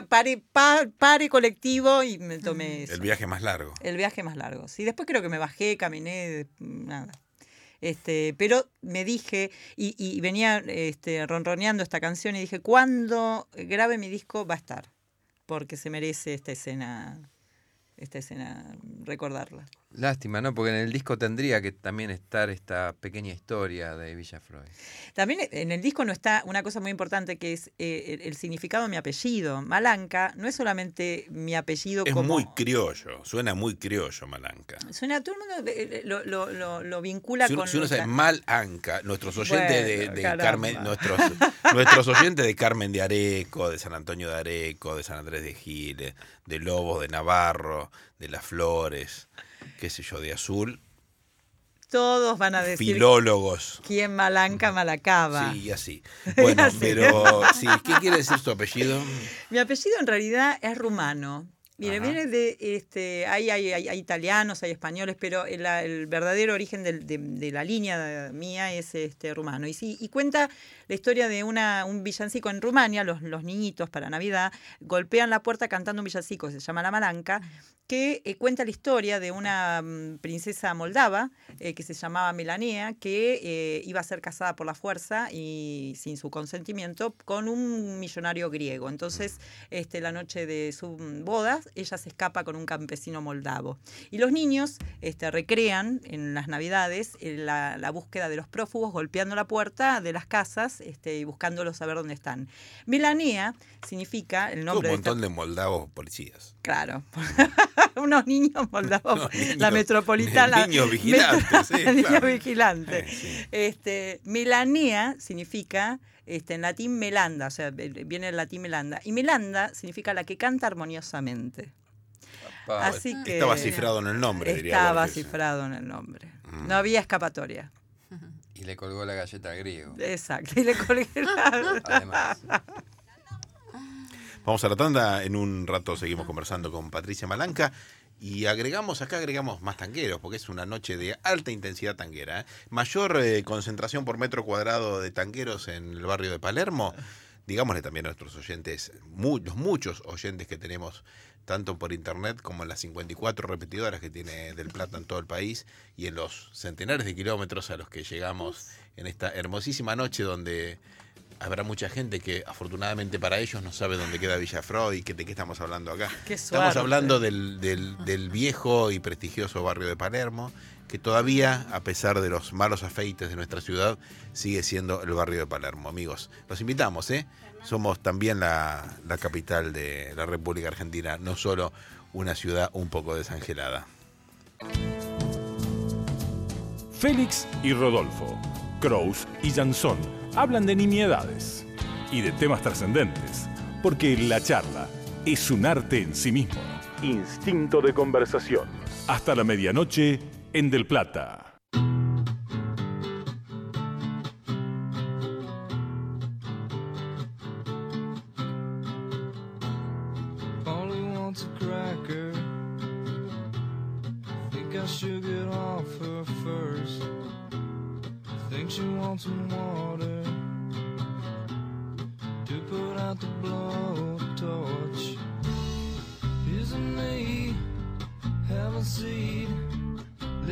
paré colectivo y me tomé eso. El viaje más largo. El viaje más largo. Sí, después creo que me bajé, caminé, nada. Pero me dije, y venía ronroneando esta canción y dije, cuando grabe mi disco va a estar, porque se merece esta escena recordarla. Lástima, ¿no? Porque en el disco tendría que también estar esta pequeña historia de Villa Freud. También en el disco no está una cosa muy importante, que es el significado de mi apellido. Malanca no es solamente mi apellido Es como... muy criollo, suena muy criollo Malanca. Suena, todo el mundo lo vincula con... Si uno sabe Malanca, nuestros oyentes de caramba. Carmen, nuestros oyentes de Carmen de Areco, de San Antonio de Areco, de San Andrés de Giles, de Lobos de Navarro, de Las Flores, qué sé yo, de Azul. Todos van a decir... Filólogos. ¿Quién Malanca Malacaba? Sí, y así. Bueno, Así. pero sí, ¿qué quiere decir su apellido? Mi apellido en realidad es rumano. Mire, viene de, hay italianos, hay españoles, pero el verdadero origen de la línea mía es rumano. Y cuenta la historia de un villancico en Rumania. Los niñitos para Navidad golpean la puerta cantando un villancico que se llama La Malanca, que cuenta la historia de una princesa moldava que se llamaba Melanea, que iba a ser casada por la fuerza y sin su consentimiento con un millonario griego. Entonces, la noche de su boda, ella se escapa con un campesino moldavo. Y los niños recrean en las Navidades la búsqueda de los prófugos, golpeando la puerta de las casas y buscándolos a ver dónde están. Melanea significa el nombre Un montón de moldavos policías. Claro. Unos niños moldavos, la metropolitana. Niños vigilantes, sí, niños claro. vigilantes. Sí. Melanea significa, en latín melanda, o sea, viene el latín melanda. Y melanda significa la que canta armoniosamente. Así que estaba cifrado en el nombre, diría Estaba Borges. cifrado en el nombre. No había escapatoria. Y le colgó la galleta al griego. Exacto. Y le colgué la... Además. Vamos a la tanda, en un rato seguimos conversando con Patricia Malanca y agregamos más tangueros, porque es una noche de alta intensidad tanguera, ¿eh? Mayor concentración por metro cuadrado de tangueros en el barrio de Palermo. Digámosle también a nuestros oyentes, los muchos oyentes que tenemos, tanto por internet como en las 54 repetidoras que tiene Del Plata en todo el país y en los centenares de kilómetros a los que llegamos en esta hermosísima noche donde habrá mucha gente que afortunadamente para ellos no sabe dónde queda Villa Freud y de qué estamos hablando acá. Qué Estamos suerte. hablando del viejo y prestigioso barrio de Palermo, que todavía, a pesar de los malos afeites de nuestra ciudad, sigue siendo el barrio de Palermo. Amigos, los invitamos, ¿eh? Somos también la capital de la República Argentina, no solo una ciudad un poco desangelada. Félix y Rodolfo, Kraus y Jansson hablan de nimiedades y de temas trascendentes, porque la charla es un arte en sí mismo. Instinto de conversación. Hasta la medianoche en Del Plata. Polly wants a cracker. Think I should get off her first. Think she wants some water to put out the blowtorch. Isn't me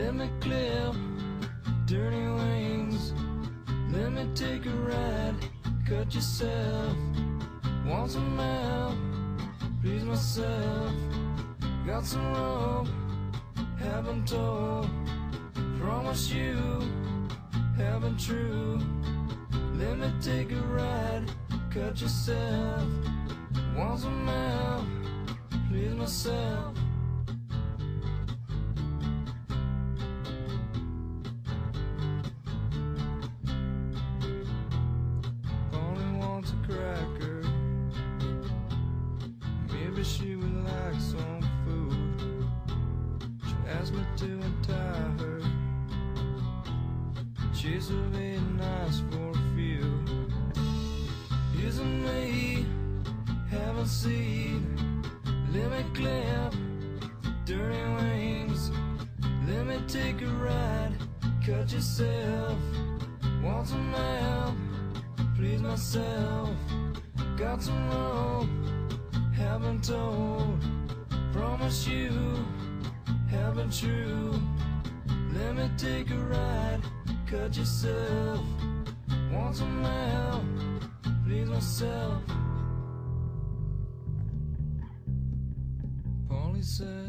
Let me clip dirty wings. Let me take a ride, cut yourself. Want some help, please myself. Got some rope, haven't told. Promise you, haven't true. Let me take a ride, cut yourself. Want some help, please myself. Only wants a cracker. Maybe she would like some food. She asked me to untie her. She's a very nice for a few. Isn't me, haven't seen. Let me clip dirty wings. Let me take a ride, cut yourself. Want some help, please myself. Got some rope, haven't told. Promise you, haven't true. Let me take a ride, cut yourself. Want some help, please myself. Polly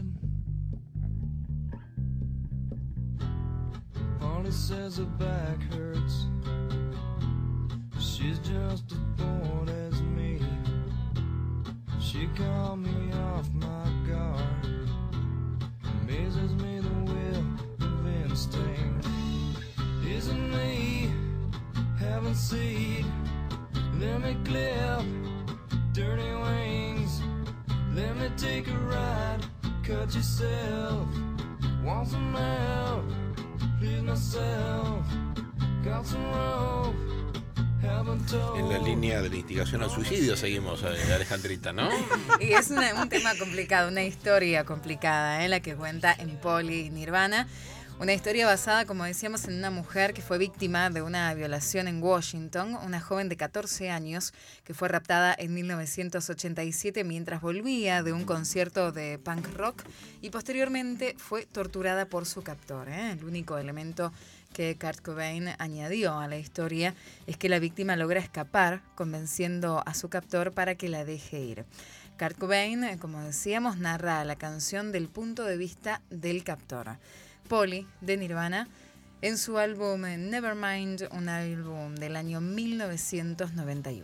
says her back hurts. She's just as bored as me. She called me off my guard. Amazes me the will of instinct. Isn't me, haven't seen. Let me clip dirty wings. Let me take a ride, cut yourself. Want some help, please myself. Got some rope, haven't told. En la línea de la instigación al suicidio seguimos, Alejandrita, ¿no? Y es un tema complicado, una historia complicada, la que cuenta en Polly y Nirvana. Una historia basada, como decíamos, en una mujer que fue víctima de una violación en Washington, una joven de 14 años que fue raptada en 1987 mientras volvía de un concierto de punk rock y posteriormente fue torturada por su captor. El único elemento que Kurt Cobain añadió a la historia es que la víctima logra escapar convenciendo a su captor para que la deje ir. Kurt Cobain, como decíamos, narra la canción del punto de vista del captor. Polly, de Nirvana, en su álbum Nevermind, un álbum del año 1991.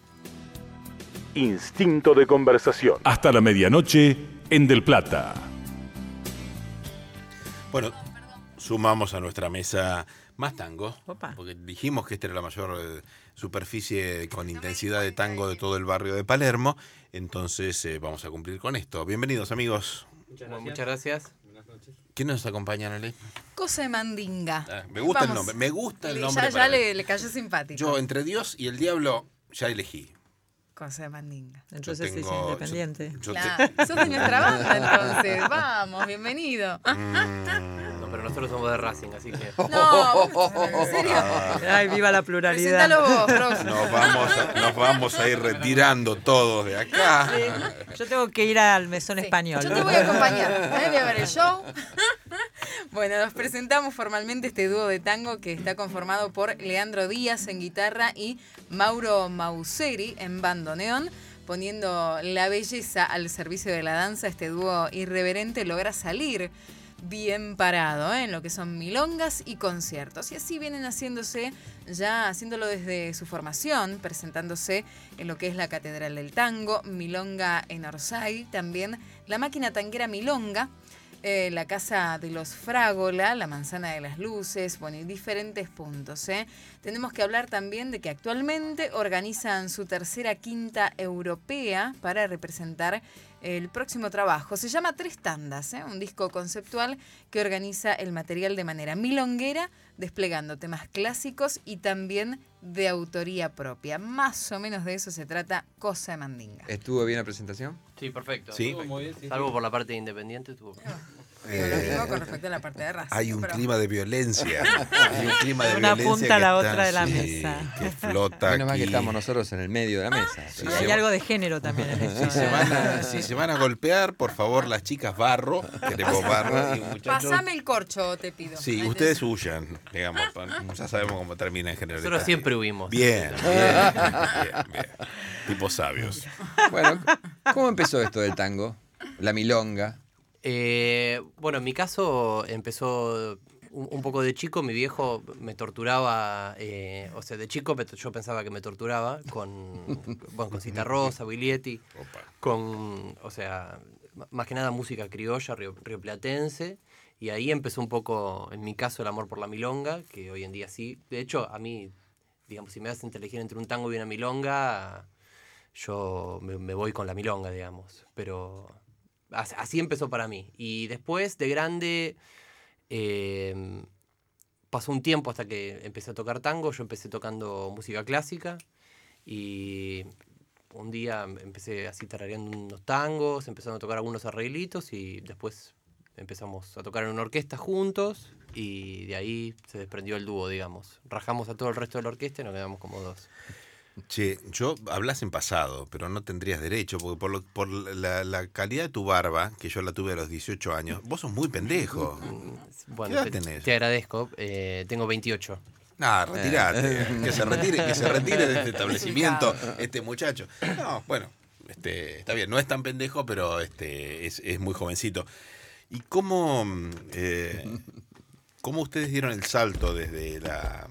Instinto de conversación. Hasta la medianoche en Del Plata. Bueno, sumamos a nuestra mesa más tango, Opa. porque dijimos que esta era la mayor superficie con intensidad de tango de todo el barrio de Palermo, entonces vamos a cumplir con esto. Bienvenidos, amigos. Muchas gracias. ¿Quién nos acompaña, Ale? Cosa de Mandinga. Me gusta Vamos. el nombre, me gusta el nombre. Ya para mí. le cayó simpático. Yo, entre Dios y el diablo, ya elegí. Cosa de Mandinga. Entonces Yo es tengo- independiente. Claro, sos de nuestra banda entonces. Vamos, bienvenido. No, pero nosotros somos de Racing, así que. No, ¿en serio? Ay, viva la pluralidad. Presentalo vos, Rosa. Nos vamos a ir retirando todos de acá. Yo tengo que ir al mesón español. Yo te voy a acompañar. Voy a ver el show. Bueno, nos presentamos formalmente este dúo de tango que está conformado por Leandro Díaz en guitarra y Mauro Mauseri en bandoneón. Poniendo la belleza al servicio de la danza, este dúo irreverente logra salir bien parado en lo que son milongas y conciertos. Y así vienen haciéndolo desde su formación, presentándose en lo que es la Catedral del Tango, Milonga en Orsay, también la Máquina Tanguera Milonga, la Casa de los Frágola, la Manzana de las Luces, bueno, y diferentes puntos. Tenemos que hablar también de que actualmente organizan su tercera quinta europea para representar el próximo trabajo. Se llama Tres Tandas, un disco conceptual que organiza el material de manera milonguera, desplegando temas clásicos y también de autoría propia. Más o menos de eso se trata Cosa de Mandinga. ¿Estuvo bien la presentación? Sí, perfecto. Sí. Estuvo muy bien, sí, salvo por la parte de independiente, estuvo perfecto. Lo mismo con respecto a la parte de Racing. Hay un pero- clima de violencia. Hay un clima de Una violencia punta a la que otra está, de la sí, mesa. que flota Menos mal que aquí. estamos nosotros en el medio de la mesa. Sí, Y se hay va- algo de género también en esto. Si se van a golpear, por favor, las chicas barro. Queremos barro. Y muchachos, Pasame el corcho, te pido. sí, ustedes huyan, digamos. Ya sabemos cómo termina en general. Nosotros siempre huimos. Bien, bien. Tipos sabios. Bueno, ¿cómo empezó esto del tango? La milonga. Bueno, en mi caso empezó un poco de chico. Mi viejo me torturaba, o sea, de chico yo pensaba que me torturaba con Citarrosa, Biglietti, o sea, más que nada música criolla, rioplatense. Y ahí empezó un poco, en mi caso, el amor por la milonga, que hoy en día sí. De hecho, a mí, digamos, si me hacen elegir entre un tango y una milonga, yo me voy con la milonga, digamos. Pero así empezó para mí. Y después, de grande, pasó un tiempo hasta que empecé a tocar tango. Yo empecé tocando música clásica y un día empecé así tarareando unos tangos, empezando a tocar algunos arreglitos y después empezamos a tocar en una orquesta juntos y de ahí se desprendió el dúo, digamos. Rajamos a todo el resto de la orquesta y nos quedamos como dos. Che, hablas en pasado, pero no tendrías derecho, porque por la calidad de tu barba, que yo la tuve a los 18 años, vos sos muy pendejo. Bueno, ¿Qué edad tenés? te agradezco. Tengo 28. Retirate. Que se retire de este establecimiento este muchacho. No, bueno, está bien, no es tan pendejo, pero es muy jovencito. ¿Y cómo ustedes dieron el salto desde la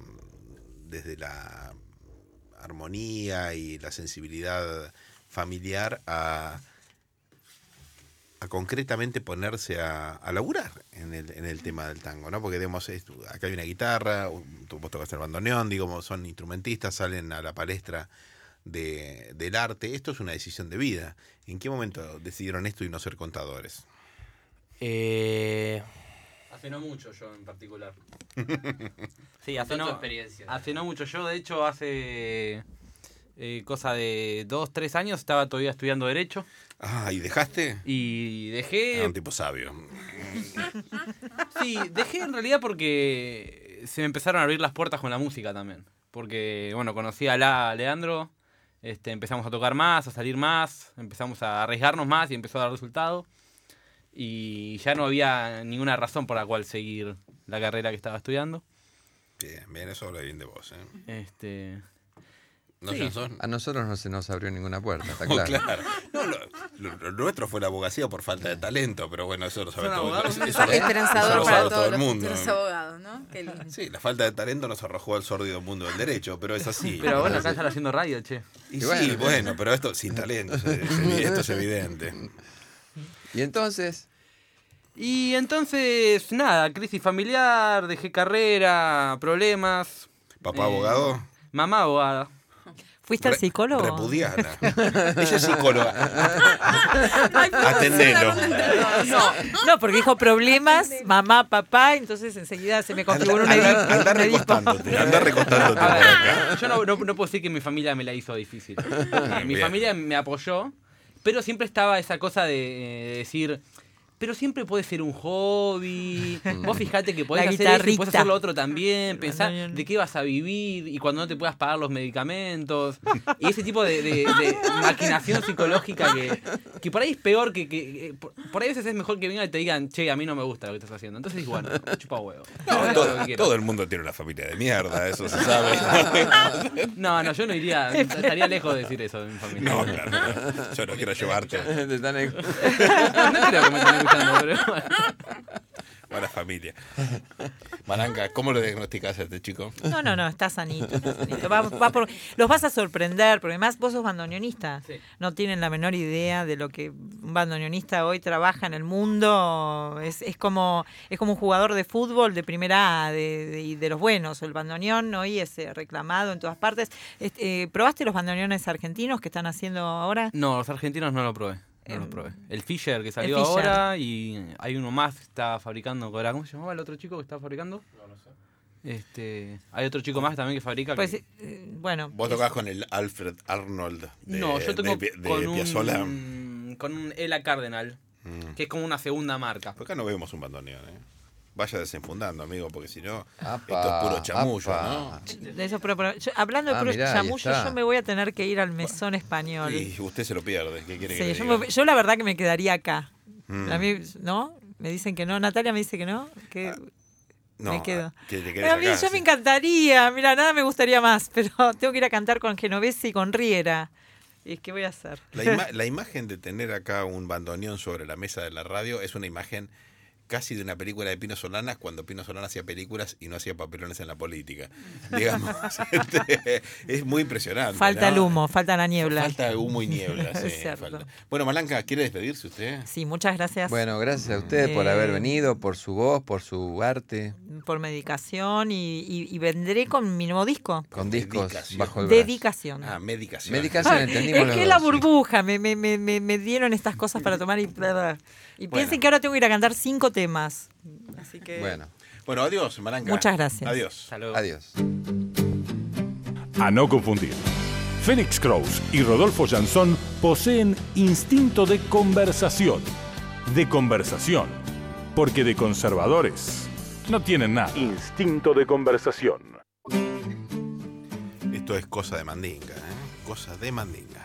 armonía y la sensibilidad familiar a concretamente ponerse a laburar en el tema del tango, ¿no? Porque digamos, acá hay una guitarra, vos tocas el bandoneón, digo, son instrumentistas, salen a la palestra del arte. Esto es una decisión de vida. ¿En qué momento decidieron esto y no ser contadores? Hace no mucho yo en particular. Sí, Contá tu experiencia. hace no mucho. Yo, de hecho, hace cosa de 2-3 años estaba todavía estudiando Derecho. Ah, ¿y dejaste? Y dejé... Era un tipo sabio. Sí, dejé en realidad porque se me empezaron a abrir las puertas con la música también. Porque, bueno, conocí a Leandro, empezamos a tocar más, a salir más, empezamos a arriesgarnos más y empezó a dar resultado. Y ya no había ninguna razón por la cual seguir la carrera que estaba estudiando. Bien, eso habla bien de vos, ¿No, Sí. Jansson? A nosotros no se nos abrió ninguna puerta, está No, claro. claro. No, lo nuestro fue la abogacía por falta de talento, pero bueno, eso lo sabe Son todo. abogados. Eso Un mensaje esperanzador eso lo para sabe todos todo el los mundo. futuros abogados, ¿no? Qué lindo. Sí, la falta de talento nos arrojó al sórdido mundo del derecho, pero es así. Pero bueno, acá están haciendo radio, che. Y sí, bueno, pero esto sin talento, esto es evidente. ¿Y entonces? Y entonces, nada, crisis familiar, dejé carrera, problemas. ¿Papá abogado? Mamá abogada. ¿Fuiste al psicólogo? Repudiana. Ella es psicóloga. Ay, Atendelo. No, porque dijo problemas, mamá, papá, entonces enseguida se me configuró un Edipo. Anda recostándote, anda recostándote por acá. Yo no puedo decir que mi familia me la hizo difícil. Mi Bien. familia me apoyó, pero siempre estaba esa cosa de decir... Pero siempre puede ser un hobby. Vos fijate que podés La hacer eso y podés guitarrita. hacer lo otro también. Pensar de qué vas a vivir y cuando no te puedas pagar los medicamentos. Y ese tipo de maquinación psicológica que por ahí es peor que por ahí a veces es mejor que vengan y te digan, che, a mí no me gusta lo que estás haciendo. Entonces, bueno, chupa huevo. No, Haz lo que quieras. todo el mundo tiene una familia de mierda, eso se sabe. No, yo no iría, estaría lejos de decir eso de mi familia. No, claro. Yo no quiero llevarte. No creo que me estén escuchando, pero bueno. Buena familia. Maranca, ¿cómo lo diagnosticás a este chico? No, está sanito. Los vas a sorprender, porque además vos sos bandoneonista. Sí. No tienen la menor idea de lo que un bandoneonista hoy trabaja en el mundo. Es como un jugador de fútbol de primera A, de los buenos. El bandoneón hoy es reclamado en todas partes. ¿Probaste los bandoneones argentinos que están haciendo ahora? No, los argentinos no lo probé. No lo probé. El Fisher que salió el Fisher. ahora y hay uno más que está fabricando. ¿Cómo se llamaba el otro chico que está fabricando? No sé. Hay otro chico más también que fabrica. Pues, que... bueno. ¿Vos tocás con el Alfred Arnold de, No, yo toco de con Piazzolla? con un Ella Cardenal. que es como una segunda marca. Por acá no vemos un bandoneón, ¿eh? Vaya desenfundando, amigo, porque si no, Apa, esto es puro chamullo, apa. ¿no? De eso, hablando de Ah, puro mirá, ahí chamullo, está. yo me voy a tener que ir al mesón español. Y usted se lo pierde. ¿Qué quiere Sí, que le yo, diga? yo la verdad que me quedaría acá. Mm. A mí, ¿no? Me dicen que no. Natalia me dice que no. Que No, me quedo. que te quedes A mí acá, yo sí. me encantaría. Mira, nada me gustaría más, pero tengo que ir a cantar con Genovese y con Riera. ¿Y qué voy a hacer? La imagen de tener acá un bandoneón sobre la mesa de la radio es una imagen casi de una película de Pino Solanas, cuando Pino Solanas hacía películas y no hacía papelones en la política. Digamos, es muy impresionante. Falta ¿no? el humo, falta la niebla. Falta humo y niebla, sí. Es cierto. Falta. Bueno, Malanca, ¿quiere despedirse usted? Sí, muchas gracias. Bueno, gracias a ustedes por haber venido, por su voz, por su arte, Por medicación y vendré con mi nuevo disco. con discos Dedicación. bajo el brazo. Dedicación. Ah, medicación. Medicación, entendimos Es los que es la dos, sí. burbuja, me dieron estas cosas para tomar y piensen Bueno. que ahora tengo que ir a cantar 5 temas. Así que Bueno, adiós, Malanca. Muchas gracias. Adiós. Adiós. A no confundir. Félix Kraus y Rodolfo Jansson poseen instinto de conversación. De conversación. Porque de conservadores no tienen nada. Instinto de conversación. Esto es cosa de mandinga, ¿eh? Cosa de mandinga.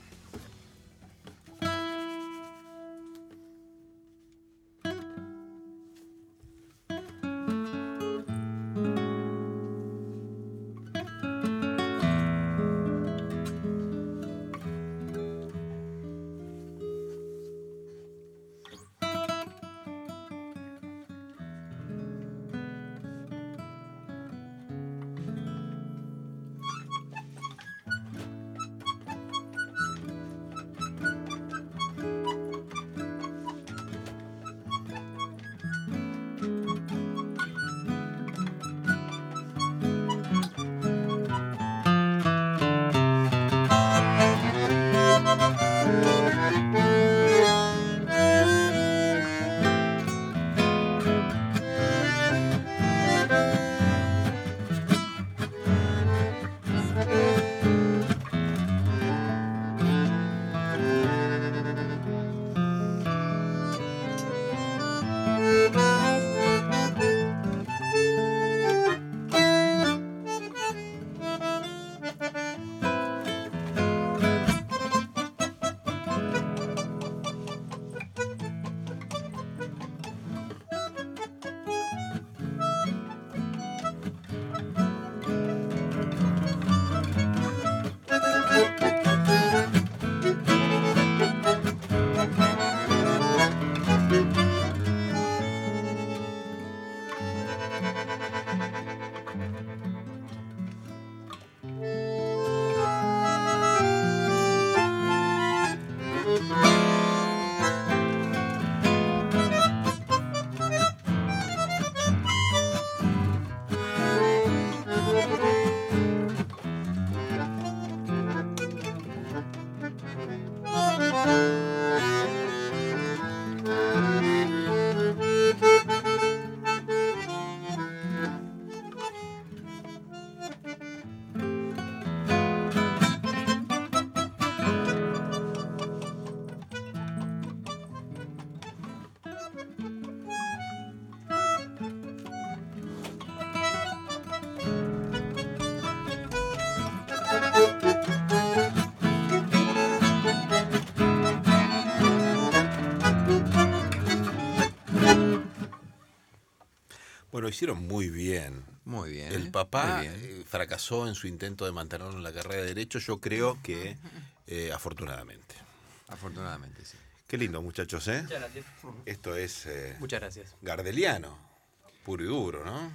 Bueno, hicieron muy bien. Muy bien. El papá muy bien. fracasó en su intento de mantenerlo en la carrera de Derecho, yo creo que afortunadamente. Afortunadamente, sí. Qué lindo, muchachos, ¿eh? Muchas gracias. Esto es Muchas gracias. gardeliano, puro y duro, ¿no?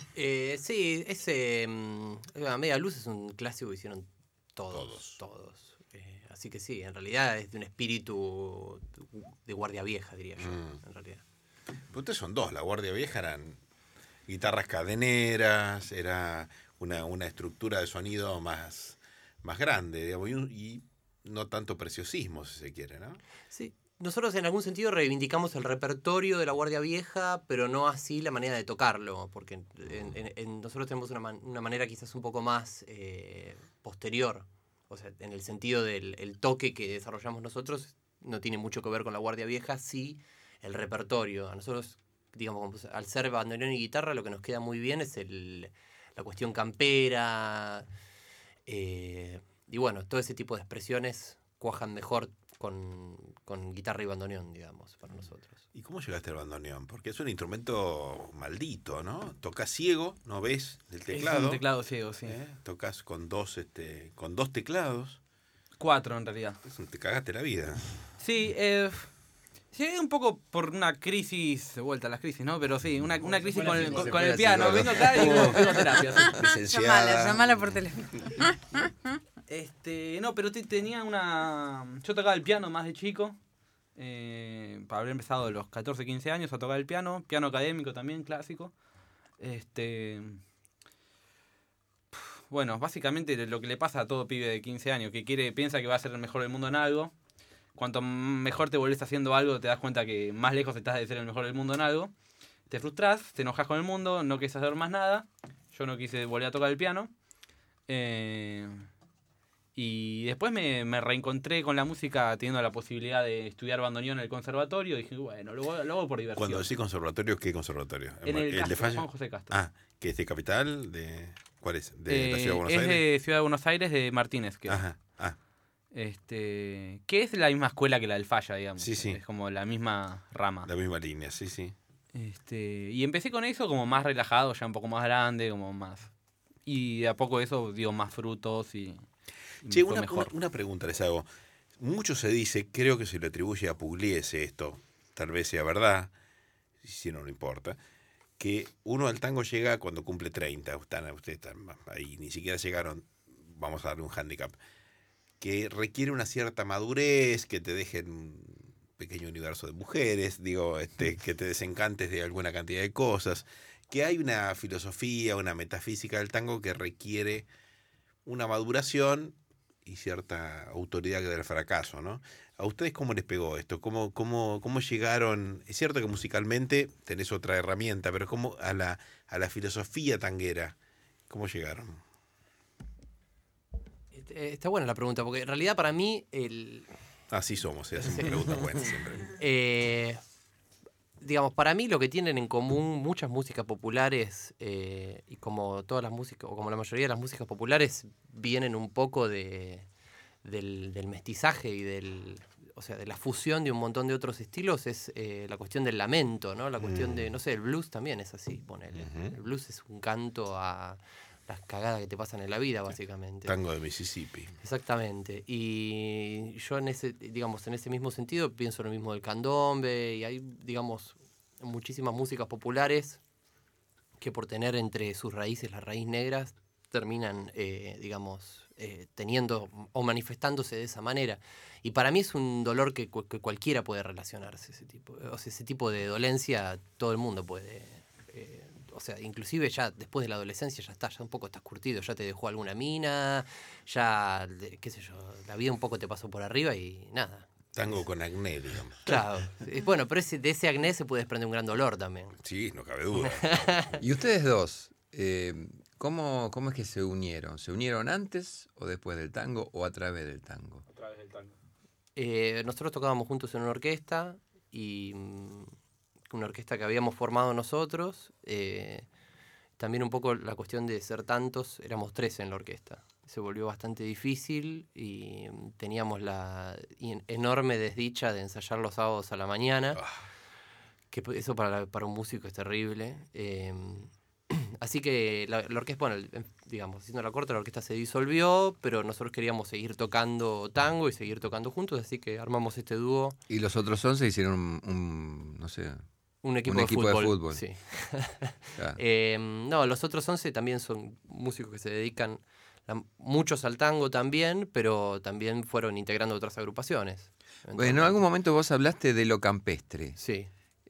Sí, a Media Luz es un clásico que hicieron todos. Así que sí, en realidad es de un espíritu de guardia vieja, diría yo, en realidad. Pero ustedes son dos, la Guardia Vieja eran guitarras cadeneras, era una estructura de sonido más grande, digamos, y no tanto preciosismo, si se quiere, ¿no? Sí, nosotros en algún sentido reivindicamos el repertorio de la Guardia Vieja, pero no así la manera de tocarlo, porque nosotros tenemos una manera quizás un poco más posterior, o sea, en el sentido del el toque que desarrollamos nosotros no tiene mucho que ver con la Guardia Vieja, sí el repertorio. A nosotros, digamos, al ser bandoneón y guitarra, lo que nos queda muy bien es la cuestión campera. Y bueno, todo ese tipo de expresiones cuajan mejor con guitarra y bandoneón, digamos, para nosotros. ¿Y cómo llegaste al bandoneón? Porque es un instrumento maldito, ¿no? Tocas ciego, no ves el teclado. Es un teclado ciego, sí. Tocas con dos teclados. 4 en realidad. Te cagaste la vida. Sí, sí, un poco por una crisis, de vuelta a las crisis, ¿no? Pero sí, una crisis con el piano. Vengo acá y tengo terapia. Sí. Llamala por teléfono. No, pero tenía una... Yo tocaba el piano más de chico. Para haber empezado a los 14, 15 años a tocar el piano. Piano académico también, clásico. Bueno, básicamente lo que le pasa a todo pibe de 15 años, que piensa que va a ser el mejor del mundo en algo. Cuanto mejor te volvés haciendo algo, te das cuenta que más lejos estás de ser el mejor del mundo en algo. Te frustrás, te enojas con el mundo, no quieres hacer más nada. Yo no quise volver a tocar el piano. Y después me reencontré con la música teniendo la posibilidad de estudiar bandoneón en el conservatorio. Y dije, bueno, lo hago por diversión. Cuando decís conservatorio, ¿qué conservatorio? En el Castro, de Falla. Juan José Castro. Ah, ¿que es de Capital? ¿Cuál es? ¿De la Ciudad de Buenos Aires? Es de Ciudad de Buenos Aires, de Martínez. Ajá. Que es la misma escuela que la del Falla, digamos. Sí. Es como la misma rama. La misma línea, sí. Y empecé con eso como más relajado, ya un poco más grande, como más... Y de a poco eso dio más frutos y Che, fue mejor. una pregunta les hago. Mucho se dice, creo que se le atribuye a Pugliese esto, tal vez sea verdad, si no importa, que uno al tango llega cuando cumple 30. Ustedes están ahí, ni siquiera llegaron, vamos a darle un hándicap, que requiere una cierta madurez, que te dejen un pequeño universo de mujeres, que te desencantes de alguna cantidad de cosas, que hay una filosofía, una metafísica del tango que requiere una maduración y cierta autoridad del fracaso, ¿no? ¿A ustedes cómo les pegó esto? ¿Cómo llegaron? Es cierto que musicalmente tenés otra herramienta, pero ¿cómo a la filosofía tanguera? ¿Cómo llegaron? Está buena la pregunta, porque en realidad para mí Así somos, hacemos preguntas buenas siempre. Digamos, para mí lo que tienen en común muchas músicas populares, y como todas las músicas, o como la mayoría de las músicas populares, vienen un poco del mestizaje y de la fusión de un montón de otros estilos, es la cuestión del lamento, ¿no? La cuestión de, no sé, el blues también es así, ponele. El blues es un canto a las cagadas que te pasan en la vida, básicamente. Tango de Mississippi. Exactamente. Y yo en ese mismo sentido pienso lo mismo del candombe, y hay, digamos, muchísimas músicas populares que por tener entre sus raíces la raíz negra terminan, teniendo o manifestándose de esa manera. Y para mí es un dolor que cualquiera puede relacionarse, ese tipo de dolencia todo el mundo puede... inclusive ya después de la adolescencia ya un poco estás curtido, ya te dejó alguna mina, ya, qué sé yo, la vida un poco te pasó por arriba y nada. Tango con acné, digamos. Claro. Bueno, pero de ese acné se puede desprender un gran dolor también. Sí, no cabe duda. ¿Y ustedes dos, cómo es que se unieron? ¿Se unieron antes o después del tango o a través del tango? A través del tango. Nosotros tocábamos juntos en una orquesta y... una orquesta que habíamos formado nosotros. También un poco la cuestión de ser tantos, éramos 3 en la orquesta. Se volvió bastante difícil y teníamos la enorme desdicha de ensayar los sábados a la mañana, que eso para un músico es terrible. Así que la orquesta, bueno, digamos, haciendo la corta, la orquesta se disolvió, pero nosotros queríamos seguir tocando tango y seguir tocando juntos, así que armamos este dúo. Y los otros 11 hicieron un equipo de fútbol. Sí. Claro. No, los otros 11 también son músicos que se dedican, muchos al tango también, pero también fueron integrando otras agrupaciones. Entonces, bueno, en algún momento vos hablaste de lo campestre. Sí.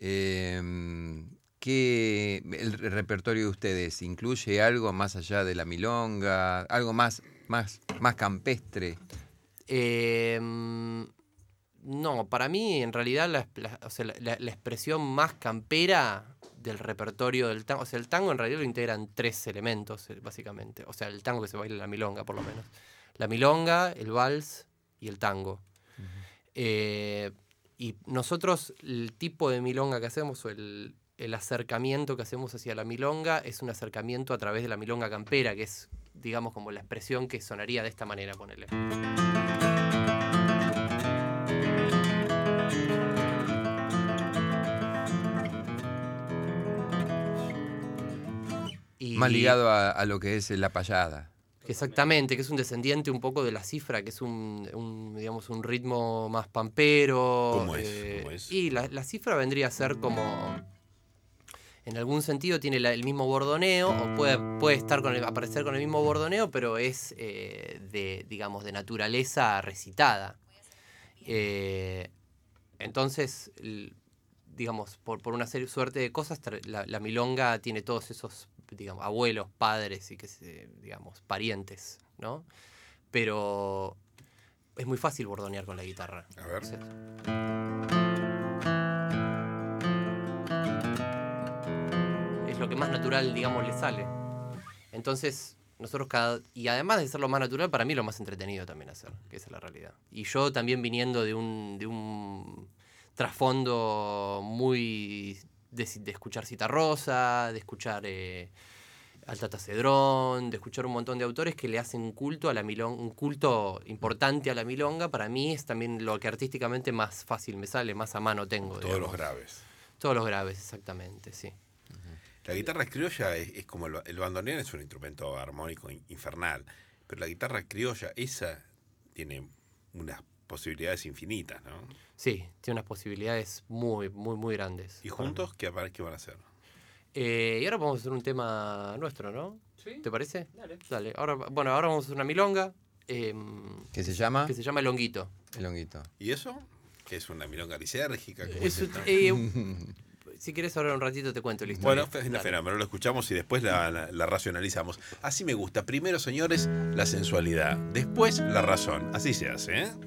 ¿Qué el repertorio de ustedes incluye algo más allá de la milonga, algo más campestre? No, para mí en realidad la expresión más campera del repertorio del tango, el tango en realidad lo integran 3 elementos básicamente, el tango que se baila en la milonga por lo menos, la milonga, el vals y el tango. Y nosotros, el tipo de milonga que hacemos, o el acercamiento que hacemos hacia la milonga, es un acercamiento a través de la milonga campera, que es, digamos, como la expresión que sonaría de esta manera, ponele. Más ligado a lo que es la payada. Exactamente, que es un descendiente un poco de la cifra, que es digamos, un ritmo más pampero. ¿Cómo es? Y la cifra vendría a ser como, en algún sentido tiene el mismo bordoneo, o puede estar aparecer con el mismo bordoneo, pero es digamos, de naturaleza recitada. Entonces, digamos, por una suerte de cosas, la milonga tiene todos esos, digamos, abuelos, padres y digamos, parientes, ¿no? Pero es muy fácil bordonear con la guitarra. A ver. Es lo que más natural, digamos, le sale. Entonces, nosotros y además de ser lo más natural, para mí lo más entretenido también hacer, que esa es la realidad. Y yo también viniendo de un trasfondo muy de escuchar Citarrosa, de escuchar al Tata Cedrón, de escuchar un montón de autores que le hacen un culto a la milonga, un culto importante a la milonga. Para mí es también lo que artísticamente más fácil me sale, más a mano tengo. Todos los graves. Todos los graves, exactamente, sí. La guitarra criolla es como el bandoneón, es un instrumento armónico infernal, pero la guitarra criolla, esa tiene unas posibilidades infinitas, ¿no? Sí, tiene unas posibilidades muy, muy, muy grandes. ¿Y juntos qué van a hacer? Y ahora vamos a hacer un tema nuestro, ¿no? ¿Sí? ¿Te parece? Dale. Ahora vamos a hacer una milonga. ¿Qué se llama? Que se llama El Honguito. El Honguito. ¿Y eso? ¿Que es una milonga lisérgica? Si querés ahora un ratito te cuento la Bueno, historia. fenómeno, lo escuchamos y después la racionalizamos. Así me gusta. Primero, señores, la sensualidad. Después, la razón. Así se hace, ¿eh?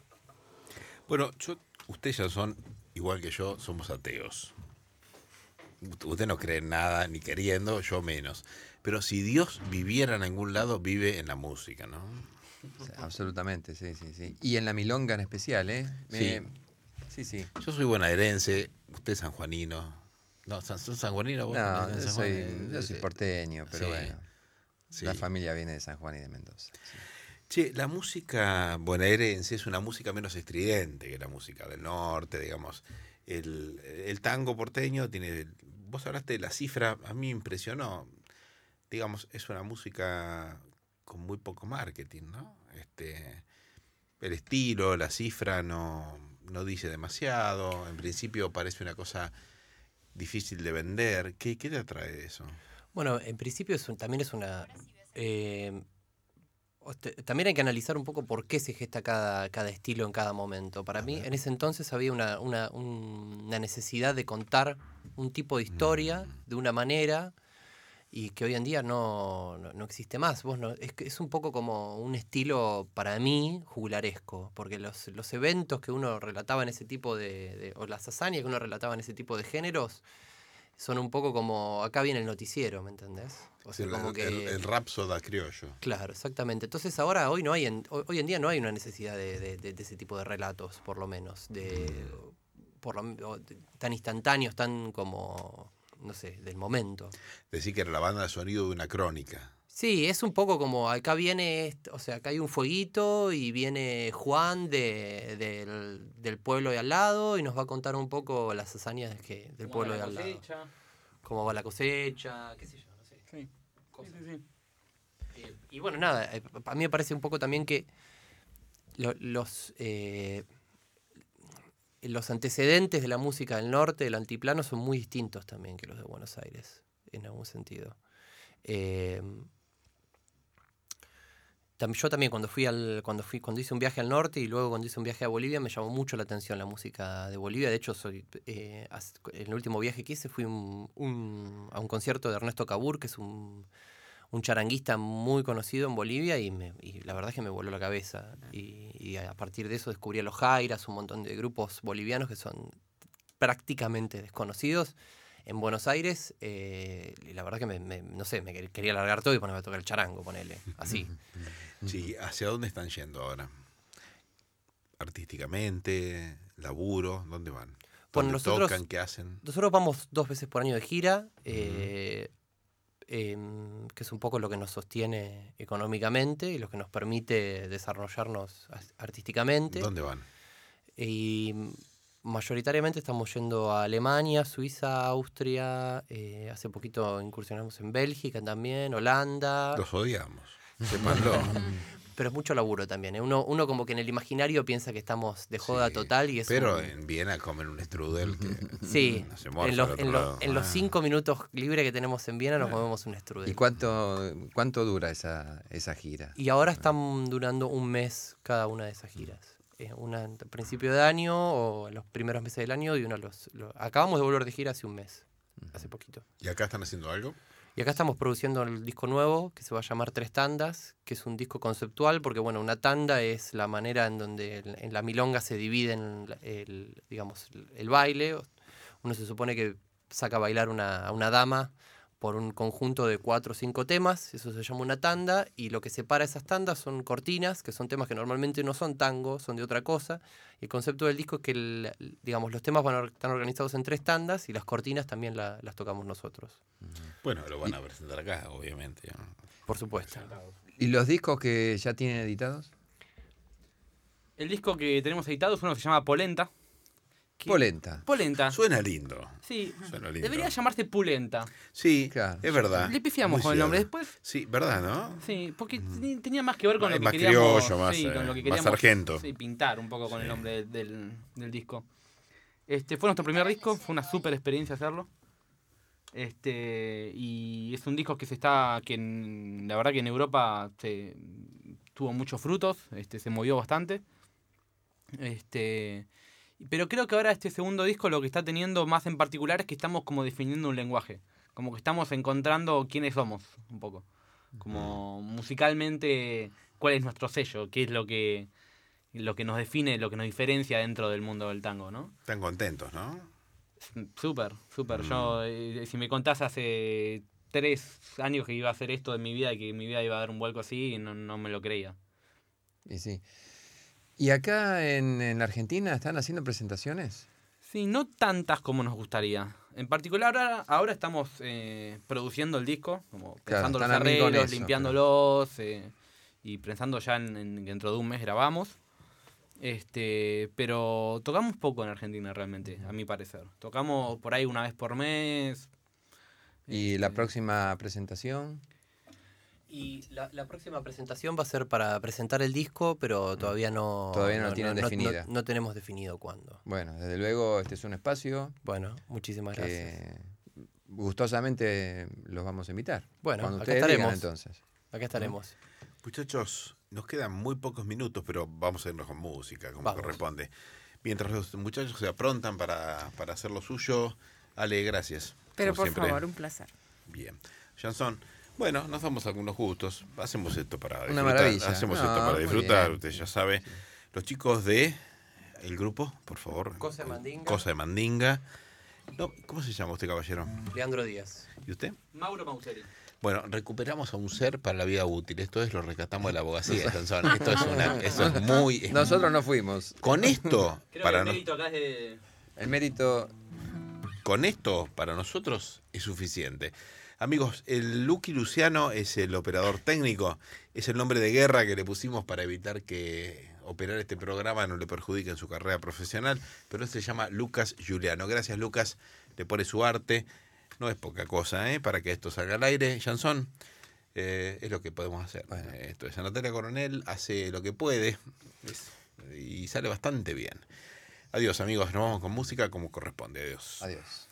Bueno, ustedes ya son, igual que yo, somos ateos. usted no cree en nada, ni queriendo, yo menos. Pero si Dios viviera en algún lado, vive en la música, ¿no? Sí, absolutamente, sí. Y en la milonga en especial, ¿eh? Sí. Yo soy bonaerense, usted es sanjuanino. No, ¿son sanjuanino vos? No, ¿En yo San soy, Juan? yo soy porteño, pero Sí. bueno. Sí. La familia viene de San Juan y de Mendoza. Sí. Che, la música bonaerense es una música menos estridente que la música del norte, digamos. El tango porteño tiene... Vos hablaste de la cifra, a mí me impresionó. Digamos, es una música con muy poco marketing, ¿no? El estilo, la cifra no dice demasiado. En principio parece una cosa difícil de vender. ¿Qué te atrae de eso? Bueno, en principio también es una... también hay que analizar un poco por qué se gesta cada estilo en cada momento. Para mí, en ese entonces había una necesidad de contar un tipo de historia de una manera y que hoy en día no existe más. Es un poco como un estilo, para mí, juglaresco, porque los eventos que uno relataba en ese tipo o las hazañas que uno relataba en ese tipo de géneros son un poco como, acá viene el noticiero, ¿me entendés? O sea, como que el rapsoda criollo. Claro, exactamente. Entonces ahora, hoy en día no hay una necesidad de ese tipo de relatos, por lo menos, tan instantáneos, tan como, no sé, del momento. Decir que era la banda de sonido de una crónica. Sí, es un poco como, acá viene, o sea, acá hay un fueguito y viene Juan del pueblo de al lado y nos va a contar un poco las hazañas del pueblo de al lado. Cómo va la cosecha, qué sé yo, no sé. Sí. Y bueno, nada, a mí me parece un poco también que los antecedentes de la música del norte, del altiplano, son muy distintos también que los de Buenos Aires, en algún sentido. Yo también cuando hice un viaje al norte y luego cuando hice un viaje a Bolivia me llamó mucho la atención la música de Bolivia. De hecho, en el último viaje que hice fui a un concierto de Ernesto Cabur, que es un charanguista muy conocido en Bolivia y la verdad es que me voló la cabeza. Y a partir de eso descubrí a los Jairas, un montón de grupos bolivianos que son prácticamente desconocidos. En Buenos Aires, y la verdad que no sé, me quería largar todo y ponerme a tocar el charango, ponele, así. Sí, ¿hacia dónde están yendo ahora? Artísticamente, laburo, ¿dónde van? Bueno, ¿Dónde tocan? ¿Qué hacen? Nosotros vamos 2 veces por año de gira, que es un poco lo que nos sostiene económicamente y lo que nos permite desarrollarnos artísticamente. ¿Dónde van? Y mayoritariamente estamos yendo a Alemania, Suiza, Austria, hace poquito incursionamos en Bélgica también, Holanda. Los odiamos, sépanlo. Pero es mucho laburo también, ¿eh? Uno como que en el imaginario piensa que estamos de joda total y es pero en Viena comen un strudel que sí, no se morfa al otro lado. en los 5 minutos libres que tenemos en Viena nos comemos un strudel. ¿Y cuánto dura esa gira? Y ahora están durando un mes cada una de esas giras. Una al principio de año o en los primeros meses del año y una acabamos de volver de gira hace un mes, hace poquito. ¿Y acá están haciendo algo? Y acá estamos produciendo el disco nuevo que se va a llamar 3 tandas, que es un disco conceptual porque bueno, una tanda es la manera en donde en la milonga se divide el baile. Uno se supone que saca a bailar a una dama por un conjunto de 4 o 5 temas, eso se llama una tanda, y lo que separa esas tandas son cortinas, que son temas que normalmente no son tango, son de otra cosa, y el concepto del disco es que los temas están organizados en 3 tandas y las cortinas también las tocamos nosotros. Bueno, lo van a presentar acá, obviamente. ¿No? Por supuesto. ¿Y los discos que ya tienen editados? El disco que tenemos editado es uno que se llama Polenta. Polenta. Suena lindo. Sí, Suena lindo. debería llamarse Pulenta. Sí, claro. Es verdad. Le pifiamos Muy con el nombre cierto. después. Sí, ¿verdad, no? Sí, porque tenía más que ver con lo que Más queríamos, criollo, más, con lo que más queríamos sargento. sí, pintar un poco con el nombre del disco. Fue nuestro primer disco, fue una súper experiencia hacerlo. Y es un disco que la verdad que en Europa tuvo muchos frutos, se movió bastante. Pero creo que ahora este segundo disco lo que está teniendo más en particular es que estamos como definiendo un lenguaje. Como que estamos encontrando quiénes somos, un poco. Como musicalmente, cuál es nuestro sello, qué es lo que nos define, lo que nos diferencia dentro del mundo del tango, ¿no? Están contentos, ¿no? Súper, súper. Yo, si me contás hace 3 años que iba a hacer esto en mi vida y que mi vida iba a dar un vuelco así, no me lo creía. Y sí. ¿Y acá en la Argentina están haciendo presentaciones? Sí, no tantas como nos gustaría. En particular ahora estamos produciendo el disco, como pensando están los también con arreglos, eso, limpiándolos y pensando ya en dentro de un mes grabamos. Pero tocamos poco en Argentina realmente, a mi parecer. Tocamos por ahí una vez por mes. ¿Y la próxima presentación? Y la próxima presentación va a ser para presentar el disco, pero todavía no... Todavía no tienen definida. No tenemos definido cuándo. Bueno, desde luego este es un espacio. Bueno, muchísimas gracias. Gustosamente los vamos a invitar. Bueno, cuando acá ustedes estaremos. digan, entonces. Acá estaremos. Muchachos, nos quedan muy pocos minutos, pero vamos a irnos con música, como corresponde. Mientras los muchachos se aprontan para hacer lo suyo, Ale, gracias. Pero como por siempre. favor, un placer. Bien. Jansson, bueno, nos damos algunos gustos. Hacemos esto para Una disfrutar. maravilla. Hacemos esto No, para muy disfrutar, bien. usted ya sabe. Los chicos de el grupo, por favor. Cosa de Mandinga. Cosa de Mandinga. No, ¿cómo se llama usted, caballero? Leandro Díaz. ¿Y usted? Mauro Mauseri. Bueno, recuperamos a un ser para la vida útil. Esto es lo rescatamos de la abogacía, Jansson. Esto es muy... Nosotros no fuimos. Con esto, Creo para que el no- mérito acá es de... El mérito... Con esto, para nosotros, es suficiente. Amigos, el Lucky Luciano es el operador técnico, es el nombre de guerra que le pusimos para evitar que operar este programa no le perjudique en su carrera profesional, pero él se llama Lucas Giuliano. Gracias, Lucas, le pone su arte, no es poca cosa, para que esto salga al aire. Jansson, es lo que podemos hacer. Esto es Natalia Coronel, hace lo que puede y sale bastante bien. Adiós, amigos, nos vamos con música como corresponde. Adiós. Adiós.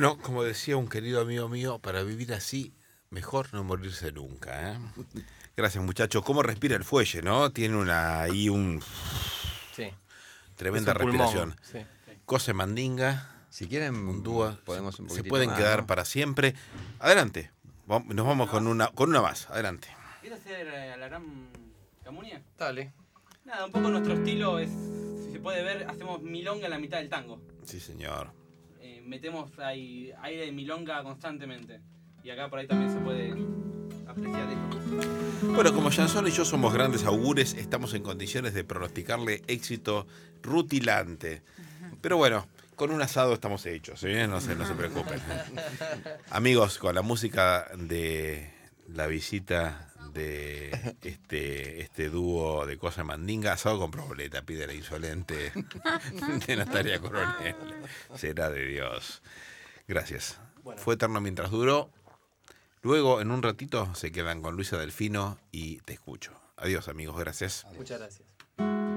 Bueno, como decía un querido amigo mío, para vivir así, mejor no morirse nunca. Gracias, muchachos. ¿Cómo respira el fuelle, no? Tiene ahí Sí. tremenda Es un pulmón, respiración. sí. Cose Mandinga. Si quieren, Mundúa, podemos un se poquitito pueden más, quedar ¿no? para siempre. Adelante. Nos vamos con una más. Adelante. ¿Quieres hacer Alarán Camunia? Dale. Nada, un poco nuestro estilo es, si se puede ver, hacemos milonga en la mitad del tango. Sí, señor. Metemos ahí aire de milonga constantemente. Y acá por ahí también se puede apreciar esto. Bueno, como Jansón y yo somos grandes augures, estamos en condiciones de pronosticarle éxito rutilante. Pero bueno, con un asado estamos hechos, ¿eh? No se preocupen. Amigos, con la música de la visita de este dúo de Cosa Mandinga, asado con proboleta, pide la insolente de Natalia Coronel. Será de Dios. Gracias. Bueno. Fue eterno mientras duró. Luego, en un ratito, se quedan con Luisa Delfino y Te Escucho. Adiós, amigos. Gracias. Muchas gracias.